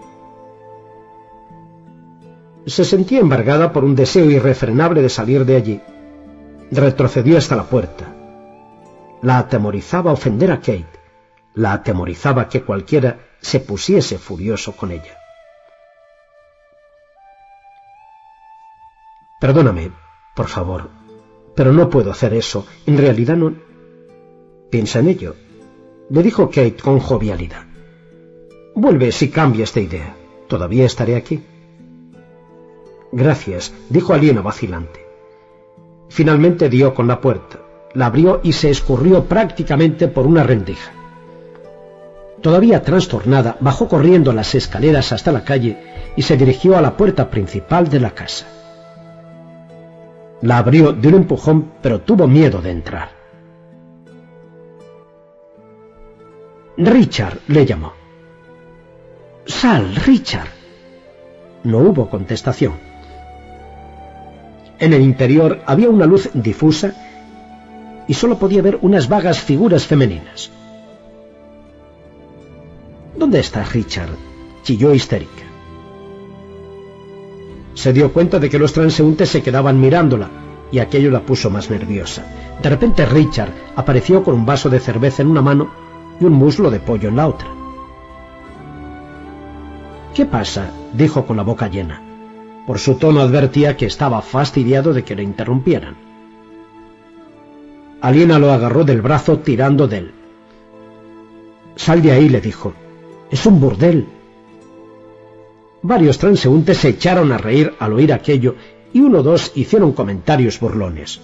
Se sentía embargada por un deseo irrefrenable de salir de allí. Retrocedió hasta la puerta. La atemorizaba ofender a Kate. La atemorizaba que cualquiera se pusiese furioso con ella. Perdóname, por favor, pero no puedo hacer eso. En realidad no... Piensa en ello, le dijo Kate con jovialidad. Vuelve si cambias de idea. Todavía estaré aquí. Gracias, dijo Aliena vacilante. Finalmente dio con la puerta, la abrió y se escurrió prácticamente por una rendija. Todavía trastornada, bajó corriendo las escaleras hasta la calle y se dirigió a la puerta principal de la casa. La abrió de un empujón, pero tuvo miedo de entrar. Richard, le llamó. Sal, Richard. No hubo contestación. En el interior había una luz difusa y solo podía ver unas vagas figuras femeninas. —¿Dónde está Richard? —chilló histérica. Se dio cuenta de que los transeúntes se quedaban mirándola, y aquello la puso más nerviosa. De repente Richard apareció con un vaso de cerveza en una mano y un muslo de pollo en la otra. —¿Qué pasa? —dijo con la boca llena. Por su tono advertía que estaba fastidiado de que le interrumpieran. Aliena lo agarró del brazo tirando de él. —Sal de ahí —le dijo—, es un burdel. Varios transeúntes se echaron a reír al oír aquello y uno o dos hicieron comentarios burlones.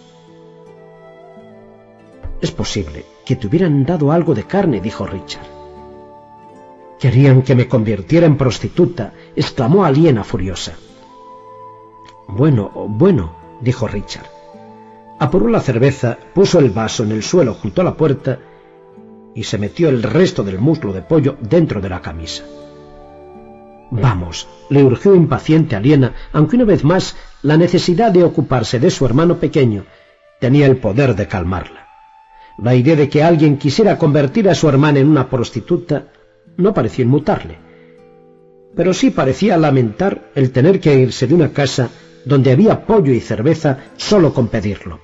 —Es posible que te hubieran dado algo de carne —dijo Richard. —Querían que me convirtiera en prostituta —exclamó Aliena furiosa. —Bueno, bueno —dijo Richard. Apuró la cerveza, puso el vaso en el suelo junto a la puerta y se metió el resto del muslo de pollo dentro de la camisa. —Vamos —le urgió impaciente Aliena, aunque una vez más la necesidad de ocuparse de su hermano pequeño tenía el poder de calmarla. La idea de que alguien quisiera convertir a su hermana en una prostituta no parecía inmutarle, pero sí parecía lamentar el tener que irse de una casa donde había pollo y cerveza solo con pedirlo.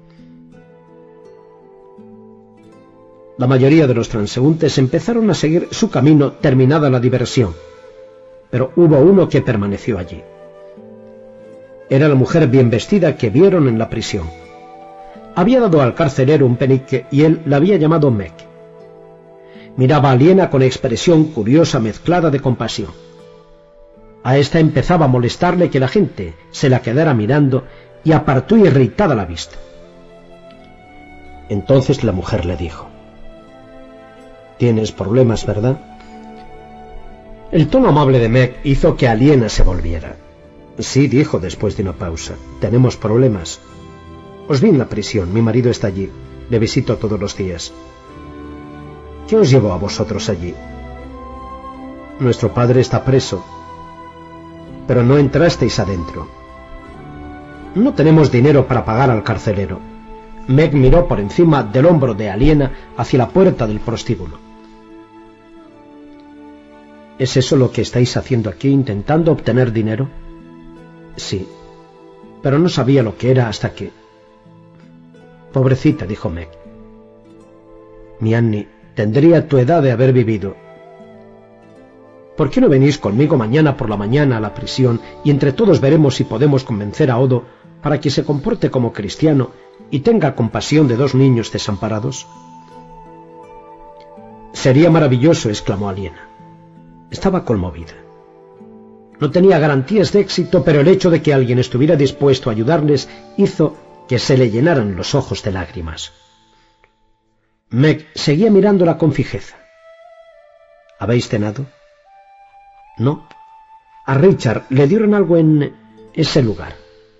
La mayoría de los transeúntes empezaron a seguir su camino terminada la diversión, pero hubo uno que permaneció allí. Era la mujer bien vestida que vieron en la prisión. Había dado al carcelero un penique y él la había llamado Meg. Miraba a Aliena con expresión curiosa mezclada de compasión. A esta empezaba a molestarle que la gente se la quedara mirando y apartó irritada la vista. Entonces la mujer le dijo: «Tienes problemas, ¿verdad?». El tono amable de Meg hizo que Aliena se volviera. «Sí», dijo después de una pausa, «tenemos problemas. Os vi en la prisión, mi marido está allí, le visito todos los días». «¿Qué os llevó a vosotros allí?». «Nuestro padre está preso». «Pero no entrasteis adentro». «No tenemos dinero para pagar al carcelero». Meg miró por encima del hombro de Aliena hacia la puerta del prostíbulo. «¿Es eso lo que estáis haciendo aquí, intentando obtener dinero?». «Sí, pero no sabía lo que era hasta que...». «Pobrecita», dijo Meg. «Mi Annie tendría tu edad de haber vivido. ¿Por qué no venís conmigo mañana por la mañana a la prisión y entre todos veremos si podemos convencer a Odo para que se comporte como cristiano y tenga compasión de dos niños desamparados?» «Sería maravilloso», exclamó Aliena. Estaba conmovida. No tenía garantías de éxito, pero el hecho de que alguien estuviera dispuesto a ayudarles hizo que se le llenaran los ojos de lágrimas. Meg seguía mirándola con fijeza. «¿Habéis cenado?». «No. A Richard le dieron algo en ese lugar».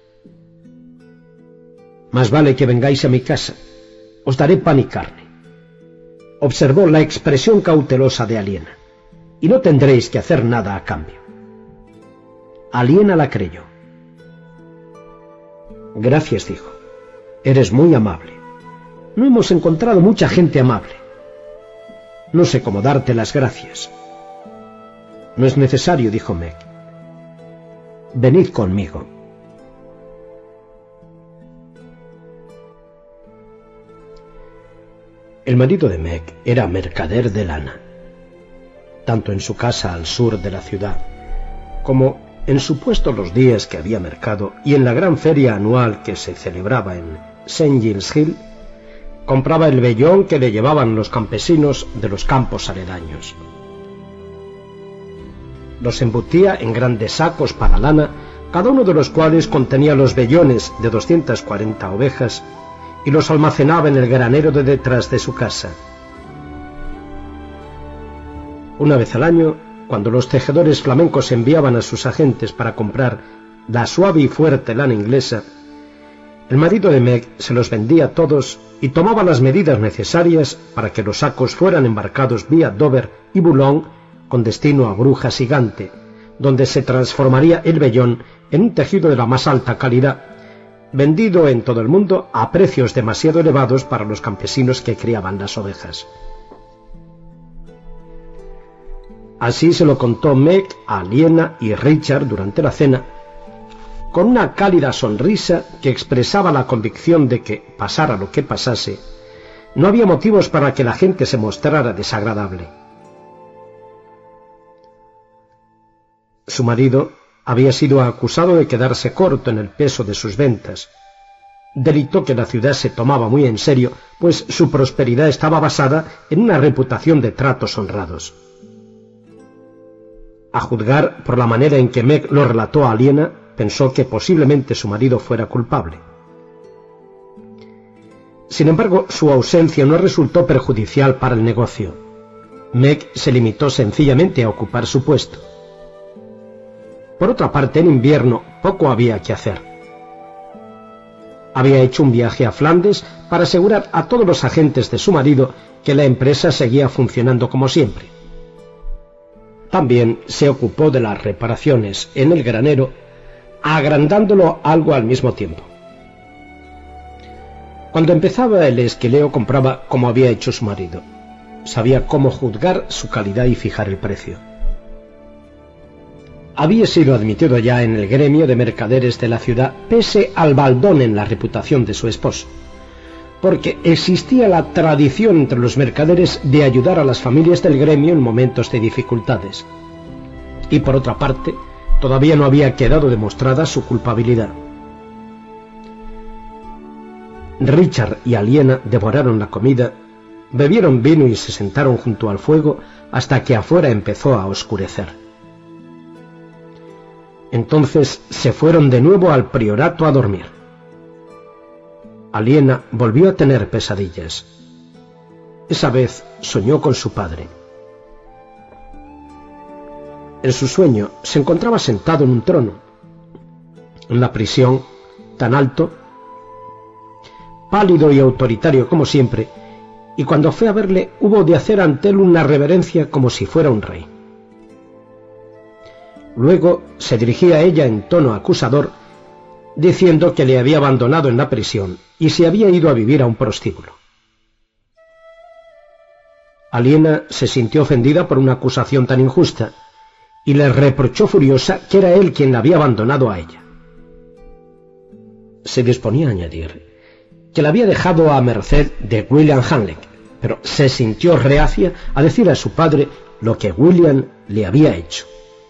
«Más vale que vengáis a mi casa. Os daré pan y carne». Observó la expresión cautelosa de Aliena. «Y no tendréis que hacer nada a cambio». Aliena la creyó. «Gracias», dijo. «Eres muy amable. No hemos encontrado mucha gente amable. No sé cómo darte las gracias». «No es necesario», dijo Meg. «Venid conmigo». El marido de Meg era mercader de lana. Tanto en su casa al sur de la ciudad, como en su puesto los días que había mercado y en la gran feria anual que se celebraba en Saint Giles Hill, compraba el vellón que le llevaban los campesinos de los campos aledaños. Los embutía en grandes sacos para lana, cada uno de los cuales contenía los vellones de doscientas cuarenta ovejas, y los almacenaba en el granero de detrás de su casa. Una vez al año, cuando los tejedores flamencos enviaban a sus agentes para comprar la suave y fuerte lana inglesa, el marido de Meg se los vendía todos y tomaba las medidas necesarias para que los sacos fueran embarcados vía Dover y Boulogne con destino a Brujas Gigante, donde se transformaría el vellón en un tejido de la más alta calidad vendido en todo el mundo a precios demasiado elevados para los campesinos que criaban las ovejas. Así se lo contó Meg a Aliena y Richard durante la cena, con una cálida sonrisa que expresaba la convicción de que, pasara lo que pasase, no había motivos para que la gente se mostrara desagradable. Su marido había sido acusado de quedarse corto en el peso de sus ventas, delito que la ciudad se tomaba muy en serio, pues su prosperidad estaba basada en una reputación de tratos honrados. A juzgar por la manera en que Meg lo relató a Aliena, pensó que posiblemente su marido fuera culpable. Sin embargo, su ausencia no resultó perjudicial para el negocio. Meg se limitó sencillamente a ocupar su puesto. Por otra parte, en invierno poco había que hacer. Había hecho un viaje a Flandes para asegurar a todos los agentes de su marido que la empresa seguía funcionando como siempre. También se ocupó de las reparaciones en el granero, agrandándolo algo al mismo tiempo. Cuando empezaba el esquileo compraba como había hecho su marido. Sabía cómo juzgar su calidad y fijar el precio. Había sido admitido ya en el gremio de mercaderes de la ciudad, pese al baldón en la reputación de su esposo, porque existía la tradición entre los mercaderes de ayudar a las familias del gremio en momentos de dificultades. Y por otra parte, todavía no había quedado demostrada su culpabilidad. Richard y Aliena devoraron la comida, bebieron vino y se sentaron junto al fuego hasta que afuera empezó a oscurecer. Entonces se fueron de nuevo al priorato a dormir. Aliena volvió a tener pesadillas. Esa vez soñó con su padre. En su sueño se encontraba sentado en un trono, en la prisión, tan alto, pálido y autoritario como siempre, y cuando fue a verle hubo de hacer ante él una reverencia como si fuera un rey. Luego se dirigía a ella en tono acusador, diciendo que le había abandonado en la prisión y se había ido a vivir a un prostíbulo. Aliena se sintió ofendida por una acusación tan injusta y le reprochó furiosa que era él quien la había abandonado a ella. Se disponía a añadir que la había dejado a merced de William Hanley, pero se sintió reacia a decir a su padre lo que William le había hecho.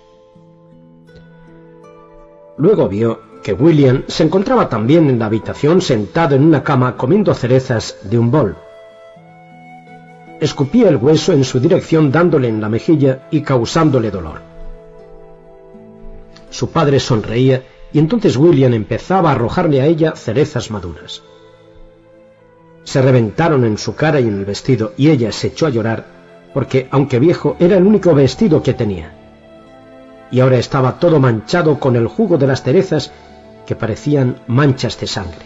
Luego vio que William se encontraba también en la habitación sentado en una cama comiendo cerezas de un bol. Escupía el hueso en su dirección dándole en la mejilla y causándole dolor. Su padre sonreía y entonces William empezaba a arrojarle a ella cerezas maduras. Se reventaron en su cara y en el vestido y ella se echó a llorar porque, aunque viejo, era el único vestido que tenía. Y ahora estaba todo manchado con el jugo de las cerezas que parecían manchas de sangre.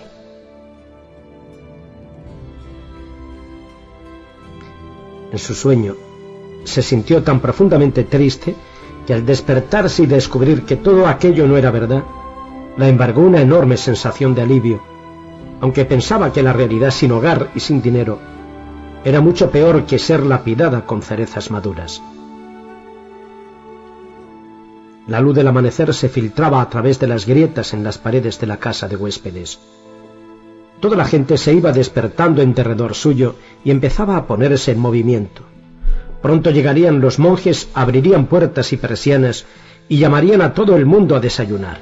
En su sueño se sintió tan profundamente triste que al despertarse y descubrir que todo aquello no era verdad, la embargó una enorme sensación de alivio, aunque pensaba que la realidad sin hogar y sin dinero era mucho peor que ser lapidada con cerezas maduras. La luz del amanecer se filtraba a través de las grietas en las paredes de la casa de huéspedes. Toda la gente se iba despertando en derredor suyo y empezaba a ponerse en movimiento. Pronto llegarían los monjes, abrirían puertas y persianas y llamarían a todo el mundo a desayunar.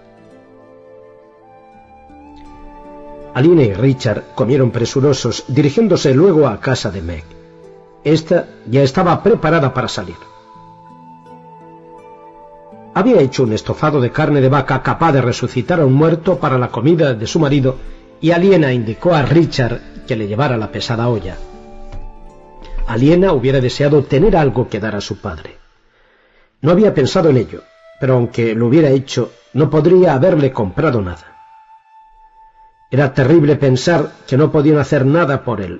Aliena y Richard comieron presurosos, dirigiéndose luego a casa de Meg. Esta ya estaba preparada para salir. Había hecho un estofado de carne de vaca capaz de resucitar a un muerto para la comida de su marido, y Aliena indicó a Richard que le llevara la pesada olla. Aliena hubiera deseado tener algo que dar a su padre. No había pensado en ello, pero aunque lo hubiera hecho, no podría haberle comprado nada. Era terrible pensar que no podían hacer nada por él.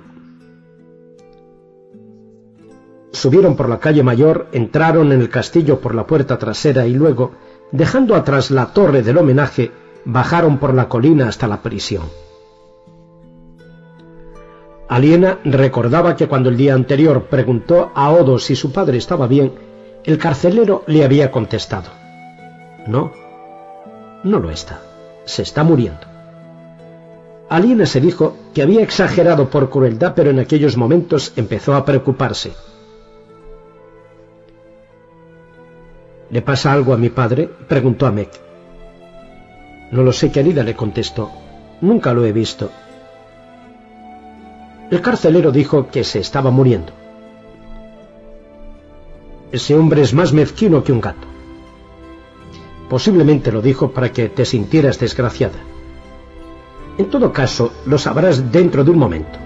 Subieron por la calle mayor, entraron en el castillo por la puerta trasera y luego, dejando atrás la torre del homenaje, bajaron por la colina hasta la prisión. Aliena recordaba que cuando el día anterior preguntó a Odo si su padre estaba bien, el carcelero le había contestado: no, no lo está, se está muriendo. Aliena se dijo que había exagerado por crueldad, pero en aquellos momentos empezó a preocuparse. ¿Le pasa algo a mi padre?, preguntó a Meg. No lo sé, querida, le contestó. Nunca lo he visto. El carcelero dijo que se estaba muriendo. Ese hombre es más mezquino que un gato. Posiblemente lo dijo para que te sintieras desgraciada. En todo caso, lo sabrás dentro de un momento.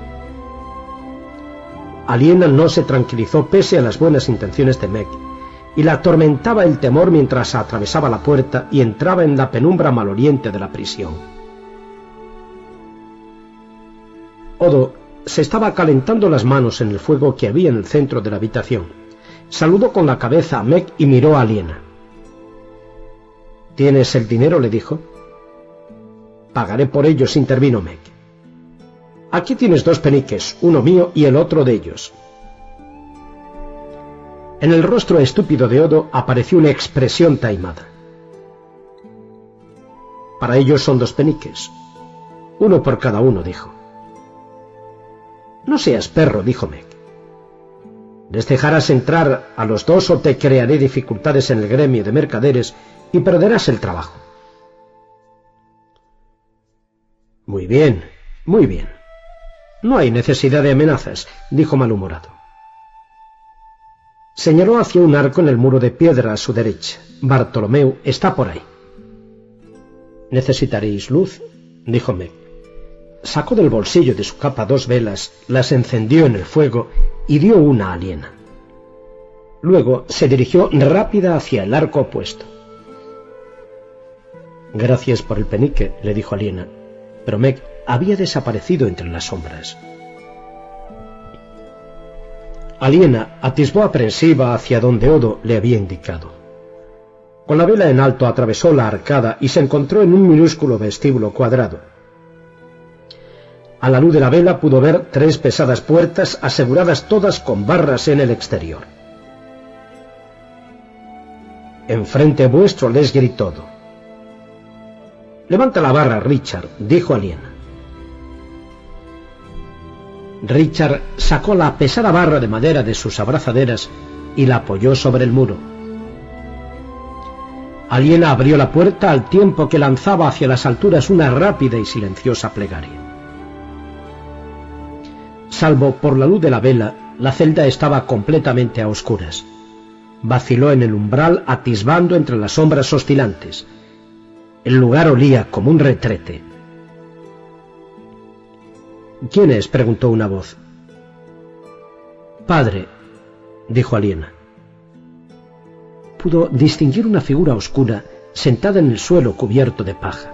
Aliena no se tranquilizó pese a las buenas intenciones de Meg, y la atormentaba el temor mientras atravesaba la puerta y entraba en la penumbra maloliente de la prisión. Odo se estaba calentando las manos en el fuego que había en el centro de la habitación. Saludó con la cabeza a Meg y miró a Aliena. ¿Tienes el dinero?, le dijo. Pagaré por ellos, intervino Meg. Aquí tienes dos peniques, uno mío y el otro de ellos. En el rostro estúpido de Odo apareció una expresión taimada. Para ellos son dos peniques, uno por cada uno, dijo. No seas perro, dijo Meg. Les dejarás entrar a los dos o te crearé dificultades en el gremio de mercaderes y perderás el trabajo. Muy bien, muy bien. No hay necesidad de amenazas, dijo malhumorado. Señaló hacia un arco en el muro de piedra a su derecha. Bartolomeu está por ahí. ¿Necesitaréis luz?, dijo Meg. Sacó del bolsillo de su capa dos velas, las encendió en el fuego y dio una a Aliena. Luego se dirigió rápida hacia el arco opuesto. Gracias por el penique, le dijo Aliena, pero Meg había desaparecido entre las sombras. Aliena atisbó aprensiva hacia donde Odo le había indicado. Con la vela en alto atravesó la arcada y se encontró en un minúsculo vestíbulo cuadrado. A la luz de la vela pudo ver tres pesadas puertas aseguradas todas con barras en el exterior. Enfrente vuestro, les gritó Odo. Levanta la barra, Richard, dijo Aliena. Richard sacó la pesada barra de madera de sus abrazaderas y la apoyó sobre el muro. Aliena abrió la puerta al tiempo que lanzaba hacia las alturas una rápida y silenciosa plegaria. Salvo por la luz de la vela, la celda estaba completamente a oscuras. Vaciló en el umbral atisbando entre las sombras oscilantes. El lugar olía como un retrete. ¿Quién es?, preguntó una voz. Padre, dijo Aliena. Pudo distinguir una figura oscura sentada en el suelo cubierto de paja.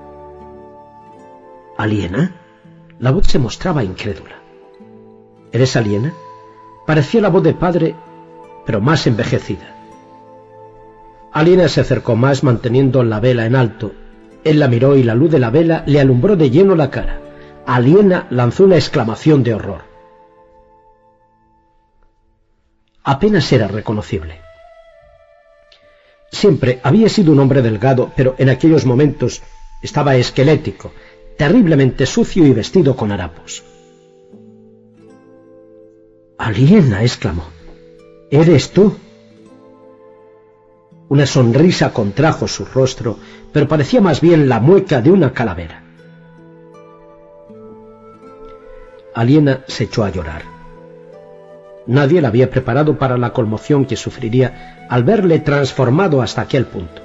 ¿Aliena? La voz se mostraba incrédula. ¿Eres Aliena? Parecía la voz de padre, pero más envejecida. Aliena se acercó más manteniendo la vela en alto. Él la miró y la luz de la vela le alumbró de lleno la cara. Aliena lanzó una exclamación de horror. Apenas era reconocible. Siempre había sido un hombre delgado, pero en aquellos momentos estaba esquelético, terriblemente sucio y vestido con harapos. «Aliena», exclamó, «¿eres tú?» Una sonrisa contrajo su rostro, pero parecía más bien la mueca de una calavera. Aliena se echó a llorar. Nadie la había preparado para la conmoción que sufriría al verle transformado hasta aquel punto.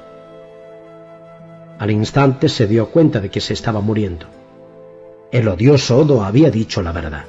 Al instante se dio cuenta de que se estaba muriendo. El odioso Odo había dicho la verdad.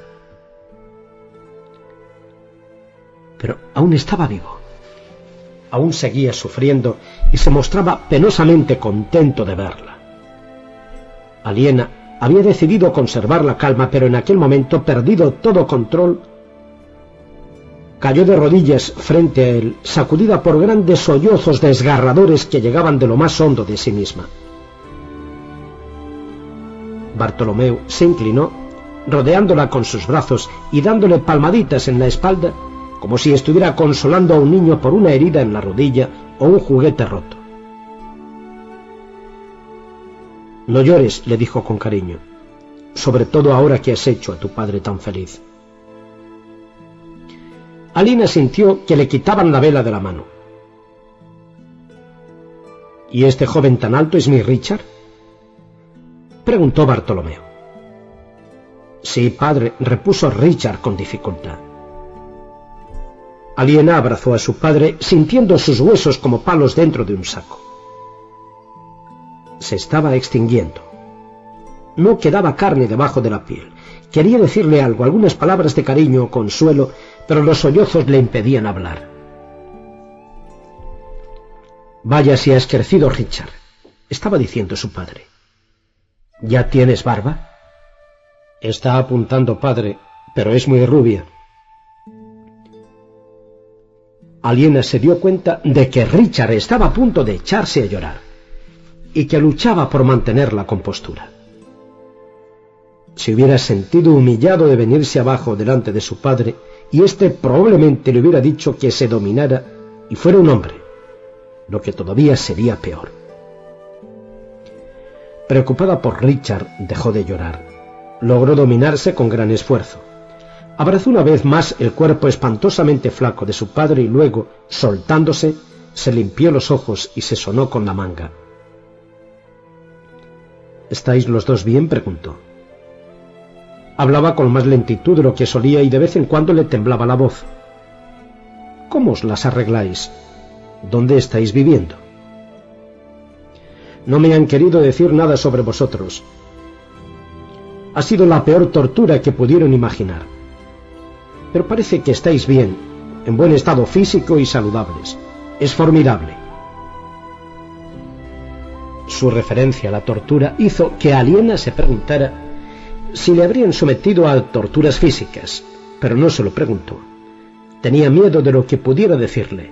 Pero aún estaba vivo. Aún seguía sufriendo y se mostraba penosamente contento de verla. Aliena había decidido conservar la calma, pero en aquel momento, perdido todo control, cayó de rodillas frente a él, sacudida por grandes sollozos desgarradores que llegaban de lo más hondo de sí misma. Bartolomeo se inclinó, rodeándola con sus brazos y dándole palmaditas en la espalda, como si estuviera consolando a un niño por una herida en la rodilla o un juguete roto. No llores, le dijo con cariño, sobre todo ahora que has hecho a tu padre tan feliz. Aliena sintió que le quitaban la vela de la mano. ¿Y este joven tan alto es mi Richard?, preguntó Bartolomeo. Sí, padre, repuso Richard con dificultad. Aliena abrazó a su padre, sintiendo sus huesos como palos dentro de un saco. Se estaba extinguiendo. No quedaba carne debajo de la piel. Quería decirle algo, algunas palabras de cariño o consuelo, pero los sollozos le impedían hablar. Vaya si has crecido, Richard, estaba diciendo su padre. ¿Ya tienes barba? Está apuntando, padre, pero es muy rubia. Aliena se dio cuenta de que Richard estaba a punto de echarse a llorar y que luchaba por mantener la compostura. Se hubiera sentido humillado de venirse abajo delante de su padre y éste probablemente le hubiera dicho que se dominara y fuera un hombre, lo que todavía sería peor. Preocupada por Richard, dejó de llorar. Logró dominarse con gran esfuerzo. Abrazó una vez más el cuerpo espantosamente flaco de su padre y luego, soltándose, se limpió los ojos y se sonó con la manga. ¿Estáis los dos bien?, preguntó. Hablaba con más lentitud de lo que solía y de vez en cuando le temblaba la voz. ¿Cómo os las arregláis? ¿Dónde estáis viviendo? No me han querido decir nada sobre vosotros. Ha sido la peor tortura que pudieron imaginar. Pero parece que estáis bien, en buen estado físico y saludables. Es formidable. Su referencia a la tortura hizo que Aliena se preguntara si le habrían sometido a torturas físicas, pero no se lo preguntó. Tenía miedo de lo que pudiera decirle.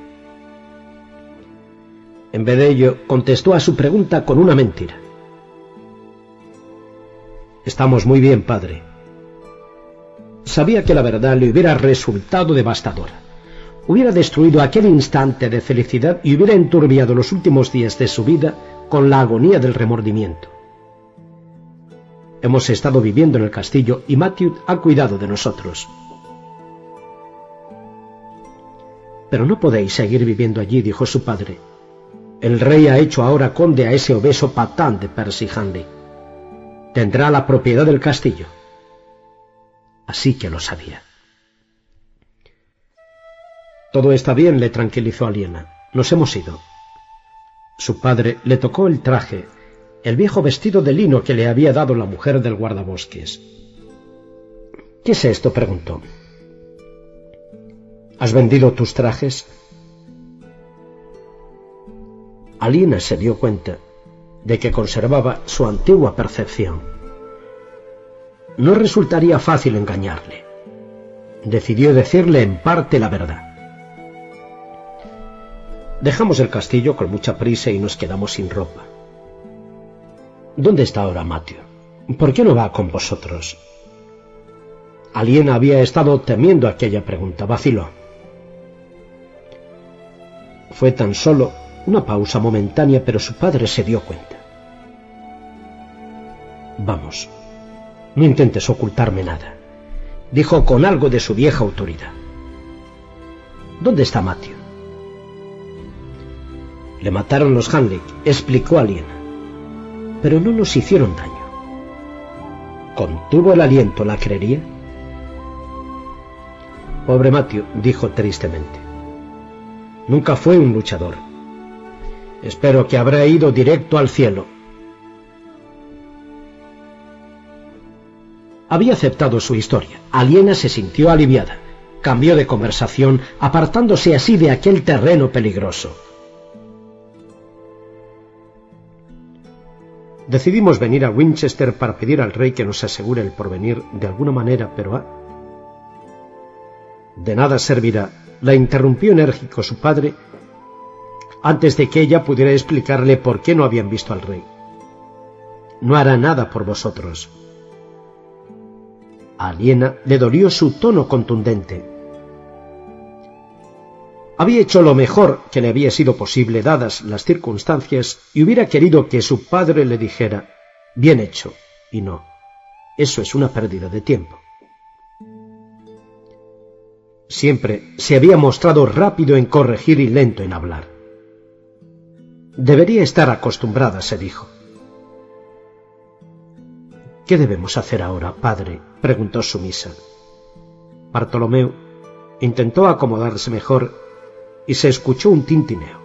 En vez de ello, contestó a su pregunta con una mentira. Estamos muy bien, padre. Sabía que la verdad le hubiera resultado devastadora. Hubiera destruido aquel instante de felicidad y hubiera enturbiado los últimos días de su vida con la agonía del remordimiento. Hemos estado viviendo en el castillo y Matthew ha cuidado de nosotros. Pero no podéis seguir viviendo allí, dijo su padre. El rey ha hecho ahora conde a ese obeso patán de Percy Hanley. Tendrá la propiedad del castillo. Así que lo sabía. Todo está bien, le tranquilizó Aliena. Nos hemos ido. Su padre le tocó el traje, el viejo vestido de lino que le había dado la mujer del guardabosques. ¿Qué es esto?, preguntó. ¿Has vendido tus trajes? Aliena se dio cuenta de que conservaba su antigua percepción. No resultaría fácil engañarle. Decidió decirle en parte la verdad. Dejamos el castillo con mucha prisa y nos quedamos sin ropa. ¿Dónde está ahora Matthew? ¿Por qué no va con vosotros? Aliena había estado temiendo aquella pregunta. Vaciló. Fue tan solo una pausa momentánea, pero su padre se dio cuenta. Vamos, no intentes ocultarme nada, dijo con algo de su vieja autoridad. ¿Dónde está Matthew? Le mataron los Hanley, explicó Aliena, pero no nos hicieron daño. ¿Contuvo el aliento, la creería? Pobre Matthew, dijo tristemente. Nunca fue un luchador. Espero que habrá ido directo al cielo. Había aceptado su historia. Aliena se sintió aliviada. Cambió de conversación, apartándose así de aquel terreno peligroso. Decidimos venir a Winchester para pedir al rey que nos asegure el porvenir de alguna manera, pero... Ah, de nada servirá, la interrumpió enérgico su padre, antes de que ella pudiera explicarle por qué no habían visto al rey. no hará nada por vosotros. A Aliena le dolió su tono contundente. Había hecho lo mejor que le había sido posible dadas las circunstancias y hubiera querido que su padre le dijera: bien hecho, y no, eso es una pérdida de tiempo. Siempre se había mostrado rápido en corregir y lento en hablar. Debería estar acostumbrada, se dijo. ¿Qué debemos hacer ahora, padre?, preguntó sumisa. Bartolomeo intentó acomodarse mejor y se escuchó un tintineo.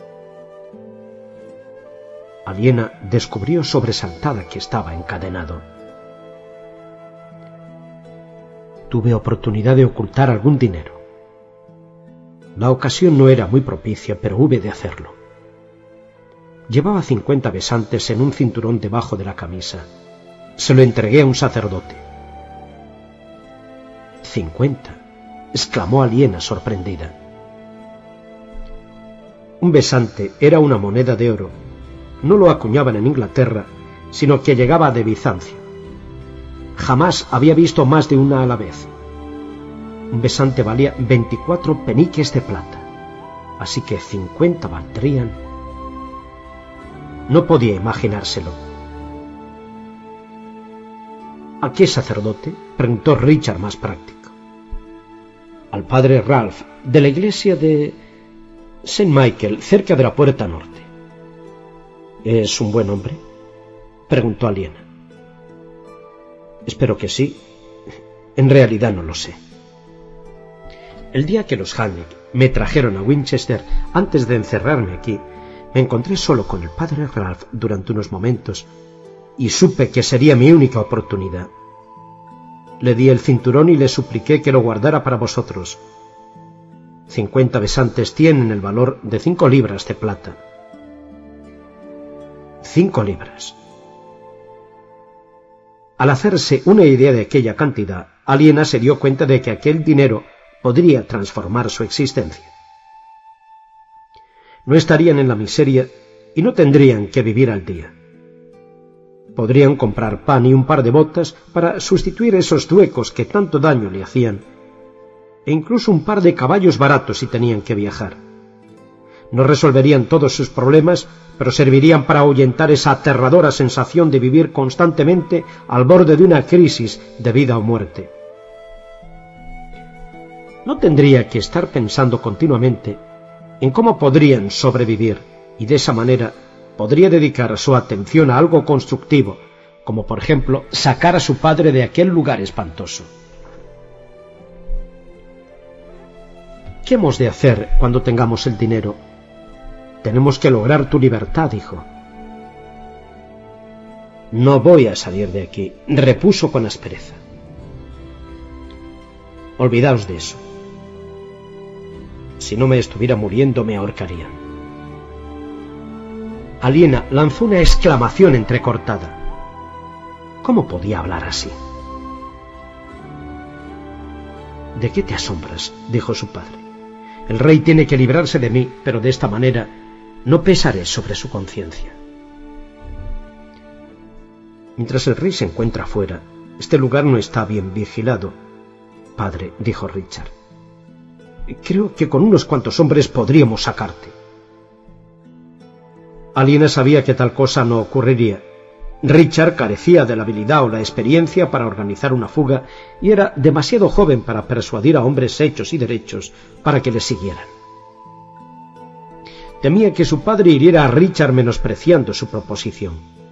Aliena descubrió sobresaltada que estaba encadenado. Tuve oportunidad de ocultar algún dinero. La ocasión no era muy propicia, pero hube de hacerlo. Llevaba cincuenta besantes en un cinturón debajo de la camisa. Se lo entregué a un sacerdote. —¿Cincuenta? —exclamó Aliena sorprendida. Un besante era una moneda de oro. No lo acuñaban en Inglaterra, sino que llegaba de Bizancio. Jamás había visto más de una a la vez. Un besante valía veinticuatro peniques de plata, así que cincuenta valdrían. No podía imaginárselo. ¿A qué sacerdote?, preguntó Richard, más práctico. Al padre Ralph, de la iglesia de Saint Michael, cerca de la puerta norte. ¿Es un buen hombre?, preguntó Aliena. Espero que sí. En realidad no lo sé. El día que los Halleck me trajeron a Winchester, antes de encerrarme aquí, me encontré solo con el padre Ralph durante unos momentos y supe que sería mi única oportunidad. Le di el cinturón y le supliqué que lo guardara para vosotros. Cincuenta besantes tienen el valor de cinco libras de plata. Cinco libras. Al hacerse una idea de aquella cantidad, Aliena se dio cuenta de que aquel dinero podría transformar su existencia. No estarían en la miseria y no tendrían que vivir al día. Podrían comprar pan y un par de botas para sustituir esos zuecos que tanto daño le hacían, e incluso un par de caballos baratos si tenían que viajar. No resolverían todos sus problemas, pero servirían para ahuyentar esa aterradora sensación de vivir constantemente al borde de una crisis de vida o muerte. No tendría que estar pensando continuamente en cómo podrían sobrevivir, y de esa manera podría dedicar su atención a algo constructivo, como por ejemplo sacar a su padre de aquel lugar espantoso. ¿Qué hemos de hacer cuando tengamos el dinero? Tenemos que lograr tu libertad, hijo. No voy a salir de aquí, repuso con aspereza. Olvidaos de eso. Si no me estuviera muriendo, me ahorcarían. Aliena lanzó una exclamación entrecortada. ¿Cómo podía hablar así? ¿De qué te asombras?, dijo su padre. El rey tiene que librarse de mí, pero de esta manera no pesaré sobre su conciencia. Mientras el rey se encuentra fuera, este lugar no está bien vigilado. Padre, dijo Richard, creo que con unos cuantos hombres podríamos sacarte. Aliena sabía que tal cosa no ocurriría. Richard carecía de la habilidad o la experiencia para organizar una fuga y era demasiado joven para persuadir a hombres hechos y derechos para que le siguieran. Temía que su padre hiriera a Richard menospreciando su proposición.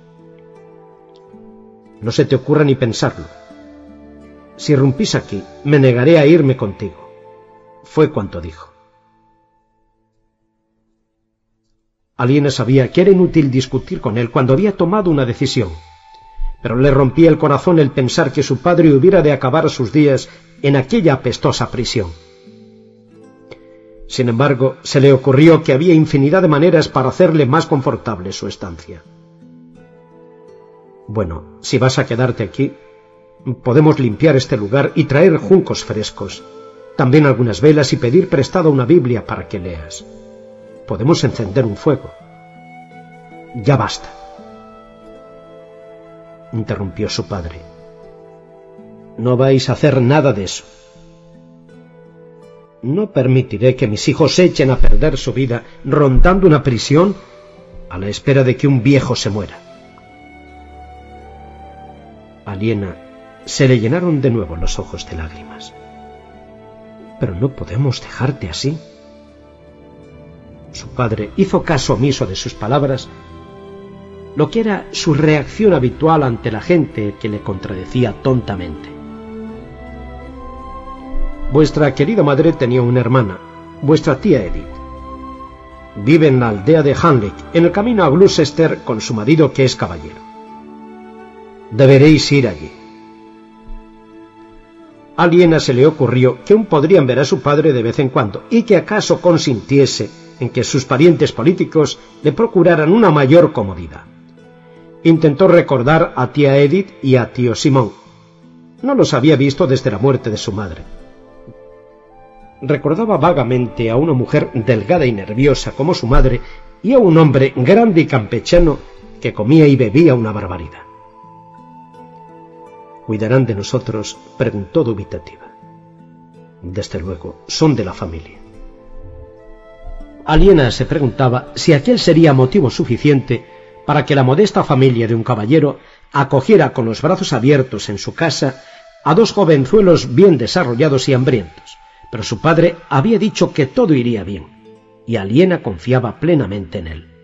No se te ocurra ni pensarlo. Si irrumpís aquí, me negaré a irme contigo, fue cuanto dijo. Aliena sabía que era inútil discutir con él cuando había tomado una decisión, pero le rompía el corazón el pensar que su padre hubiera de acabar sus días en aquella apestosa prisión. Sin embargo, se le ocurrió que había infinidad de maneras para hacerle más confortable su estancia. Bueno, si vas a quedarte aquí, podemos limpiar este lugar y traer juncos frescos, también algunas velas y pedir prestada una Biblia para que leas. Podemos encender un fuego. Ya basta. interrumpió su padre. No vais a hacer nada de eso. No permitiré que mis hijos echen a perder su vida rondando una prisión a la espera de que un viejo se muera. A Liena se le llenaron de nuevo los ojos de lágrimas. Pero no podemos dejarte así. Su padre hizo caso omiso de sus palabras, lo que era su reacción habitual ante la gente que le contradecía tontamente. Vuestra querida madre tenía una hermana, vuestra tía Edith. Vive en la aldea de Hanlich, en el camino a Gloucester, con su marido que es caballero. Deberéis ir allí. A Liena se le ocurrió que aún podrían ver a su padre de vez en cuando y que acaso consintiese en que sus parientes políticos le procuraran una mayor comodidad. Intentó recordar a tía Edith y a tío Simón. No los había visto desde la muerte de su madre. Recordaba vagamente a una mujer delgada y nerviosa como su madre y a un hombre grande y campechano que comía y bebía una barbaridad. ¿Cuidarán de nosotros?, preguntó dubitativa. Desde luego, son de la familia. Aliena se preguntaba si aquel sería motivo suficiente para que la modesta familia de un caballero acogiera con los brazos abiertos en su casa a dos jovenzuelos bien desarrollados y hambrientos, pero su padre había dicho que todo iría bien, y Aliena confiaba plenamente en él.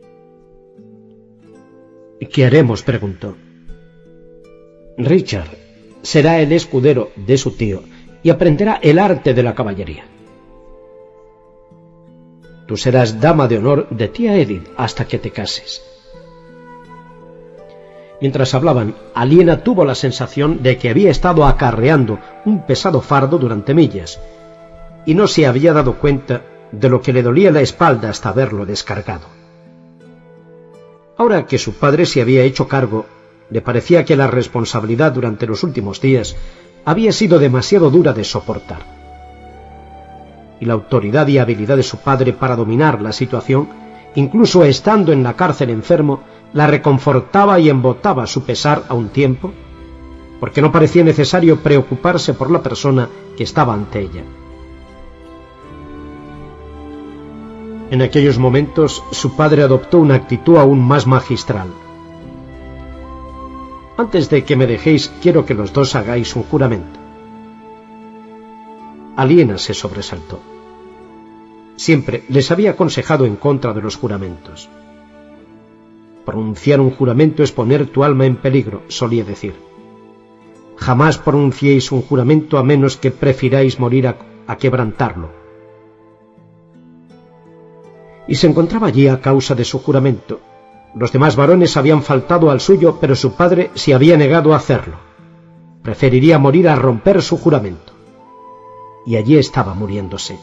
¿Qué haremos?, preguntó. Richard será el escudero de su tío y aprenderá el arte de la caballería. Tú serás dama de honor de tía Edith hasta que te cases. Mientras hablaban, Aliena tuvo la sensación de que había estado acarreando un pesado fardo durante millas y no se había dado cuenta de lo que le dolía la espalda hasta haberlo descargado. Ahora que su padre se había hecho cargo, le parecía que la responsabilidad durante los últimos días había sido demasiado dura de soportar. Y la autoridad y habilidad de su padre para dominar la situación, incluso estando en la cárcel enfermo, la reconfortaba y embotaba su pesar a un tiempo, porque no parecía necesario preocuparse por la persona que estaba ante ella. En aquellos momentos su padre adoptó una actitud aún más magistral. Antes de que me dejéis, quiero que los dos hagáis un juramento. Aliena se sobresaltó. Siempre les había aconsejado en contra de los juramentos. Pronunciar un juramento es poner tu alma en peligro, solía decir. Jamás pronunciéis un juramento a menos que prefiráis morir a, a quebrantarlo. Y se encontraba allí a causa de su juramento. Los demás varones habían faltado al suyo, pero su padre se había negado a hacerlo. Preferiría morir a romper su juramento. Y allí estaba muriéndose.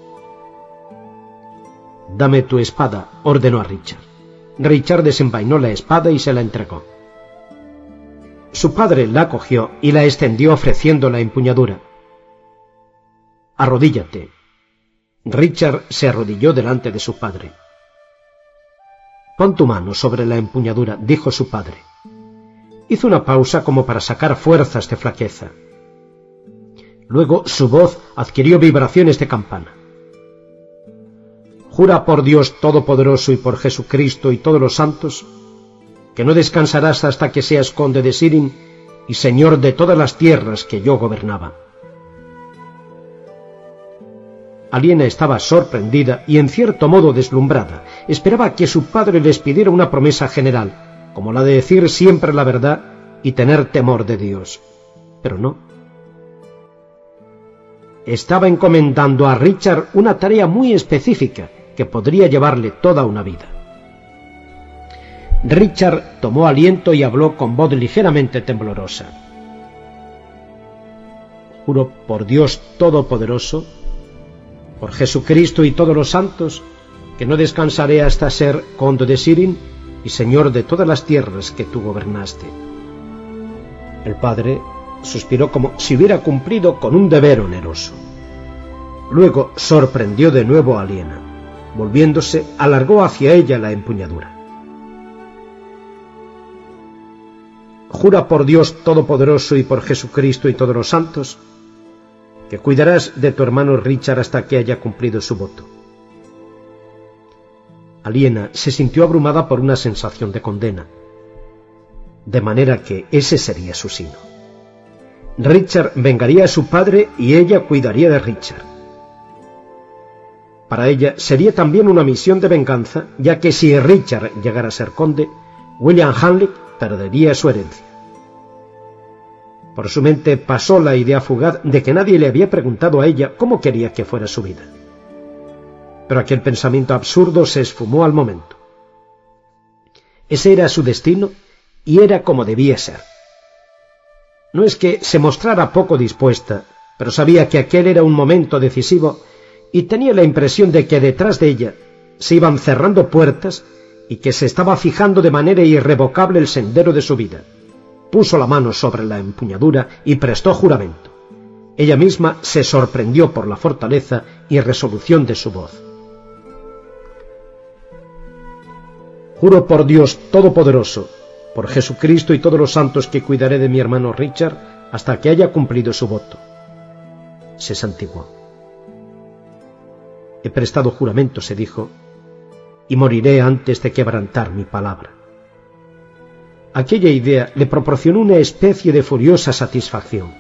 Dame tu espada, ordenó a Richard. Richard desenvainó la espada y se la entregó. Su padre la cogió y la extendió ofreciendo la empuñadura. Arrodíllate. Richard se arrodilló delante de su padre. Pon tu mano sobre la empuñadura, dijo su padre. Hizo una pausa como para sacar fuerzas de flaqueza. Luego su voz adquirió vibraciones de campana. Jura por Dios Todopoderoso y por Jesucristo y todos los santos, que no descansarás hasta que seas conde de Sirin y señor de todas las tierras que yo gobernaba. Aliena estaba sorprendida y en cierto modo deslumbrada. Esperaba que su padre les pidiera una promesa general, como la de decir siempre la verdad y tener temor de Dios. Pero no. Estaba encomendando a Richard una tarea muy específica que podría llevarle toda una vida. Richard tomó aliento y habló con voz ligeramente temblorosa. Juro por Dios Todopoderoso, por Jesucristo y todos los santos, que no descansaré hasta ser conde de Sirin y señor de todas las tierras que tú gobernaste. El padre suspiró como si hubiera cumplido con un deber oneroso. Luego sorprendió de nuevo a Aliena. Volviéndose, alargó hacia ella la empuñadura. jura por Dios Todopoderoso y por Jesucristo y todos los santos, que cuidarás de tu hermano Richard hasta que haya cumplido su voto. Aliena se sintió abrumada por una sensación de condena, de manera que ese sería su sino. Richard vengaría a su padre y ella cuidaría de Richard. Para ella sería también una misión de venganza, ya que si Richard llegara a ser conde, William Hanley perdería su herencia. Por su mente pasó la idea fugaz de que nadie le había preguntado a ella cómo quería que fuera su vida. Pero aquel pensamiento absurdo se esfumó al momento. Ese era su destino y era como debía ser. No es que se mostrara poco dispuesta, pero sabía que aquel era un momento decisivo y tenía la impresión de que detrás de ella se iban cerrando puertas y que se estaba fijando de manera irrevocable el sendero de su vida. Puso la mano sobre la empuñadura y prestó juramento. Ella misma se sorprendió por la fortaleza y resolución de su voz. Juro por Dios Todopoderoso, por Jesucristo y todos los santos, que cuidaré de mi hermano Richard hasta que haya cumplido su voto. Se santiguó. He prestado juramento, se dijo, y moriré antes de quebrantar mi palabra. Aquella idea le proporcionó una especie de furiosa satisfacción.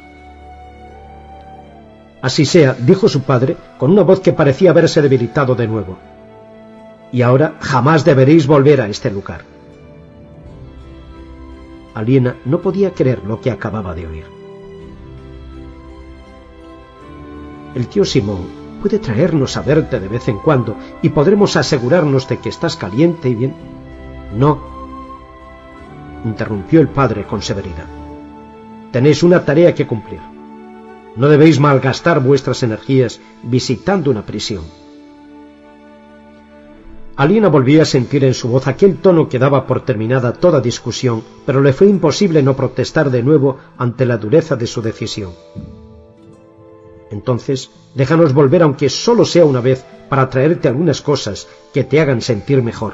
Así sea, dijo su padre, con una voz que parecía haberse debilitado de nuevo. Y ahora jamás deberéis volver a este lugar. Aliena no podía creer lo que acababa de oír. El tío Simón puede traernos a verte de vez en cuando y podremos asegurarnos de que estás caliente y bien. No, interrumpió el padre con severidad. Tenéis una tarea que cumplir. No debéis malgastar vuestras energías visitando una prisión. Aliena volvió a sentir en su voz aquel tono que daba por terminada toda discusión, pero le fue imposible no protestar de nuevo ante la dureza de su decisión. Entonces, déjanos volver, aunque solo sea una vez, para traerte algunas cosas que te hagan sentir mejor.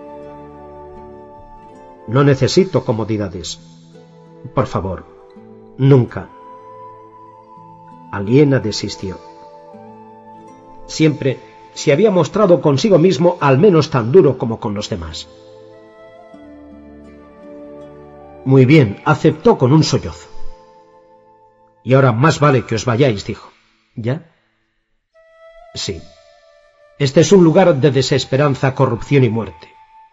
No necesito comodidades. Por favor, nunca. Aliena desistió. Siempre se había mostrado consigo mismo al menos tan duro como con los demás. Muy bien, aceptó con un sollozo. Y ahora más vale que os vayáis, dijo. ¿Ya? Sí. Este es un lugar de desesperanza, corrupción y muerte.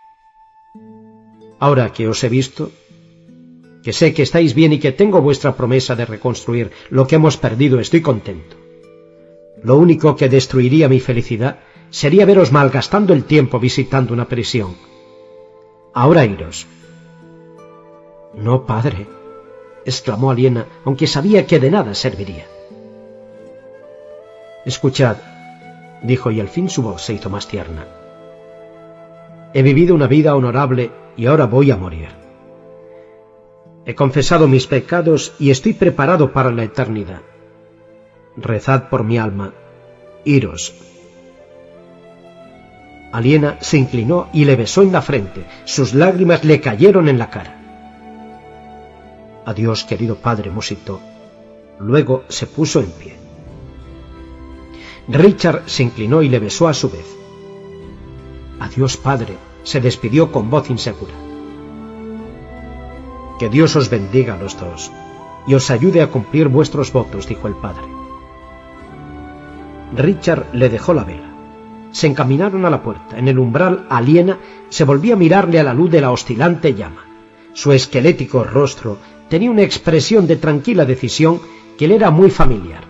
Ahora que os he visto, que sé que estáis bien y que tengo vuestra promesa de reconstruir lo que hemos perdido, estoy contento. Lo único que destruiría mi felicidad sería veros malgastando el tiempo visitando una prisión. Ahora iros. No, padre, exclamó Aliena, aunque sabía que de nada serviría. Escuchad, dijo, y al fin su voz se hizo más tierna. He vivido una vida honorable y ahora voy a morir. He confesado mis pecados y estoy preparado para la eternidad. Rezad por mi alma. Iros. Aliena se inclinó y le besó en la frente. Sus lágrimas le cayeron en la cara. Adiós, querido padre, musitó. Luego se puso en pie. Richard se inclinó y le besó a su vez. Adiós, padre, se despidió con voz insegura. Que Dios os bendiga a los dos y os ayude a cumplir vuestros votos, dijo el padre. Richard le dejó la vela. Se encaminaron a la puerta. En el umbral, Aliena se volvía a mirarle a la luz de la oscilante llama. Su esquelético rostro tenía una expresión de tranquila decisión que le era muy familiar.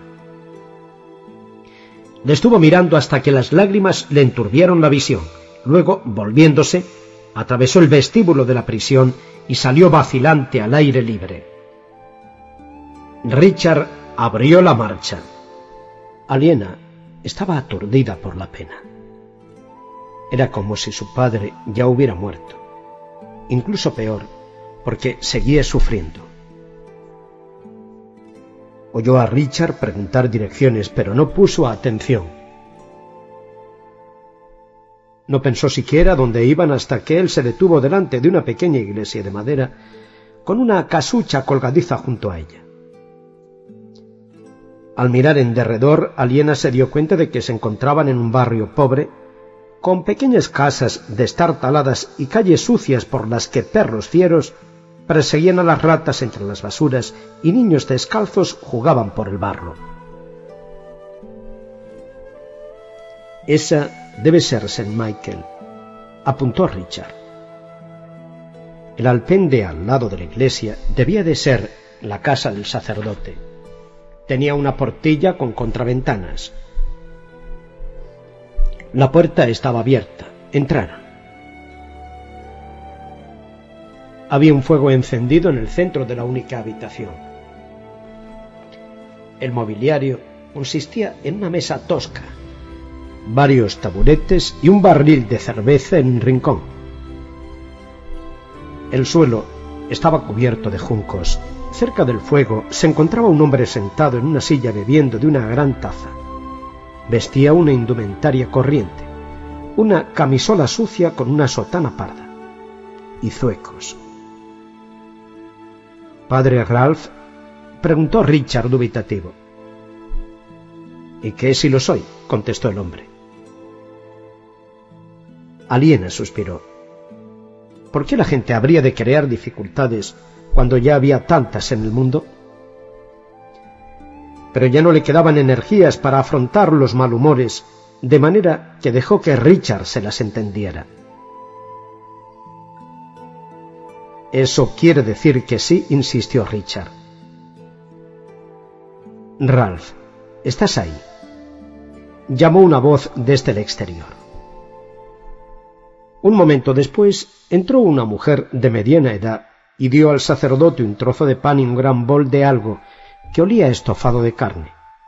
Le estuvo mirando hasta que las lágrimas le enturbieron la visión. Luego, volviéndose, atravesó el vestíbulo de la prisión y salió vacilante al aire libre. Richard abrió la marcha. Aliena estaba aturdida por la pena. Era como si su padre ya hubiera muerto. Incluso peor, porque seguía sufriendo. Oyó a Richard preguntar direcciones, pero no puso atención. No pensó siquiera dónde iban hasta que él se detuvo delante de una pequeña iglesia de madera, con una casucha colgadiza junto a ella. Al mirar en derredor, Aliena se dio cuenta de que se encontraban en un barrio pobre, con pequeñas casas destartaladas y calles sucias por las que perros fieros perseguían a las ratas entre las basuras y niños descalzos jugaban por el barro. «Esa debe ser Saint Michael», apuntó Richard. El alpende al lado de la iglesia debía de ser la casa del sacerdote. Tenía una portilla con contraventanas. La puerta estaba abierta. Entraron. Había un fuego encendido en el centro de la única habitación. El mobiliario consistía en una mesa tosca, varios taburetes y un barril de cerveza en un rincón. El suelo estaba cubierto de juncos. Cerca del fuego se encontraba un hombre sentado en una silla bebiendo de una gran taza. Vestía una indumentaria corriente, una camisola sucia con una sotana parda y zuecos. «¿Padre Ralph?», preguntó Richard dubitativo. «¿Y qué si lo soy?», contestó el hombre. Aliena suspiró. ¿Por qué la gente habría de crear dificultades cuando ya había tantas en el mundo? Pero ya no le quedaban energías para afrontar los malhumores, de manera que dejó que Richard se las entendiera. «Eso quiere decir que sí», insistió Richard. «Ralph, ¿estás ahí?», llamó una voz desde el exterior. Un momento después entró una mujer de mediana edad y dio al sacerdote un trozo de pan y un gran bol de algo que olía a estofado de carne.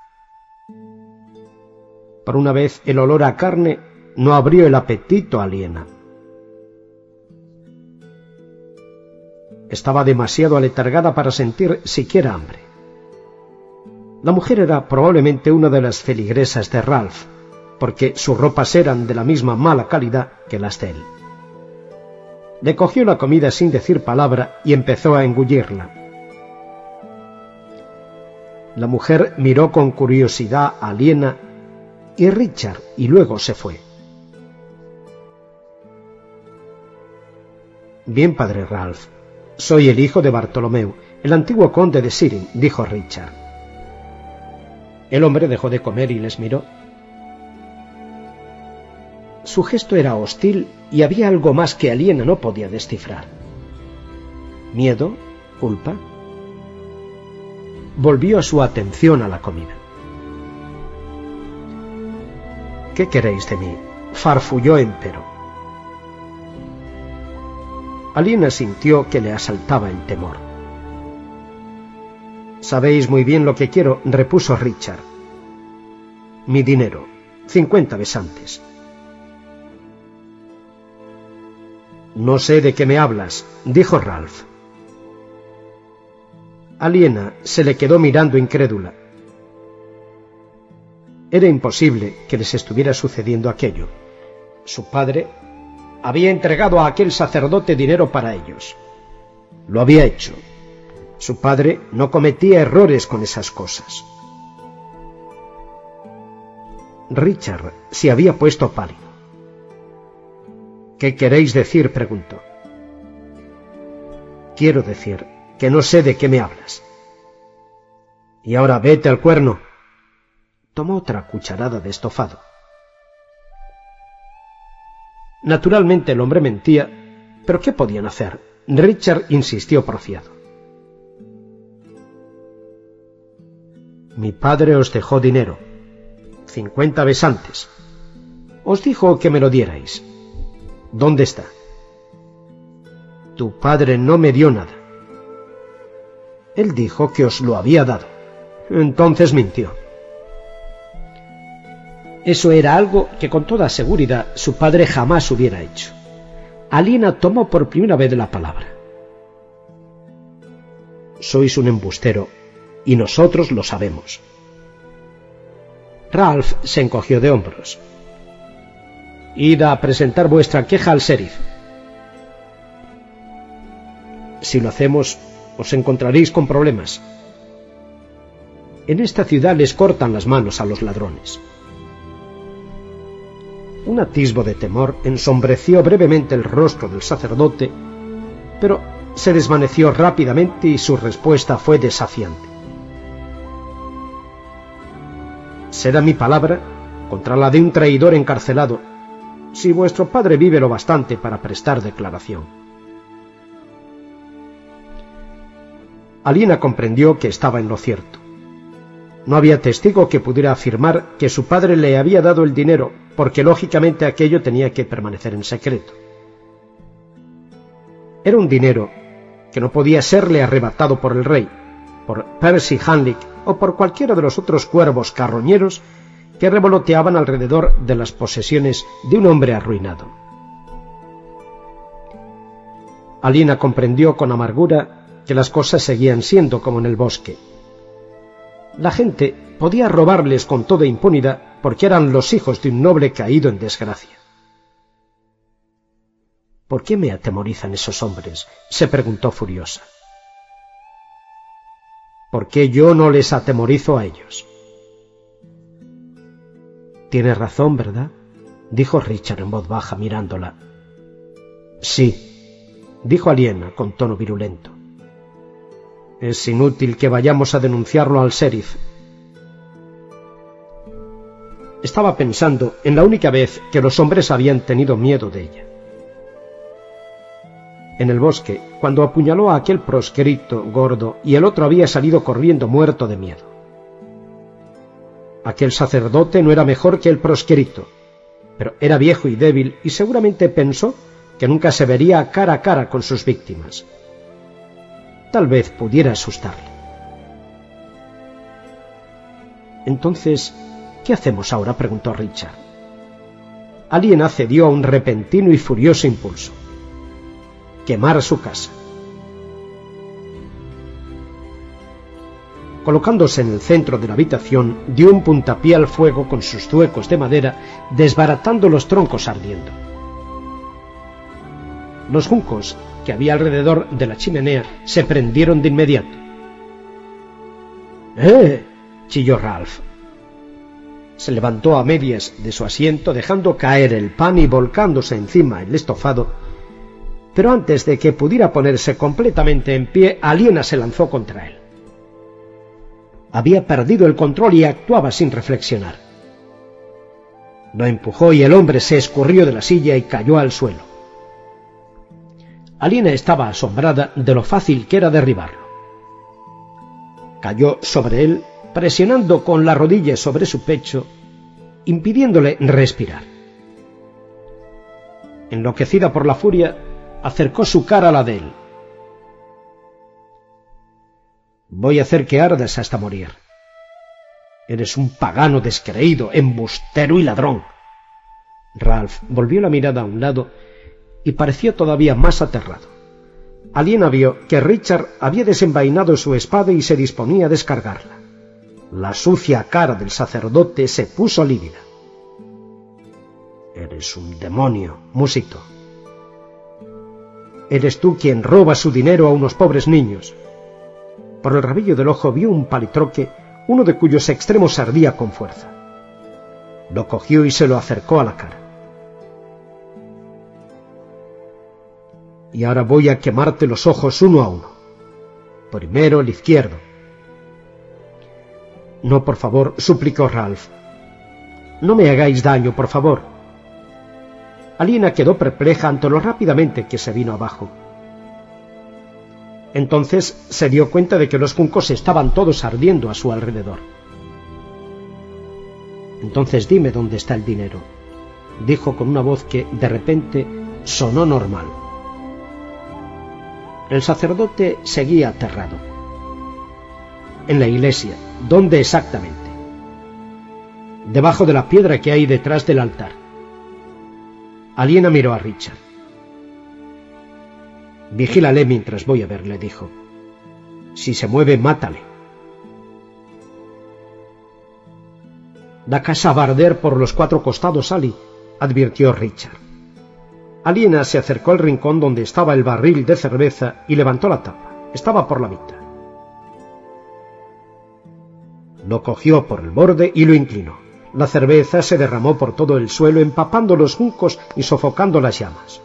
Por una vez el olor a carne no abrió el apetito a Aliena. Estaba demasiado aletargada para sentir siquiera hambre. La mujer era probablemente una de las feligresas de Ralph, porque sus ropas eran de la misma mala calidad que las de él. Le cogió la comida sin decir palabra y empezó a engullirla. La mujer miró con curiosidad a Aliena y Richard y luego se fue. «Bien, padre Ralph, soy el hijo de Bartolomeu, el antiguo conde de Sirin», dijo Richard. El hombre dejó de comer y les miró. Su gesto era hostil y había algo más que Aliena no podía descifrar. ¿Miedo? ¿Culpa? Volvió su atención a la comida. «¿Qué queréis de mí?», farfulló empero. Aliena sintió que le asaltaba el temor. «Sabéis muy bien lo que quiero», repuso Richard. «Mi dinero, cincuenta besantes». «No sé de qué me hablas», dijo Ralph. Aliena se le quedó mirando incrédula. Era imposible que les estuviera sucediendo aquello. Su padre había entregado a aquel sacerdote dinero para ellos. Lo había hecho. Su padre no cometía errores con esas cosas. Richard se había puesto pálido. «¿Qué queréis decir?», preguntó. «Quiero decir que no sé de qué me hablas». «Y ahora vete al cuerno». Tomó otra cucharada de estofado. Naturalmente el hombre mentía, pero ¿qué podían hacer? Richard insistió porfiado. «Mi padre os dejó dinero, cincuenta besantes. Os dijo que me lo dierais. ¿Dónde está?» «Tu padre no me dio nada». «Él dijo que os lo había dado». «Entonces mintió». Eso era algo que con toda seguridad su padre jamás hubiera hecho. Aliena tomó por primera vez la palabra. «Sois un embustero, y nosotros lo sabemos». Ralph se encogió de hombros. «Id a presentar vuestra queja al sheriff». Si lo hacemos, os encontraréis con problemas. En esta ciudad les cortan las manos a los ladrones. Un atisbo de temor ensombreció brevemente el rostro del sacerdote, pero se desvaneció rápidamente y su respuesta fue desafiante. Será mi palabra contra la de un traidor encarcelado, si vuestro padre vive lo bastante para prestar declaración. Aliena comprendió que estaba en lo cierto. No había testigo que pudiera afirmar que su padre le había dado el dinero, porque lógicamente aquello tenía que permanecer en secreto. Era un dinero que no podía serle arrebatado por el rey, por Percy Hanlick o por cualquiera de los otros cuervos carroñeros que revoloteaban alrededor de las posesiones de un hombre arruinado. Aliena comprendió con amargura que las cosas seguían siendo como en el bosque. La gente podía robarles con toda impunidad porque eran los hijos de un noble caído en desgracia. ¿Por qué me atemorizan esos hombres?, se preguntó furiosa. ¿Por qué yo no les atemorizo a ellos? Tienes razón, ¿verdad?, dijo Richard en voz baja mirándola. Sí, dijo Aliena con tono virulento. Es inútil que vayamos a denunciarlo al sheriff. Estaba pensando en la única vez que los hombres habían tenido miedo de ella. En el bosque, cuando apuñaló a aquel proscrito gordo y el otro había salido corriendo muerto de miedo. Aquel sacerdote no era mejor que el proscrito, pero era viejo y débil y seguramente pensó que nunca se vería cara a cara con sus víctimas. Tal vez pudiera asustarle. Entonces, ¿qué hacemos ahora?, preguntó Richard. Aliena cedió a un repentino y furioso impulso. Quemar su casa. Colocándose en el centro de la habitación, dio un puntapié al fuego con sus zuecos de madera, desbaratando los troncos ardiendo. Los juncos que había alrededor de la chimenea se prendieron de inmediato. ¡Eh! chilló Ralph. Se levantó a medias de su asiento, dejando caer el pan y volcándose encima el estofado, pero antes de que pudiera ponerse completamente en pie, Aliena se lanzó contra él. Había perdido el control y actuaba sin reflexionar. Lo empujó y el hombre se escurrió de la silla y cayó al suelo. Aliena estaba asombrada de lo fácil que era derribarlo. Cayó sobre él, presionando con la rodilla sobre su pecho, impidiéndole respirar. Enloquecida por la furia, acercó su cara a la de él. Voy a hacer que ardas hasta morir. Eres un pagano descreído, embustero y ladrón. Ralph volvió la mirada a un lado y pareció todavía más aterrado. Aliena vio que Richard había desenvainado su espada y se disponía a descargarla. La sucia cara del sacerdote se puso lívida. Eres un demonio, musitó. Eres tú quien roba su dinero a unos pobres niños. Por el rabillo del ojo vio un palitroque, uno de cuyos extremos ardía con fuerza. Lo cogió y se lo acercó a la cara. Y ahora voy a quemarte los ojos uno a uno. Primero el izquierdo. No, por favor, suplicó Ralph. No me hagáis daño, por favor. Aliena quedó perpleja ante lo rápidamente que se vino abajo. Entonces se dio cuenta de que los juncos estaban todos ardiendo a su alrededor. Entonces dime dónde está el dinero, dijo con una voz que, de repente, sonó normal. El sacerdote seguía aterrado. En la iglesia. ¿Dónde exactamente? Debajo de la piedra que hay detrás del altar. Aliena miró a Richard. Vigílale mientras voy a verle, dijo. Si se mueve, mátale. La casa va a arder por los cuatro costados, Ali, advirtió Richard. Aliena se acercó al rincón donde estaba el barril de cerveza y levantó la tapa. Estaba por la mitad. Lo cogió por el borde y lo inclinó. La cerveza se derramó por todo el suelo, empapando los juncos y sofocando las llamas.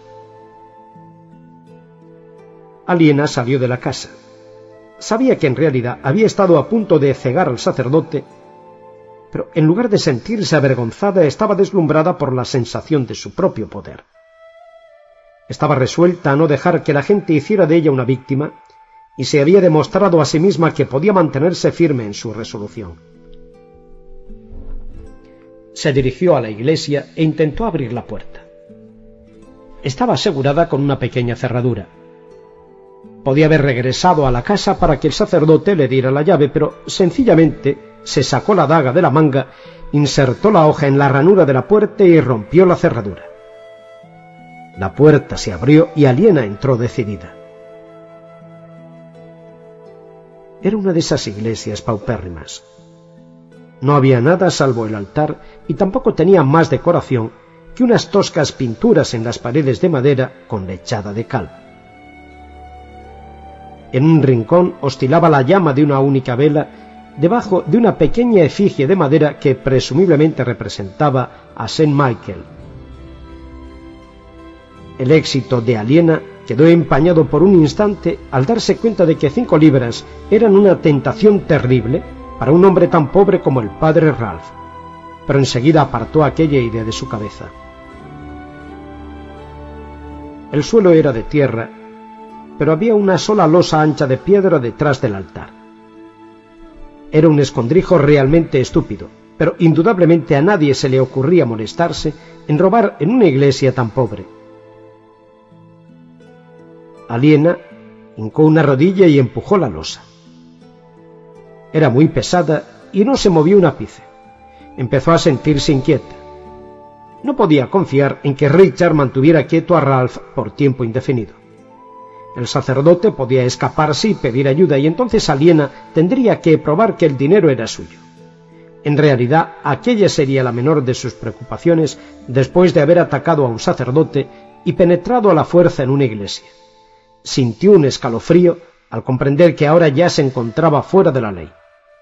Aliena salió de la casa. Sabía que en realidad había estado a punto de cegar al sacerdote, pero en lugar de sentirse avergonzada, estaba deslumbrada por la sensación de su propio poder. Estaba resuelta a no dejar que la gente hiciera de ella una víctima, y se había demostrado a sí misma que podía mantenerse firme en su resolución. Se dirigió a la iglesia e intentó abrir la puerta. Estaba asegurada con una pequeña cerradura. Podía haber regresado a la casa para que el sacerdote le diera la llave, pero sencillamente se sacó la daga de la manga, insertó la hoja en la ranura de la puerta y rompió la cerradura. La puerta se abrió y Aliena entró decidida. Era una de esas iglesias paupérrimas. No había nada salvo el altar y tampoco tenía más decoración que unas toscas pinturas en las paredes de madera con lechada de cal. En un rincón oscilaba la llama de una única vela debajo de una pequeña efigie de madera que presumiblemente representaba a Saint Michael. El éxito de Aliena quedó empañado por un instante al darse cuenta de que cinco libras eran una tentación terrible para un hombre tan pobre como el padre Ralph, pero enseguida apartó aquella idea de su cabeza. El suelo era de tierra, pero había una sola losa ancha de piedra detrás del altar. Era un escondrijo realmente estúpido, pero indudablemente a nadie se le ocurría molestarse en robar en una iglesia tan pobre. Aliena hincó una rodilla y empujó la losa. Era muy pesada y no se movió un ápice. Empezó a sentirse inquieta. No podía confiar en que Richard mantuviera quieto a Ralph por tiempo indefinido. El sacerdote podía escaparse y pedir ayuda, y entonces Aliena tendría que probar que el dinero era suyo. En realidad, aquella sería la menor de sus preocupaciones después de haber atacado a un sacerdote y penetrado a la fuerza en una iglesia. Sintió un escalofrío al comprender que ahora ya se encontraba fuera de la ley.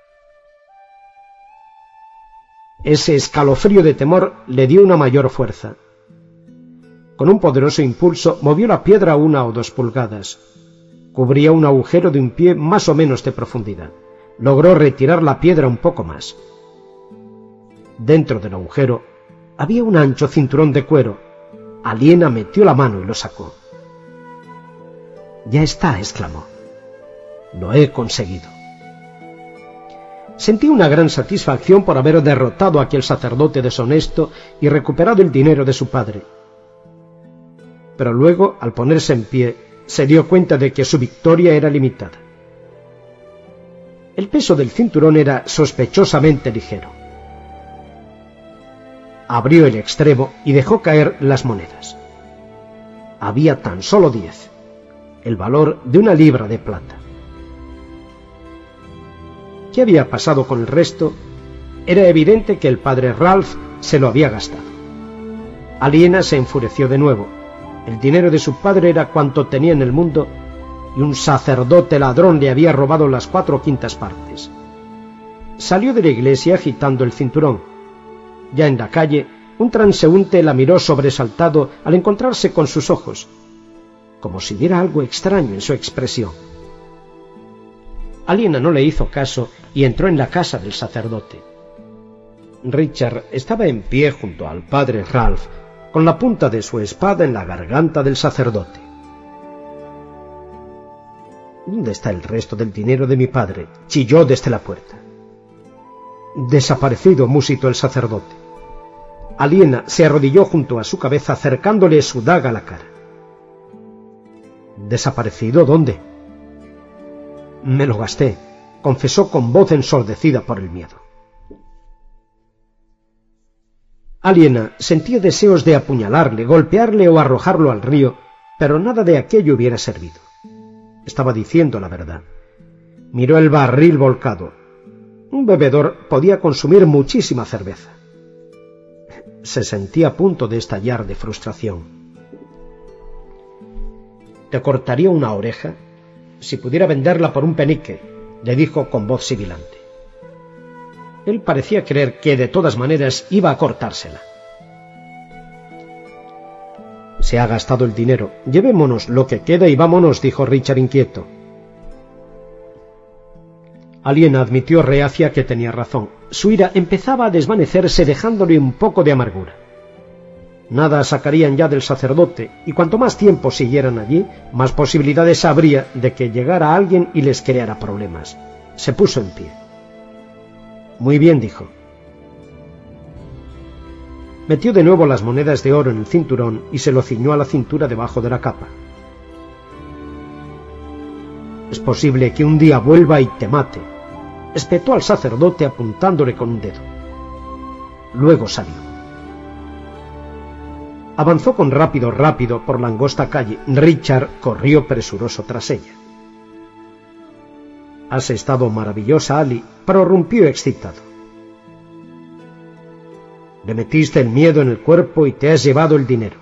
Ese escalofrío de temor le dio una mayor fuerza. Con un poderoso impulso movió la piedra una o dos pulgadas. Cubría un agujero de un pie más o menos de profundidad. Logró retirar la piedra un poco más. Dentro del agujero había un ancho cinturón de cuero. Aliena metió la mano y lo sacó. «Ya está», exclamó. «Lo he conseguido». Sentí una gran satisfacción por haber derrotado a aquel sacerdote deshonesto y recuperado el dinero de su padre. Pero luego, al ponerse en pie, se dio cuenta de que su victoria era limitada. El peso del cinturón era sospechosamente ligero. Abrió el extremo y dejó caer las monedas. Había tan solo diez, el valor de una libra de plata. ¿Qué había pasado con el resto? Era evidente que el padre Ralph se lo había gastado. Aliena se enfureció de nuevo. El dinero de su padre era cuanto tenía en el mundo, y un sacerdote ladrón le había robado las cuatro quintas partes. Salió de la iglesia agitando el cinturón. Ya en la calle, un transeúnte la miró sobresaltado al encontrarse con sus ojos, como si viera algo extraño en su expresión. Aliena no le hizo caso y entró en la casa del sacerdote. Richard estaba en pie junto al padre Ralph, con la punta de su espada en la garganta del sacerdote. «¿Dónde está el resto del dinero de mi padre?», chilló desde la puerta. «Desaparecido», musitó el sacerdote. Aliena se arrodilló junto a su cabeza, acercándole su daga a la cara. «¿Desaparecido dónde?» «Me lo gasté», confesó con voz ensordecida por el miedo. Aliena sentía deseos de apuñalarle, golpearle o arrojarlo al río, pero nada de aquello hubiera servido. Estaba diciendo la verdad. Miró el barril volcado. Un bebedor podía consumir muchísima cerveza. Se sentía a punto de estallar de frustración. Te cortaría una oreja si pudiera venderla por un penique, le dijo con voz sibilante. Él parecía creer que de todas maneras iba a cortársela. Se ha gastado el dinero. Llevémonos lo que queda y vámonos, dijo Richard inquieto. Aliena admitió reacia que tenía razón. Su ira empezaba a desvanecerse dejándole un poco de amargura. Nada sacarían ya del sacerdote, y cuanto más tiempo siguieran allí, más posibilidades habría de que llegara alguien y les creara problemas. Se puso en pie. Muy bien, dijo. Metió de nuevo las monedas de oro en el cinturón y se lo ciñó a la cintura debajo de la capa. Es posible que un día vuelva y te mate, espetó al sacerdote apuntándole con un dedo. Luego salió. Avanzó con rápido rápido por la angosta calle. Richard corrió presuroso tras ella. Has estado maravillosa, Ali, prorrumpió excitado. Le metiste el miedo en el cuerpo y te has llevado el dinero.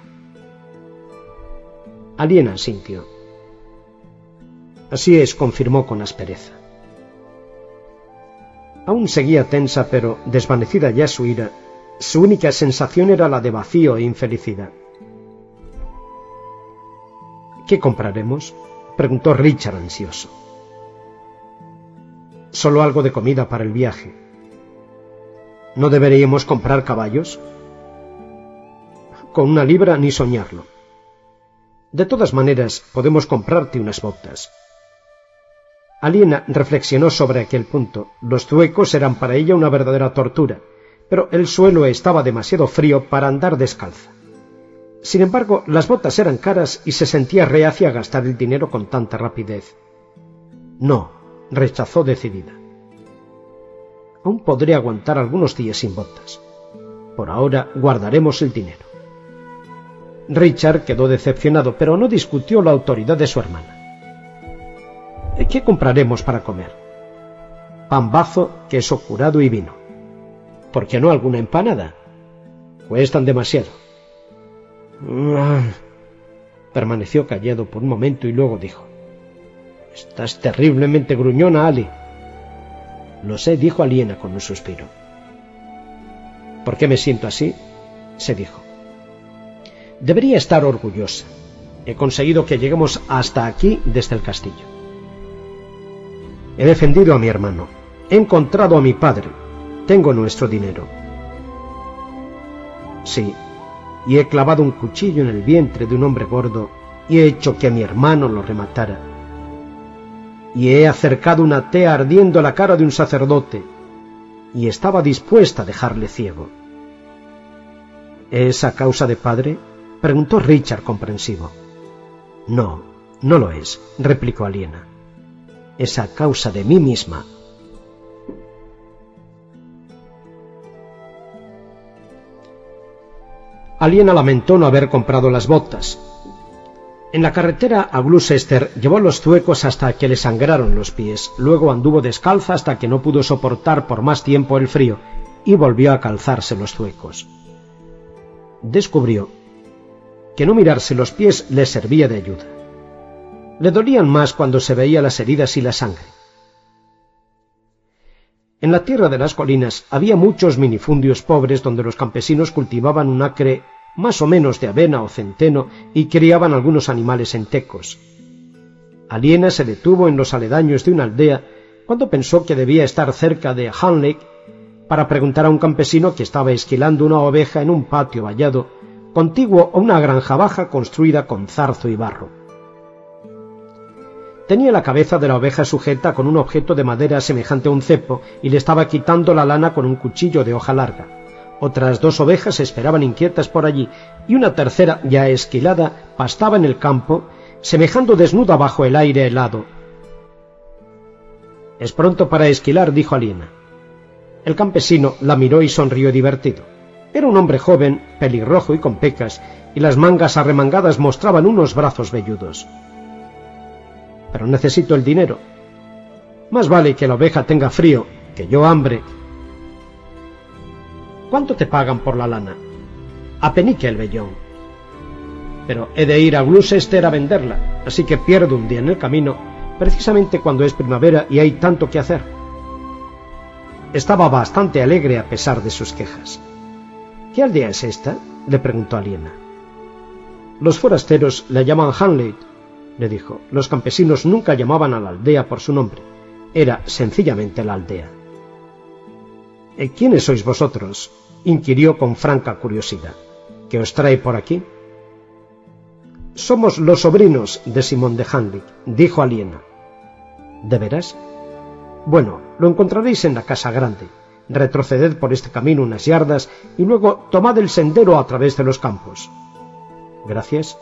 Aliena asintió. Así es, confirmó con aspereza. Aún seguía tensa, pero desvanecida ya su ira, su única sensación era la de vacío e infelicidad. ¿Qué compraremos?, preguntó Richard ansioso. Solo algo de comida para el viaje. ¿No deberíamos comprar caballos? Con una libra ni soñarlo. De todas maneras, podemos comprarte unas botas. Aliena reflexionó sobre aquel punto. Los zuecos eran para ella una verdadera tortura, pero el suelo estaba demasiado frío para andar descalza. Sin embargo, las botas eran caras y se sentía reacia a gastar el dinero con tanta rapidez. No, rechazó decidida. Aún podré aguantar algunos días sin botas. Por ahora guardaremos el dinero. Richard quedó decepcionado, pero no discutió la autoridad de su hermana. ¿Qué compraremos para comer? Pan bazo, queso curado y vino. ¿Por qué no alguna empanada? Cuestan demasiado. Permaneció callado por un momento y luego dijo: Estás terriblemente gruñona, Ali. Lo sé, dijo Aliena con un suspiro. ¿Por qué me siento así?, se dijo. Debería estar orgullosa. He conseguido que lleguemos hasta aquí desde el castillo. He defendido a mi hermano. He encontrado a mi padre. Tengo nuestro dinero. Sí, y he clavado un cuchillo en el vientre de un hombre gordo y he hecho que a mi hermano lo rematara. Y he acercado una tea ardiendo a la cara de un sacerdote, y estaba dispuesta a dejarle ciego. ¿Es a causa de padre?, preguntó Richard comprensivo. No, no lo es, replicó Aliena. Es a causa de mí misma. Aliena lamentó no haber comprado las botas. En la carretera a Gloucester llevó los zuecos hasta que le sangraron los pies, luego anduvo descalza hasta que no pudo soportar por más tiempo el frío y volvió a calzarse los zuecos. Descubrió que no mirarse los pies le servía de ayuda. Le dolían más cuando se veía las heridas y la sangre. En la tierra de las colinas había muchos minifundios pobres donde los campesinos cultivaban un acre más o menos de avena o centeno y criaban algunos animales entecos. Aliena se detuvo en los aledaños de una aldea cuando pensó que debía estar cerca de Hanley para preguntar a un campesino que estaba esquilando una oveja en un patio vallado contiguo a una granja baja construida con zarzo y barro. Tenía la cabeza de la oveja sujeta con un objeto de madera semejante a un cepo y le estaba quitando la lana con un cuchillo de hoja larga. Otras dos ovejas esperaban inquietas por allí, y una tercera, ya esquilada, pastaba en el campo, semejando desnuda bajo el aire helado. «Es pronto para esquilar», dijo Aliena. El campesino la miró y sonrió divertido. Era un hombre joven, pelirrojo y con pecas, y las mangas arremangadas mostraban unos brazos velludos. «Pero necesito el dinero. Más vale que la oveja tenga frío, que yo hambre». «¿Cuánto te pagan por la lana?» «A penique el vellón». pero he de ir a Gloucester a venderla, así que pierdo un día en el camino, precisamente cuando es primavera y hay tanto que hacer. Estaba bastante alegre a pesar de sus quejas. ¿Qué aldea es esta?, le preguntó Aliena. Los forasteros la llaman Hanley, le dijo. Los campesinos nunca llamaban a la aldea por su nombre. Era sencillamente la aldea. ¿Quiénes sois vosotros?, inquirió con franca curiosidad. ¿Qué os trae por aquí? Somos los sobrinos de Simón de Hanley, dijo Aliena. ¿De veras? Bueno, lo encontraréis en la casa grande. Retroceded por este camino unas yardas y luego tomad el sendero a través de los campos. Gracias.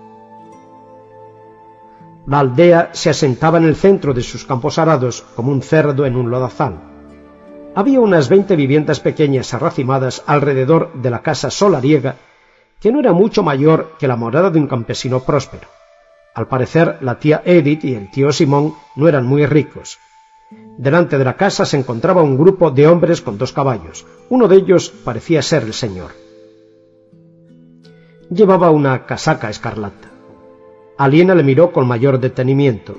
La aldea se asentaba en el centro de sus campos arados como un cerdo en un lodazal. Había unas veinte viviendas pequeñas arracimadas alrededor de la casa solariega, que no era mucho mayor que la morada de un campesino próspero. Al parecer, la tía Edith y el tío Simón no eran muy ricos. Delante de la casa se encontraba un grupo de hombres con dos caballos. Uno de ellos parecía ser el señor. Llevaba una casaca escarlata. Aliena le miró con mayor detenimiento.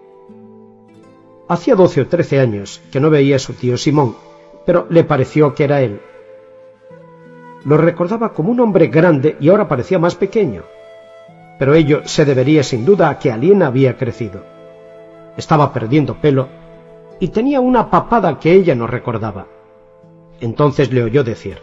Hacía doce o trece años que no veía a su tío Simón, pero le pareció que era él. Lo recordaba como un hombre grande y ahora parecía más pequeño. Pero ello se debería sin duda a que Aliena había crecido. Estaba perdiendo pelo y tenía una papada que ella no recordaba. Entonces le oyó decir: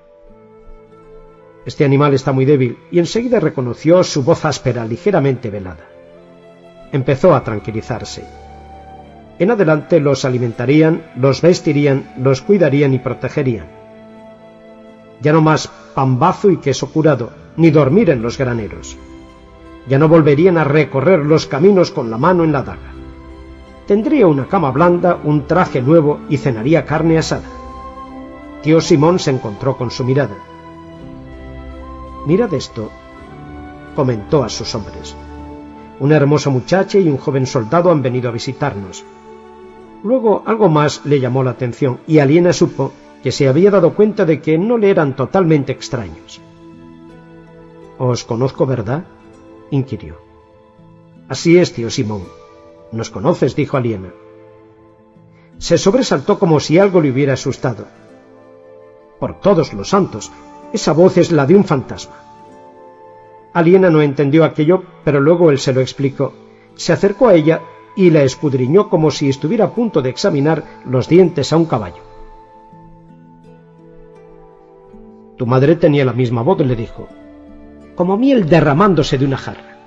«Este animal está muy débil», y enseguida reconoció su voz áspera, ligeramente velada. Empezó a tranquilizarse. En adelante los alimentarían, los vestirían, los cuidarían y protegerían. Ya no más pambazo y queso curado, ni dormir en los graneros. Ya no volverían a recorrer los caminos con la mano en la daga. Tendría una cama blanda, un traje nuevo y cenaría carne asada. Tío Simón se encontró con su mirada. «Mirad esto», comentó a sus hombres. «Una hermosa muchacha y un joven soldado han venido a visitarnos». Luego algo más le llamó la atención y Aliena supo que se había dado cuenta de que no le eran totalmente extraños. «¿Os conozco, verdad?», inquirió. «Así es, tío Simón. ¿Nos conoces?», dijo Aliena. Se sobresaltó como si algo le hubiera asustado. «Por todos los santos, esa voz es la de un fantasma». Aliena no entendió aquello, pero luego él se lo explicó. Se acercó a ella y la escudriñó como si estuviera a punto de examinar los dientes a un caballo. «Tu madre tenía la misma voz», le dijo, «como miel derramándose de una jarra.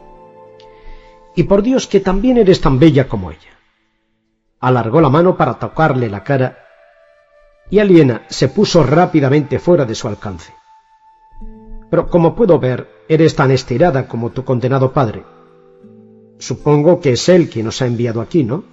Y por Dios que también eres tan bella como ella». Alargó la mano para tocarle la cara y Aliena se puso rápidamente fuera de su alcance. «Pero como puedo ver, eres tan estirada como tu condenado padre. Supongo que es él quien nos ha enviado aquí, ¿no?».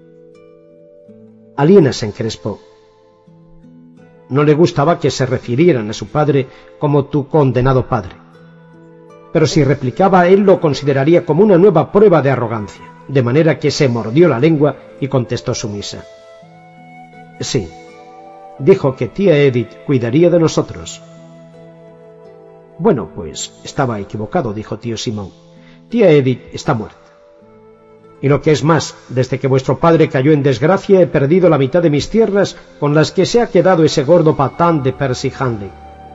Aliena se encrespó. No le gustaba que se refirieran a su padre como tu condenado padre. Pero si replicaba, él lo consideraría como una nueva prueba de arrogancia, de manera que se mordió la lengua y contestó sumisa. «Sí, dijo que tía Edith cuidaría de nosotros». «Bueno, pues estaba equivocado», dijo tío Simón. «Tía Edith está muerta. Y lo que es más, desde que vuestro padre cayó en desgracia he perdido la mitad de mis tierras con las que se ha quedado ese gordo patán de Percy Hanley.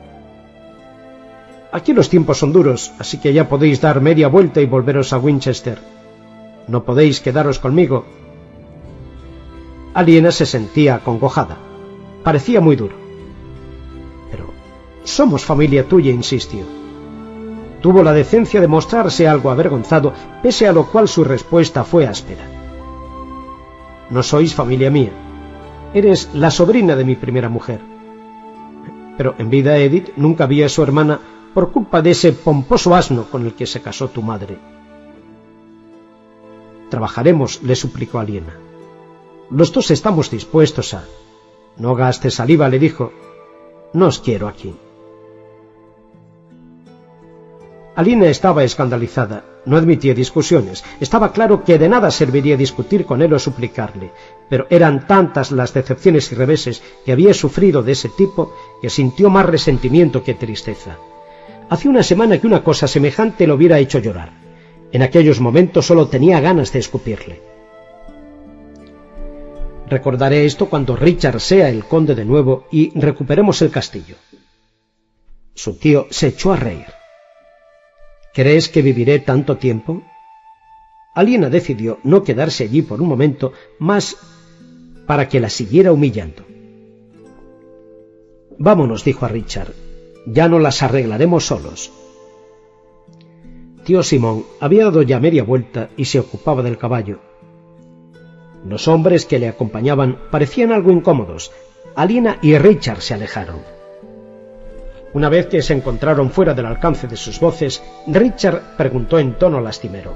Aquí los tiempos son duros, así que ya podéis dar media vuelta y volveros a Winchester. No podéis quedaros conmigo». Aliena se sentía acongojada. Parecía muy duro. «Pero somos familia tuya», insistió. Tuvo la decencia de mostrarse algo avergonzado, pese a lo cual su respuesta fue áspera. «No sois familia mía. Eres la sobrina de mi primera mujer». Pero en vida Edith nunca vio a su hermana por culpa de ese pomposo asno con el que se casó tu madre. «Trabajaremos», le suplicó Aliena. «Los dos estamos dispuestos a...». «No gastes saliva», le dijo. «No os quiero aquí». Aliena estaba escandalizada, no admitía discusiones. Estaba claro que de nada serviría discutir con él o suplicarle, pero eran tantas las decepciones y reveses que había sufrido de ese tipo que sintió más resentimiento que tristeza. Hacía una semana que una cosa semejante lo hubiera hecho llorar. En aquellos momentos solo tenía ganas de escupirle. Recordaré esto cuando Richard sea el conde de nuevo y recuperemos el castillo. Su tío se echó a reír. ¿Crees que viviré tanto tiempo? Aliena decidió no quedarse allí por un momento más para que la siguiera humillando. Vámonos, dijo a Richard. Ya no las arreglaremos solos. Tío Simón había dado ya media vuelta y se ocupaba del caballo. Los hombres que le acompañaban parecían algo incómodos. Aliena y Richard se alejaron. Una vez que se encontraron fuera del alcance de sus voces, Richard preguntó en tono lastimero: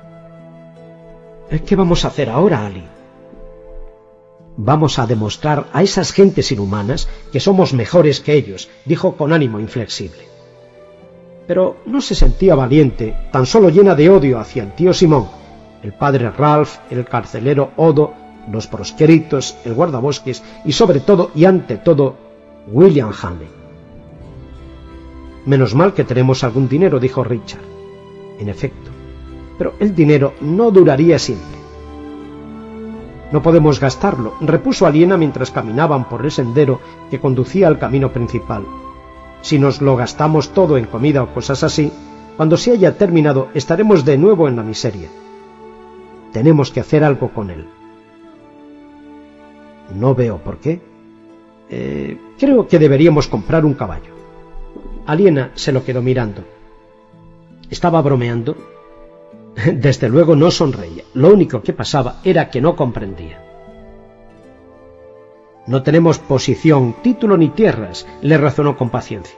¿qué vamos a hacer ahora, Ali? Vamos a demostrar a esas gentes inhumanas que somos mejores que ellos, dijo con ánimo inflexible. Pero no se sentía valiente, tan solo llena de odio hacia el tío Simón, el padre Ralph, el carcelero Odo, los proscritos, el guardabosques y sobre todo y ante todo William Hanley. Menos mal que tenemos algún dinero, dijo Richard. En efecto, pero el dinero no duraría siempre. No podemos gastarlo, repuso Aliena mientras caminaban por el sendero que conducía al camino principal. Si nos lo gastamos todo en comida o cosas así, cuando se haya terminado estaremos de nuevo en la miseria. Tenemos que hacer algo con él. No veo por qué. Eh, creo que deberíamos comprar un caballo. Aliena se lo quedó mirando. ¿Estaba bromeando? Desde luego no sonreía. Lo único que pasaba era que no comprendía. No tenemos posición, título ni tierras, le razonó con paciencia.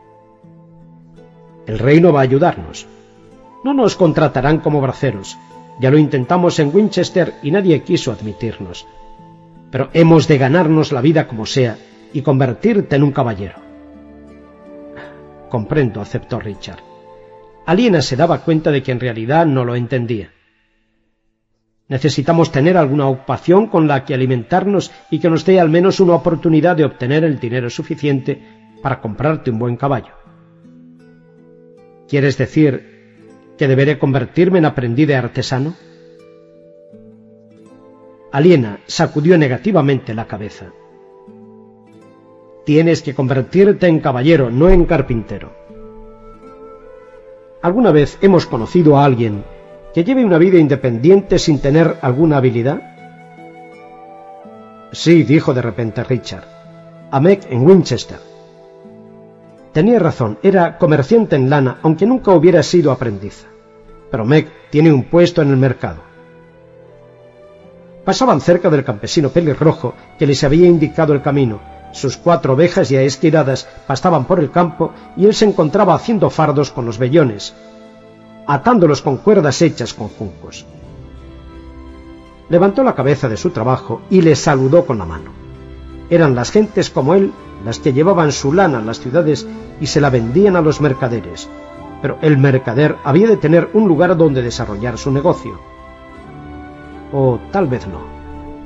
El rey no va a ayudarnos. No nos contratarán como braceros. Ya lo intentamos en Winchester y nadie quiso admitirnos. Pero hemos de ganarnos la vida como sea y convertirte en un caballero. Comprendo, aceptó Richard. Aliena se daba cuenta de que en realidad no lo entendía. Necesitamos tener alguna ocupación con la que alimentarnos y que nos dé al menos una oportunidad de obtener el dinero suficiente para comprarte un buen caballo. ¿Quieres decir que deberé convertirme en aprendiz de artesano? Aliena sacudió negativamente la cabeza. Tienes que convertirte en caballero, no en carpintero. ¿Alguna vez hemos conocido a alguien que lleve una vida independiente sin tener alguna habilidad? Sí, dijo de repente Richard. A Meg en Winchester. Tenía razón, era comerciante en lana, aunque nunca hubiera sido aprendiz. Pero Meg tiene un puesto en el mercado. Pasaban cerca del campesino pelirrojo que les había indicado el camino. Sus cuatro ovejas ya esquiradas pastaban por el campo y él se encontraba haciendo fardos con los vellones, atándolos con cuerdas hechas con juncos. Levantó la cabeza de su trabajo y les saludó con la mano. Eran las gentes como él las que llevaban su lana a las ciudades y se la vendían a los mercaderes, pero el mercader había de tener un lugar donde desarrollar su negocio. O tal vez no.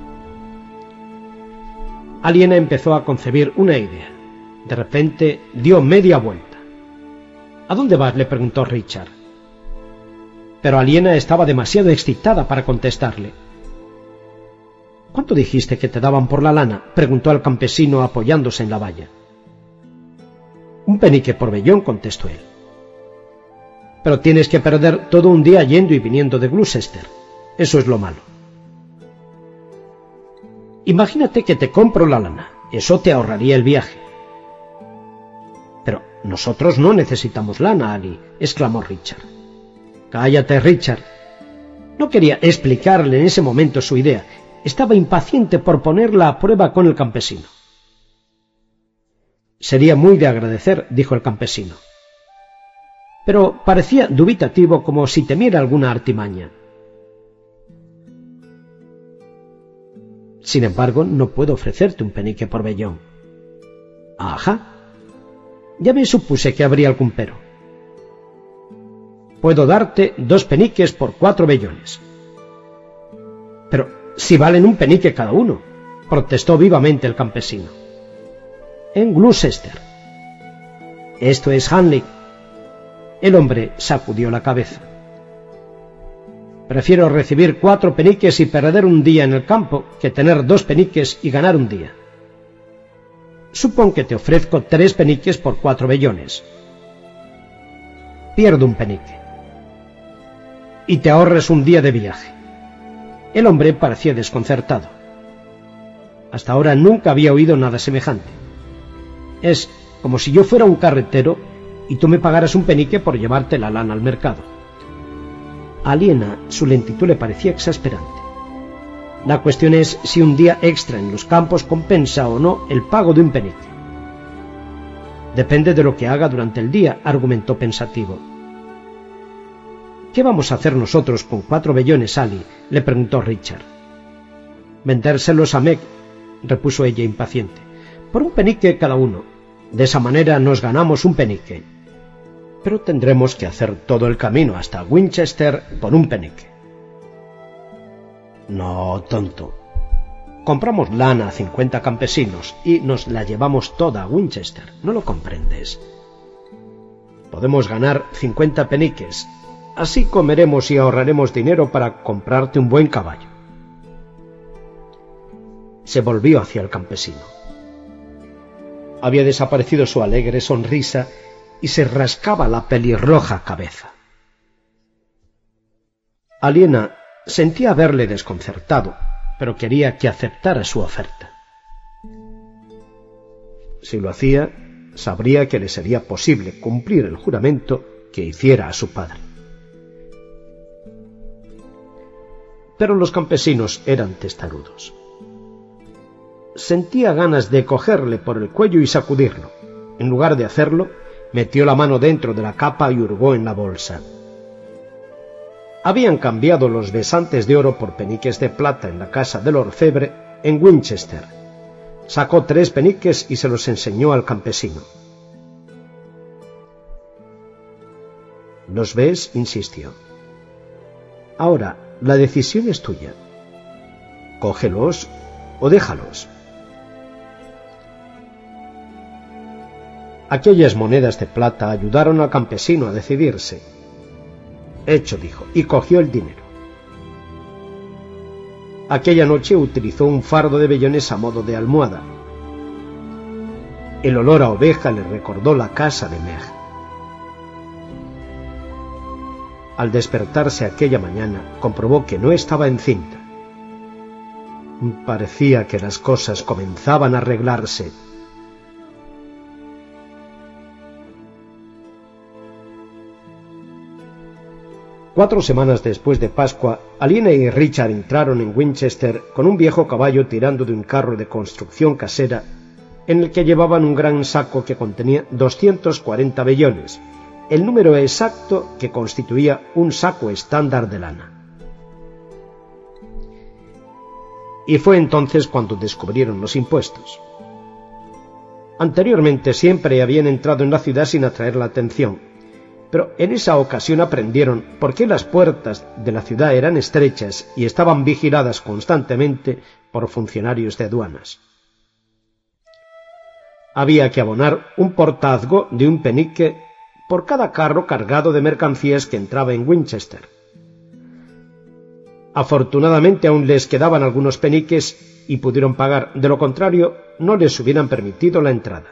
Aliena empezó a concebir una idea. De repente dio media vuelta. ¿A dónde vas?, le preguntó Richard. Pero Aliena estaba demasiado excitada para contestarle. ¿Cuánto dijiste que te daban por la lana?, preguntó al campesino apoyándose en la valla. Un penique por vellón, contestó él. Pero tienes que perder todo un día yendo y viniendo de Gloucester. Eso es lo malo. Imagínate que te compro la lana. Eso te ahorraría el viaje. Pero nosotros no necesitamos lana, Ali, exclamó Richard. Cállate, Richard. No quería explicarle en ese momento su idea. Estaba impaciente por ponerla a prueba con el campesino. Sería muy de agradecer, dijo el campesino. Pero parecía dubitativo, como si temiera alguna artimaña. Sin embargo, no puedo ofrecerte un penique por vellón. Ajá. Ya me supuse que habría algún pero. Puedo darte dos peniques por cuatro vellones. Pero si valen un penique cada uno, protestó vivamente el campesino. En Gloucester. Esto es Hanley. El hombre sacudió la cabeza. Prefiero recibir cuatro peniques y perder un día en el campo que tener dos peniques y ganar un día. Supón que te ofrezco tres peniques por cuatro vellones. Pierdo un penique. Y te ahorres un día de viaje. El hombre parecía desconcertado. Hasta ahora nunca había oído nada semejante. Es como si yo fuera un carretero y tú me pagaras un penique por llevarte la lana al mercado. A Aliena su lentitud le parecía exasperante. La cuestión es si un día extra en los campos compensa o no el pago de un penique. Depende de lo que haga durante el día, argumentó pensativo. ¿Qué vamos a hacer nosotros con cuatro vellones, Ali?, le preguntó Richard. Vendérselos a Meg, repuso ella impaciente, por un penique cada uno. De esa manera nos ganamos un penique. Pero tendremos que hacer todo el camino hasta Winchester por un penique. No, tonto. Compramos lana a cincuenta campesinos y nos la llevamos toda a Winchester. ¿No lo comprendes? Podemos ganar cincuenta peniques. Así comeremos y ahorraremos dinero para comprarte un buen caballo. Se volvió hacia el campesino. Había desaparecido su alegre sonrisa y se rascaba la pelirroja cabeza. Aliena sentía verle desconcertado, pero quería que aceptara su oferta. Si lo hacía, sabría que le sería posible cumplir el juramento que hiciera a su padre. Pero los campesinos eran testarudos. Sentía ganas de cogerle por el cuello y sacudirlo. En lugar de hacerlo, metió la mano dentro de la capa y hurgó en la bolsa. Habían cambiado los besantes de oro por peniques de plata en la casa del orfebre en Winchester. Sacó tres peniques y se los enseñó al campesino. ¿Los ves?, insistió. Ahora, la decisión es tuya. Cógelos o déjalos. Aquellas monedas de plata ayudaron al campesino a decidirse. Hecho, dijo, y cogió el dinero. Aquella noche utilizó un fardo de vellones a modo de almohada. El olor a oveja le recordó la casa de Meg. Al despertarse aquella mañana, comprobó que no estaba encinta. Parecía que las cosas comenzaban a arreglarse. Cuatro semanas después de Pascua, Aliena y Richard entraron en Winchester con un viejo caballo tirando de un carro de construcción casera en el que llevaban un gran saco que contenía doscientos cuarenta vellones, el número exacto que constituía un saco estándar de lana. Y fue entonces cuando descubrieron los impuestos. Anteriormente siempre habían entrado en la ciudad sin atraer la atención, pero en esa ocasión aprendieron por qué las puertas de la ciudad eran estrechas y estaban vigiladas constantemente por funcionarios de aduanas. Había que abonar un portazgo de un penique por cada carro cargado de mercancías que entraba en Winchester. Afortunadamente aún les quedaban algunos peniques y pudieron pagar, de lo contrario no les hubieran permitido la entrada.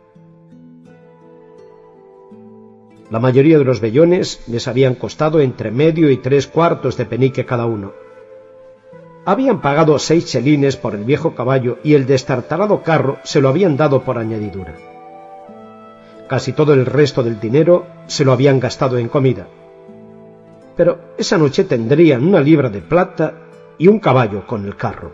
La mayoría de los vellones les habían costado entre medio y tres cuartos de penique cada uno. Habían pagado seis chelines por el viejo caballo y el destartalado carro se lo habían dado por añadidura. Casi todo el resto del dinero se lo habían gastado en comida. Pero esa noche tendrían una libra de plata y un caballo con el carro.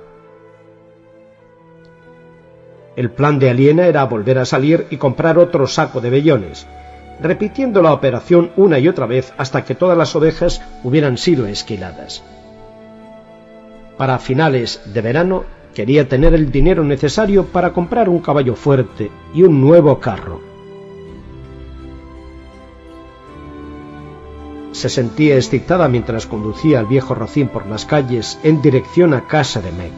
El plan de Aliena era volver a salir y comprar otro saco de vellones, repitiendo la operación una y otra vez hasta que todas las ovejas hubieran sido esquiladas. Para finales de verano quería tener el dinero necesario para comprar un caballo fuerte y un nuevo carro. Se sentía excitada mientras conducía al viejo rocín por las calles en dirección a casa de Meg.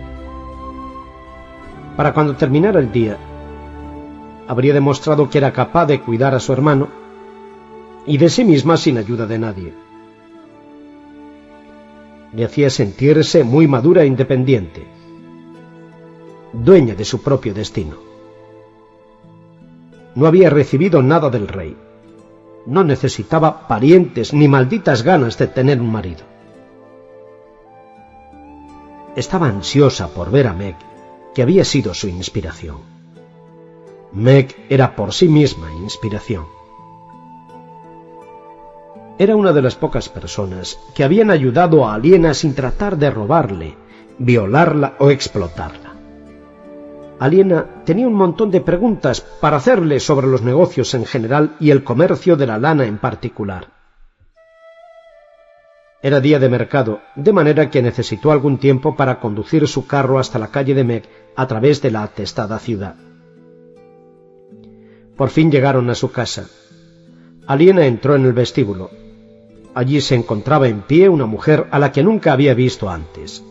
Para cuando terminara el día, habría demostrado que era capaz de cuidar a su hermano y de sí misma sin ayuda de nadie. Le hacía sentirse muy madura e independiente, dueña de su propio destino. No había recibido nada del rey, no necesitaba parientes ni malditas ganas de tener un marido. Estaba ansiosa por ver a Meg, que había sido su inspiración. Meg era por sí misma inspiración. Era una de las pocas personas que habían ayudado a Aliena sin tratar de robarle, violarla o explotarla. Aliena tenía un montón de preguntas para hacerle sobre los negocios en general y el comercio de la lana en particular. Era día de mercado, de manera que necesitó algún tiempo para conducir su carro hasta la calle de Meg a través de la atestada ciudad. Por fin llegaron a su casa. Aliena entró en el vestíbulo. Allí se encontraba en pie una mujer a la que nunca había visto antes.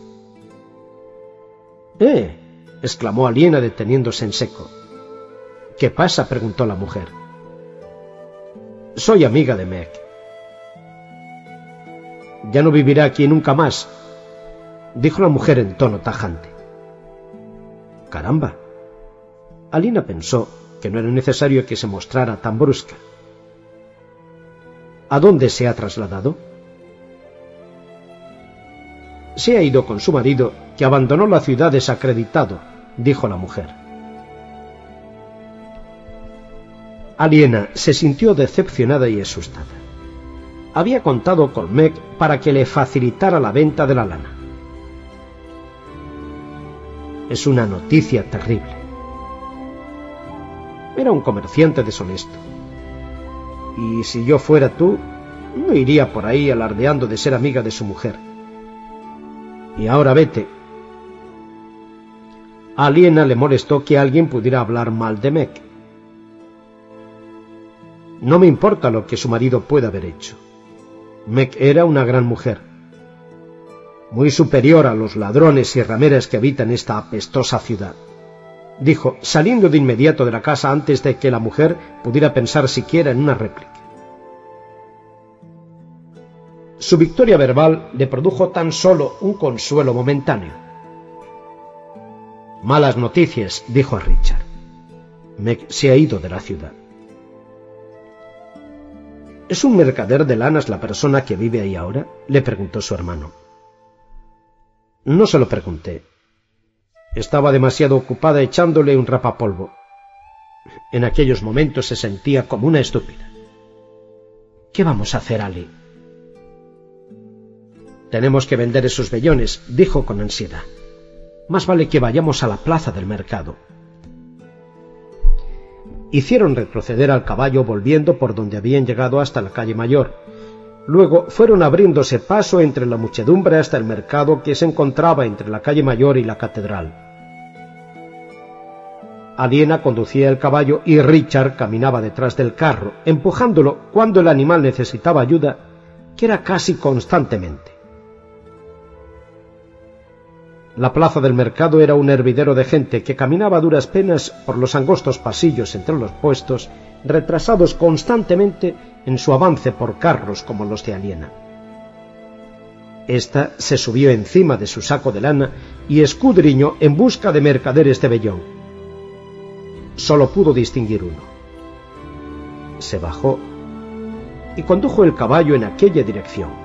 «¡Eh!», exclamó Aliena deteniéndose en seco. «¿Qué pasa?», preguntó la mujer. «Soy amiga de Meg». «Ya no vivirá aquí nunca más», dijo la mujer en tono tajante. «Caramba». Aliena pensó que no era necesario que se mostrara tan brusca. «¿A dónde se ha trasladado?». «Se ha ido con su marido, que abandonó la ciudad desacreditado», dijo la mujer. Aliena se sintió decepcionada y asustada. Había contado con Meg para que le facilitara la venta de la lana. Es una noticia terrible. Era un comerciante deshonesto. Y si yo fuera tú, no iría por ahí alardeando de ser amiga de su mujer. Y ahora vete. A Aliena le molestó que alguien pudiera hablar mal de Meg. No me importa lo que su marido pueda haber hecho. Meg era una gran mujer, muy superior a los ladrones y rameras que habitan esta apestosa ciudad, dijo, saliendo de inmediato de la casa antes de que la mujer pudiera pensar siquiera en una réplica. Su victoria verbal le produjo tan solo un consuelo momentáneo. «Malas noticias», dijo a Richard. «Meg se ha ido de la ciudad». «¿Es un mercader de lanas la persona que vive ahí ahora?», le preguntó su hermano. No se lo pregunté. Estaba demasiado ocupada echándole un rapapolvo. En aquellos momentos se sentía como una estúpida. «¿Qué vamos a hacer, Ali?». «Tenemos que vender esos vellones», dijo con ansiedad. «Más vale que vayamos a la plaza del mercado». Hicieron retroceder al caballo volviendo por donde habían llegado hasta la calle Mayor. Luego fueron abriéndose paso entre la muchedumbre hasta el mercado que se encontraba entre la calle Mayor y la catedral. Aliena conducía el caballo y Richard caminaba detrás del carro, empujándolo cuando el animal necesitaba ayuda, que era casi constantemente. La plaza del mercado era un hervidero de gente que caminaba a duras penas por los angostos pasillos entre los puestos, retrasados constantemente en su avance por carros como los de Aliena. Esta se subió encima de su saco de lana y escudriñó en busca de mercaderes de vellón. Solo pudo distinguir uno. Se bajó y condujo el caballo en aquella dirección.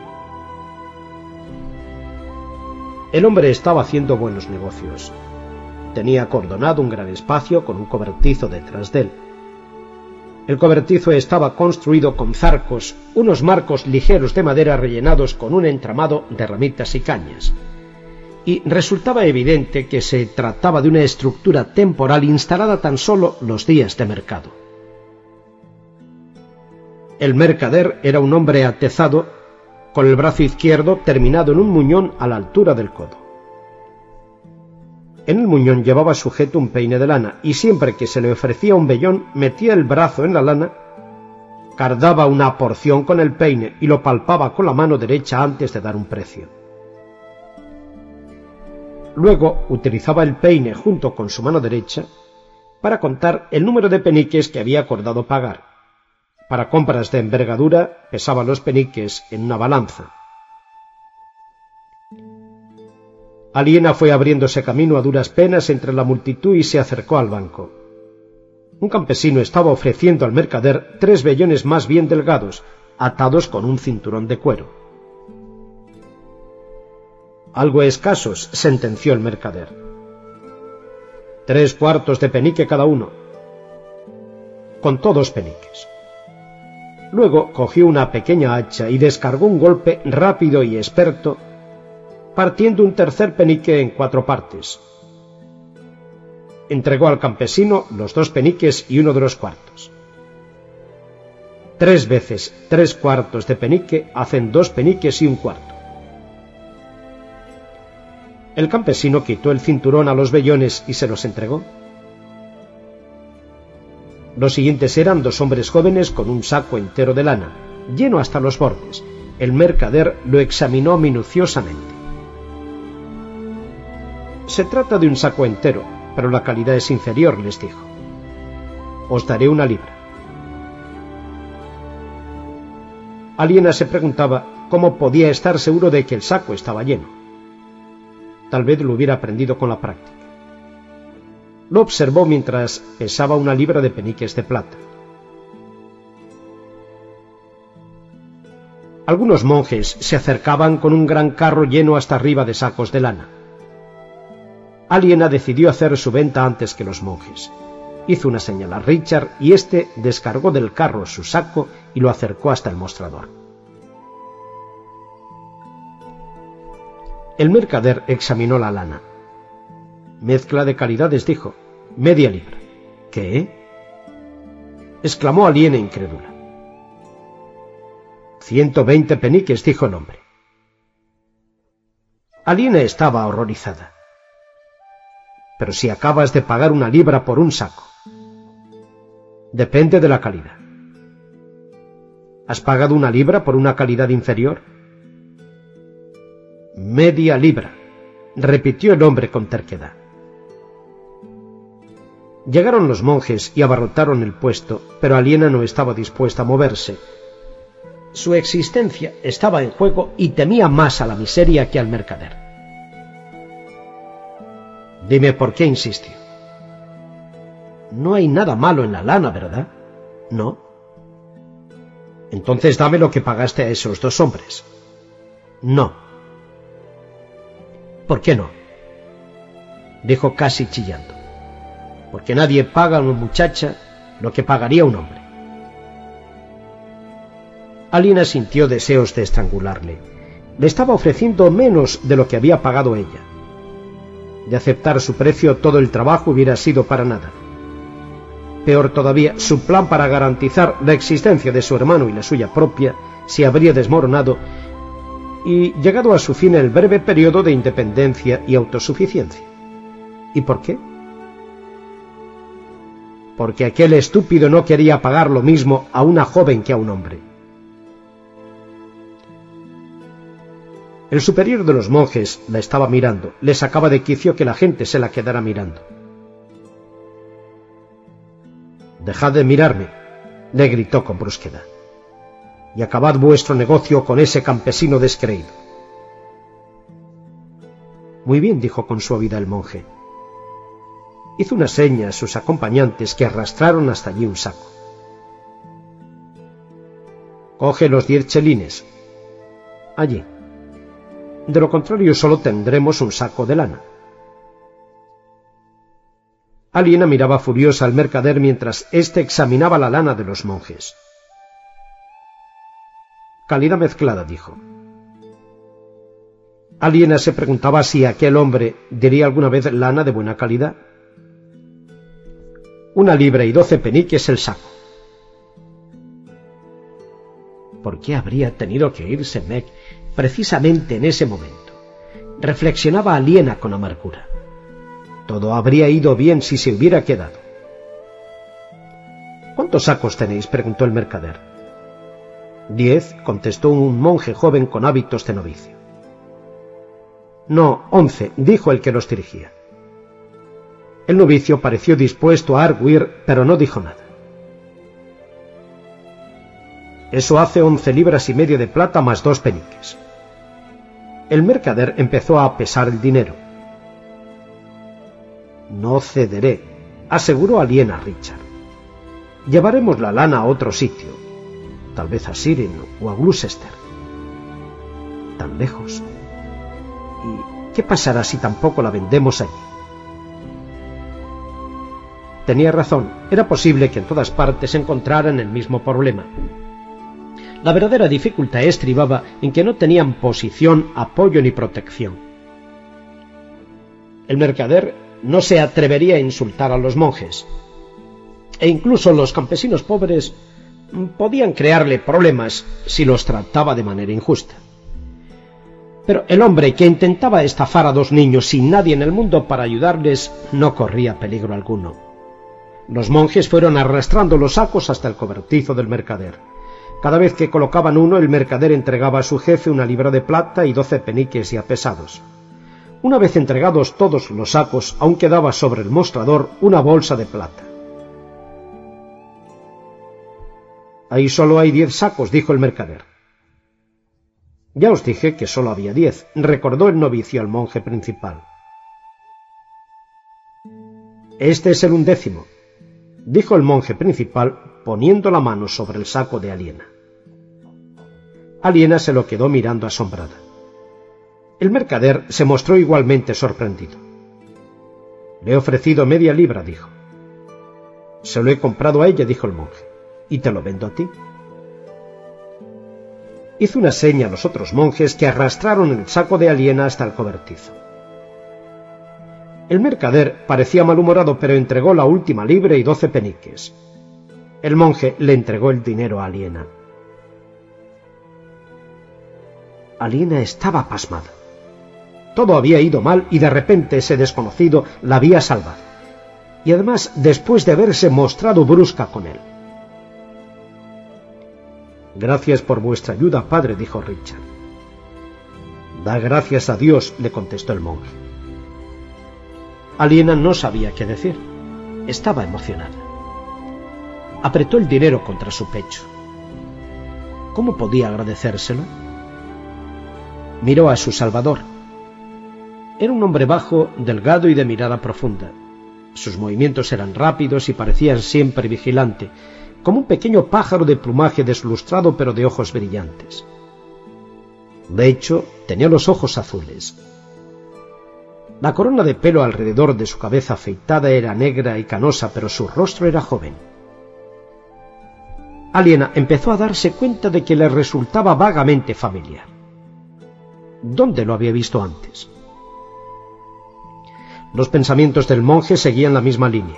El hombre estaba haciendo buenos negocios. Tenía acordonado un gran espacio con un cobertizo detrás de él. El cobertizo estaba construido con zarcos, unos marcos ligeros de madera rellenados con un entramado de ramitas y cañas. Y resultaba evidente que se trataba de una estructura temporal instalada tan solo los días de mercado. El mercader era un hombre atezado, con el brazo izquierdo terminado en un muñón a la altura del codo. En el muñón llevaba sujeto un peine de lana, y siempre que se le ofrecía un vellón, metía el brazo en la lana, cardaba una porción con el peine y lo palpaba con la mano derecha antes de dar un precio. Luego utilizaba el peine junto con su mano derecha para contar el número de peniques que había acordado pagar, Para compras de envergadura, pesaba los peniques en una balanza. Aliena fue abriéndose camino a duras penas entre la multitud y se acercó al banco. Un campesino estaba ofreciendo al mercader tres vellones más bien delgados, atados con un cinturón de cuero. Algo escasos, sentenció el mercader. Tres cuartos de penique cada uno. Contó dos peniques. Luego cogió una pequeña hacha y descargó un golpe rápido y experto, partiendo un tercer penique en cuatro partes. Entregó al campesino los dos peniques y uno de los cuartos. Tres veces tres cuartos de penique hacen dos peniques y un cuarto. El campesino quitó el cinturón a los vellones y se los entregó. Los siguientes eran dos hombres jóvenes con un saco entero de lana, lleno hasta los bordes. El mercader lo examinó minuciosamente. Se trata de un saco entero, pero la calidad es inferior, les dijo. Os daré una libra. Aliena se preguntaba cómo podía estar seguro de que el saco estaba lleno. Tal vez lo hubiera aprendido con la práctica. Lo observó mientras pesaba una libra de peniques de plata. Algunos monjes se acercaban con un gran carro lleno hasta arriba de sacos de lana. Aliena decidió hacer su venta antes que los monjes. Hizo una señal a Richard y éste descargó del carro su saco y lo acercó hasta el mostrador. El mercader examinó la lana. Mezcla de calidades, dijo. Media libra. ¿Qué? Exclamó Aliena incrédula. Ciento veinte peniques, dijo el hombre. Aliena estaba horrorizada. Pero si acabas de pagar una libra por un saco. Depende de la calidad. ¿Has pagado una libra por una calidad inferior? Media libra, repitió el hombre con terquedad. Llegaron los monjes y abarrotaron el puesto, pero Aliena no estaba dispuesta a moverse. Su existencia estaba en juego y temía más a la miseria que al mercader. Dime por qué insistió. No hay nada malo en la lana, ¿verdad? No. Entonces dame lo que pagaste a esos dos hombres. No. ¿Por qué no? Dijo casi chillando. Porque nadie paga a una muchacha lo que pagaría un hombre. Aliena sintió deseos de estrangularle. Le estaba ofreciendo menos de lo que había pagado ella. De aceptar su precio, todo el trabajo hubiera sido para nada. Peor todavía, su plan para garantizar la existencia de su hermano y la suya propia se habría desmoronado y llegado a su fin el breve periodo de independencia y autosuficiencia. ¿Y por qué? Porque aquel estúpido no quería pagar lo mismo a una joven que a un hombre. El superior de los monjes la estaba mirando. Le sacaba de quicio que la gente se la quedara mirando. «Dejad de mirarme», le gritó con brusquedad, «y acabad vuestro negocio con ese campesino descreído». «Muy bien», dijo con suavidad el monje. Hizo una seña a sus acompañantes que arrastraron hasta allí un saco. «Coge los diez chelines. Allí. De lo contrario solo tendremos un saco de lana». Aliena miraba furiosa al mercader mientras éste examinaba la lana de los monjes. «Calidad mezclada», dijo. Aliena se preguntaba si aquel hombre diría alguna vez lana de buena calidad. Una libra y doce peniques el saco. ¿Por qué habría tenido que irse Meg precisamente en ese momento? Reflexionaba Aliena con amargura. Todo habría ido bien si se hubiera quedado. ¿Cuántos sacos tenéis?, preguntó el mercader. Diez, contestó un monje joven con hábitos de novicio. No, once, dijo el que los dirigía. El novicio pareció dispuesto a arguir, pero no dijo nada. Eso hace once libras y media de plata más dos peniques. El mercader empezó a pesar el dinero. No cederé, aseguró Aliena a Richard. Llevaremos la lana a otro sitio, tal vez a Siren o a Gloucester. Tan lejos. ¿Y qué pasará si tampoco la vendemos allí? Tenía razón, era posible que en todas partes encontraran el mismo problema. La verdadera dificultad estribaba en que no tenían posición, apoyo ni protección. El mercader no se atrevería a insultar a los monjes, e incluso los campesinos pobres podían crearle problemas si los trataba de manera injusta. Pero el hombre que intentaba estafar a dos niños sin nadie en el mundo para ayudarles no corría peligro alguno. Los monjes fueron arrastrando los sacos hasta el cobertizo del mercader. Cada vez que colocaban uno, el mercader entregaba a su jefe una libra de plata y doce peniques ya pesados. Una vez entregados todos los sacos, aún quedaba sobre el mostrador una bolsa de plata. Ahí solo hay diez sacos, dijo el mercader. Ya os dije que solo había diez, recordó el novicio al monje principal. Este es el undécimo, dijo el monje principal, poniendo la mano sobre el saco de Aliena. Aliena se lo quedó mirando asombrada. El mercader se mostró igualmente sorprendido. Le he ofrecido media libra, dijo. Se lo he comprado a ella, dijo el monje, y te lo vendo a ti. Hizo una seña a los otros monjes que arrastraron el saco de Aliena hasta el cobertizo. El mercader parecía malhumorado, pero entregó la última libra y doce peniques. El monje le entregó el dinero a Aliena. Aliena estaba pasmada. Todo había ido mal y de repente ese desconocido la había salvado. Y además después de haberse mostrado brusca con él. Gracias por vuestra ayuda, padre, dijo Richard. Da gracias a Dios, le contestó el monje. Aliena no sabía qué decir. Estaba emocionada. Apretó el dinero contra su pecho. ¿Cómo podía agradecérselo? Miró a su salvador. Era un hombre bajo, delgado y de mirada profunda. Sus movimientos eran rápidos y parecían siempre vigilante, como un pequeño pájaro de plumaje deslustrado pero de ojos brillantes. De hecho, tenía los ojos azules. La corona de pelo alrededor de su cabeza afeitada era negra y canosa, pero su rostro era joven. Aliena empezó a darse cuenta de que le resultaba vagamente familiar. ¿Dónde lo había visto antes? Los pensamientos del monje seguían la misma línea.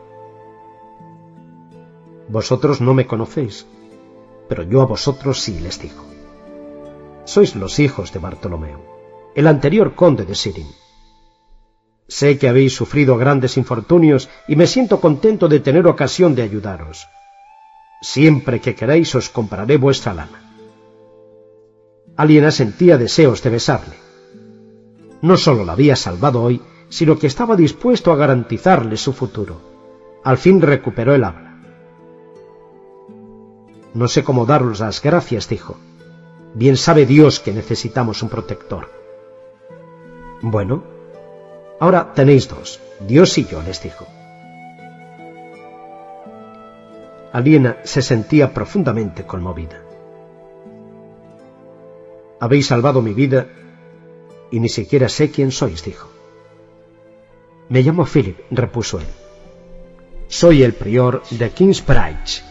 Vosotros no me conocéis, pero yo a vosotros sí les digo. Sois los hijos de Bartolomeo, el anterior conde de Sirin. Sé que habéis sufrido grandes infortunios y me siento contento de tener ocasión de ayudaros. Siempre que queráis os compraré vuestra lana. Aliena sentía deseos de besarle. No sólo la había salvado hoy, sino que estaba dispuesto a garantizarle su futuro. Al fin recuperó el habla. No sé cómo daros las gracias, dijo. Bien sabe Dios que necesitamos un protector. Bueno, ahora tenéis dos, Dios y yo, les dijo. Aliena se sentía profundamente conmovida. Habéis salvado mi vida y ni siquiera sé quién sois, dijo. Me llamo Philip, repuso él. Soy el prior de Kingsbridge.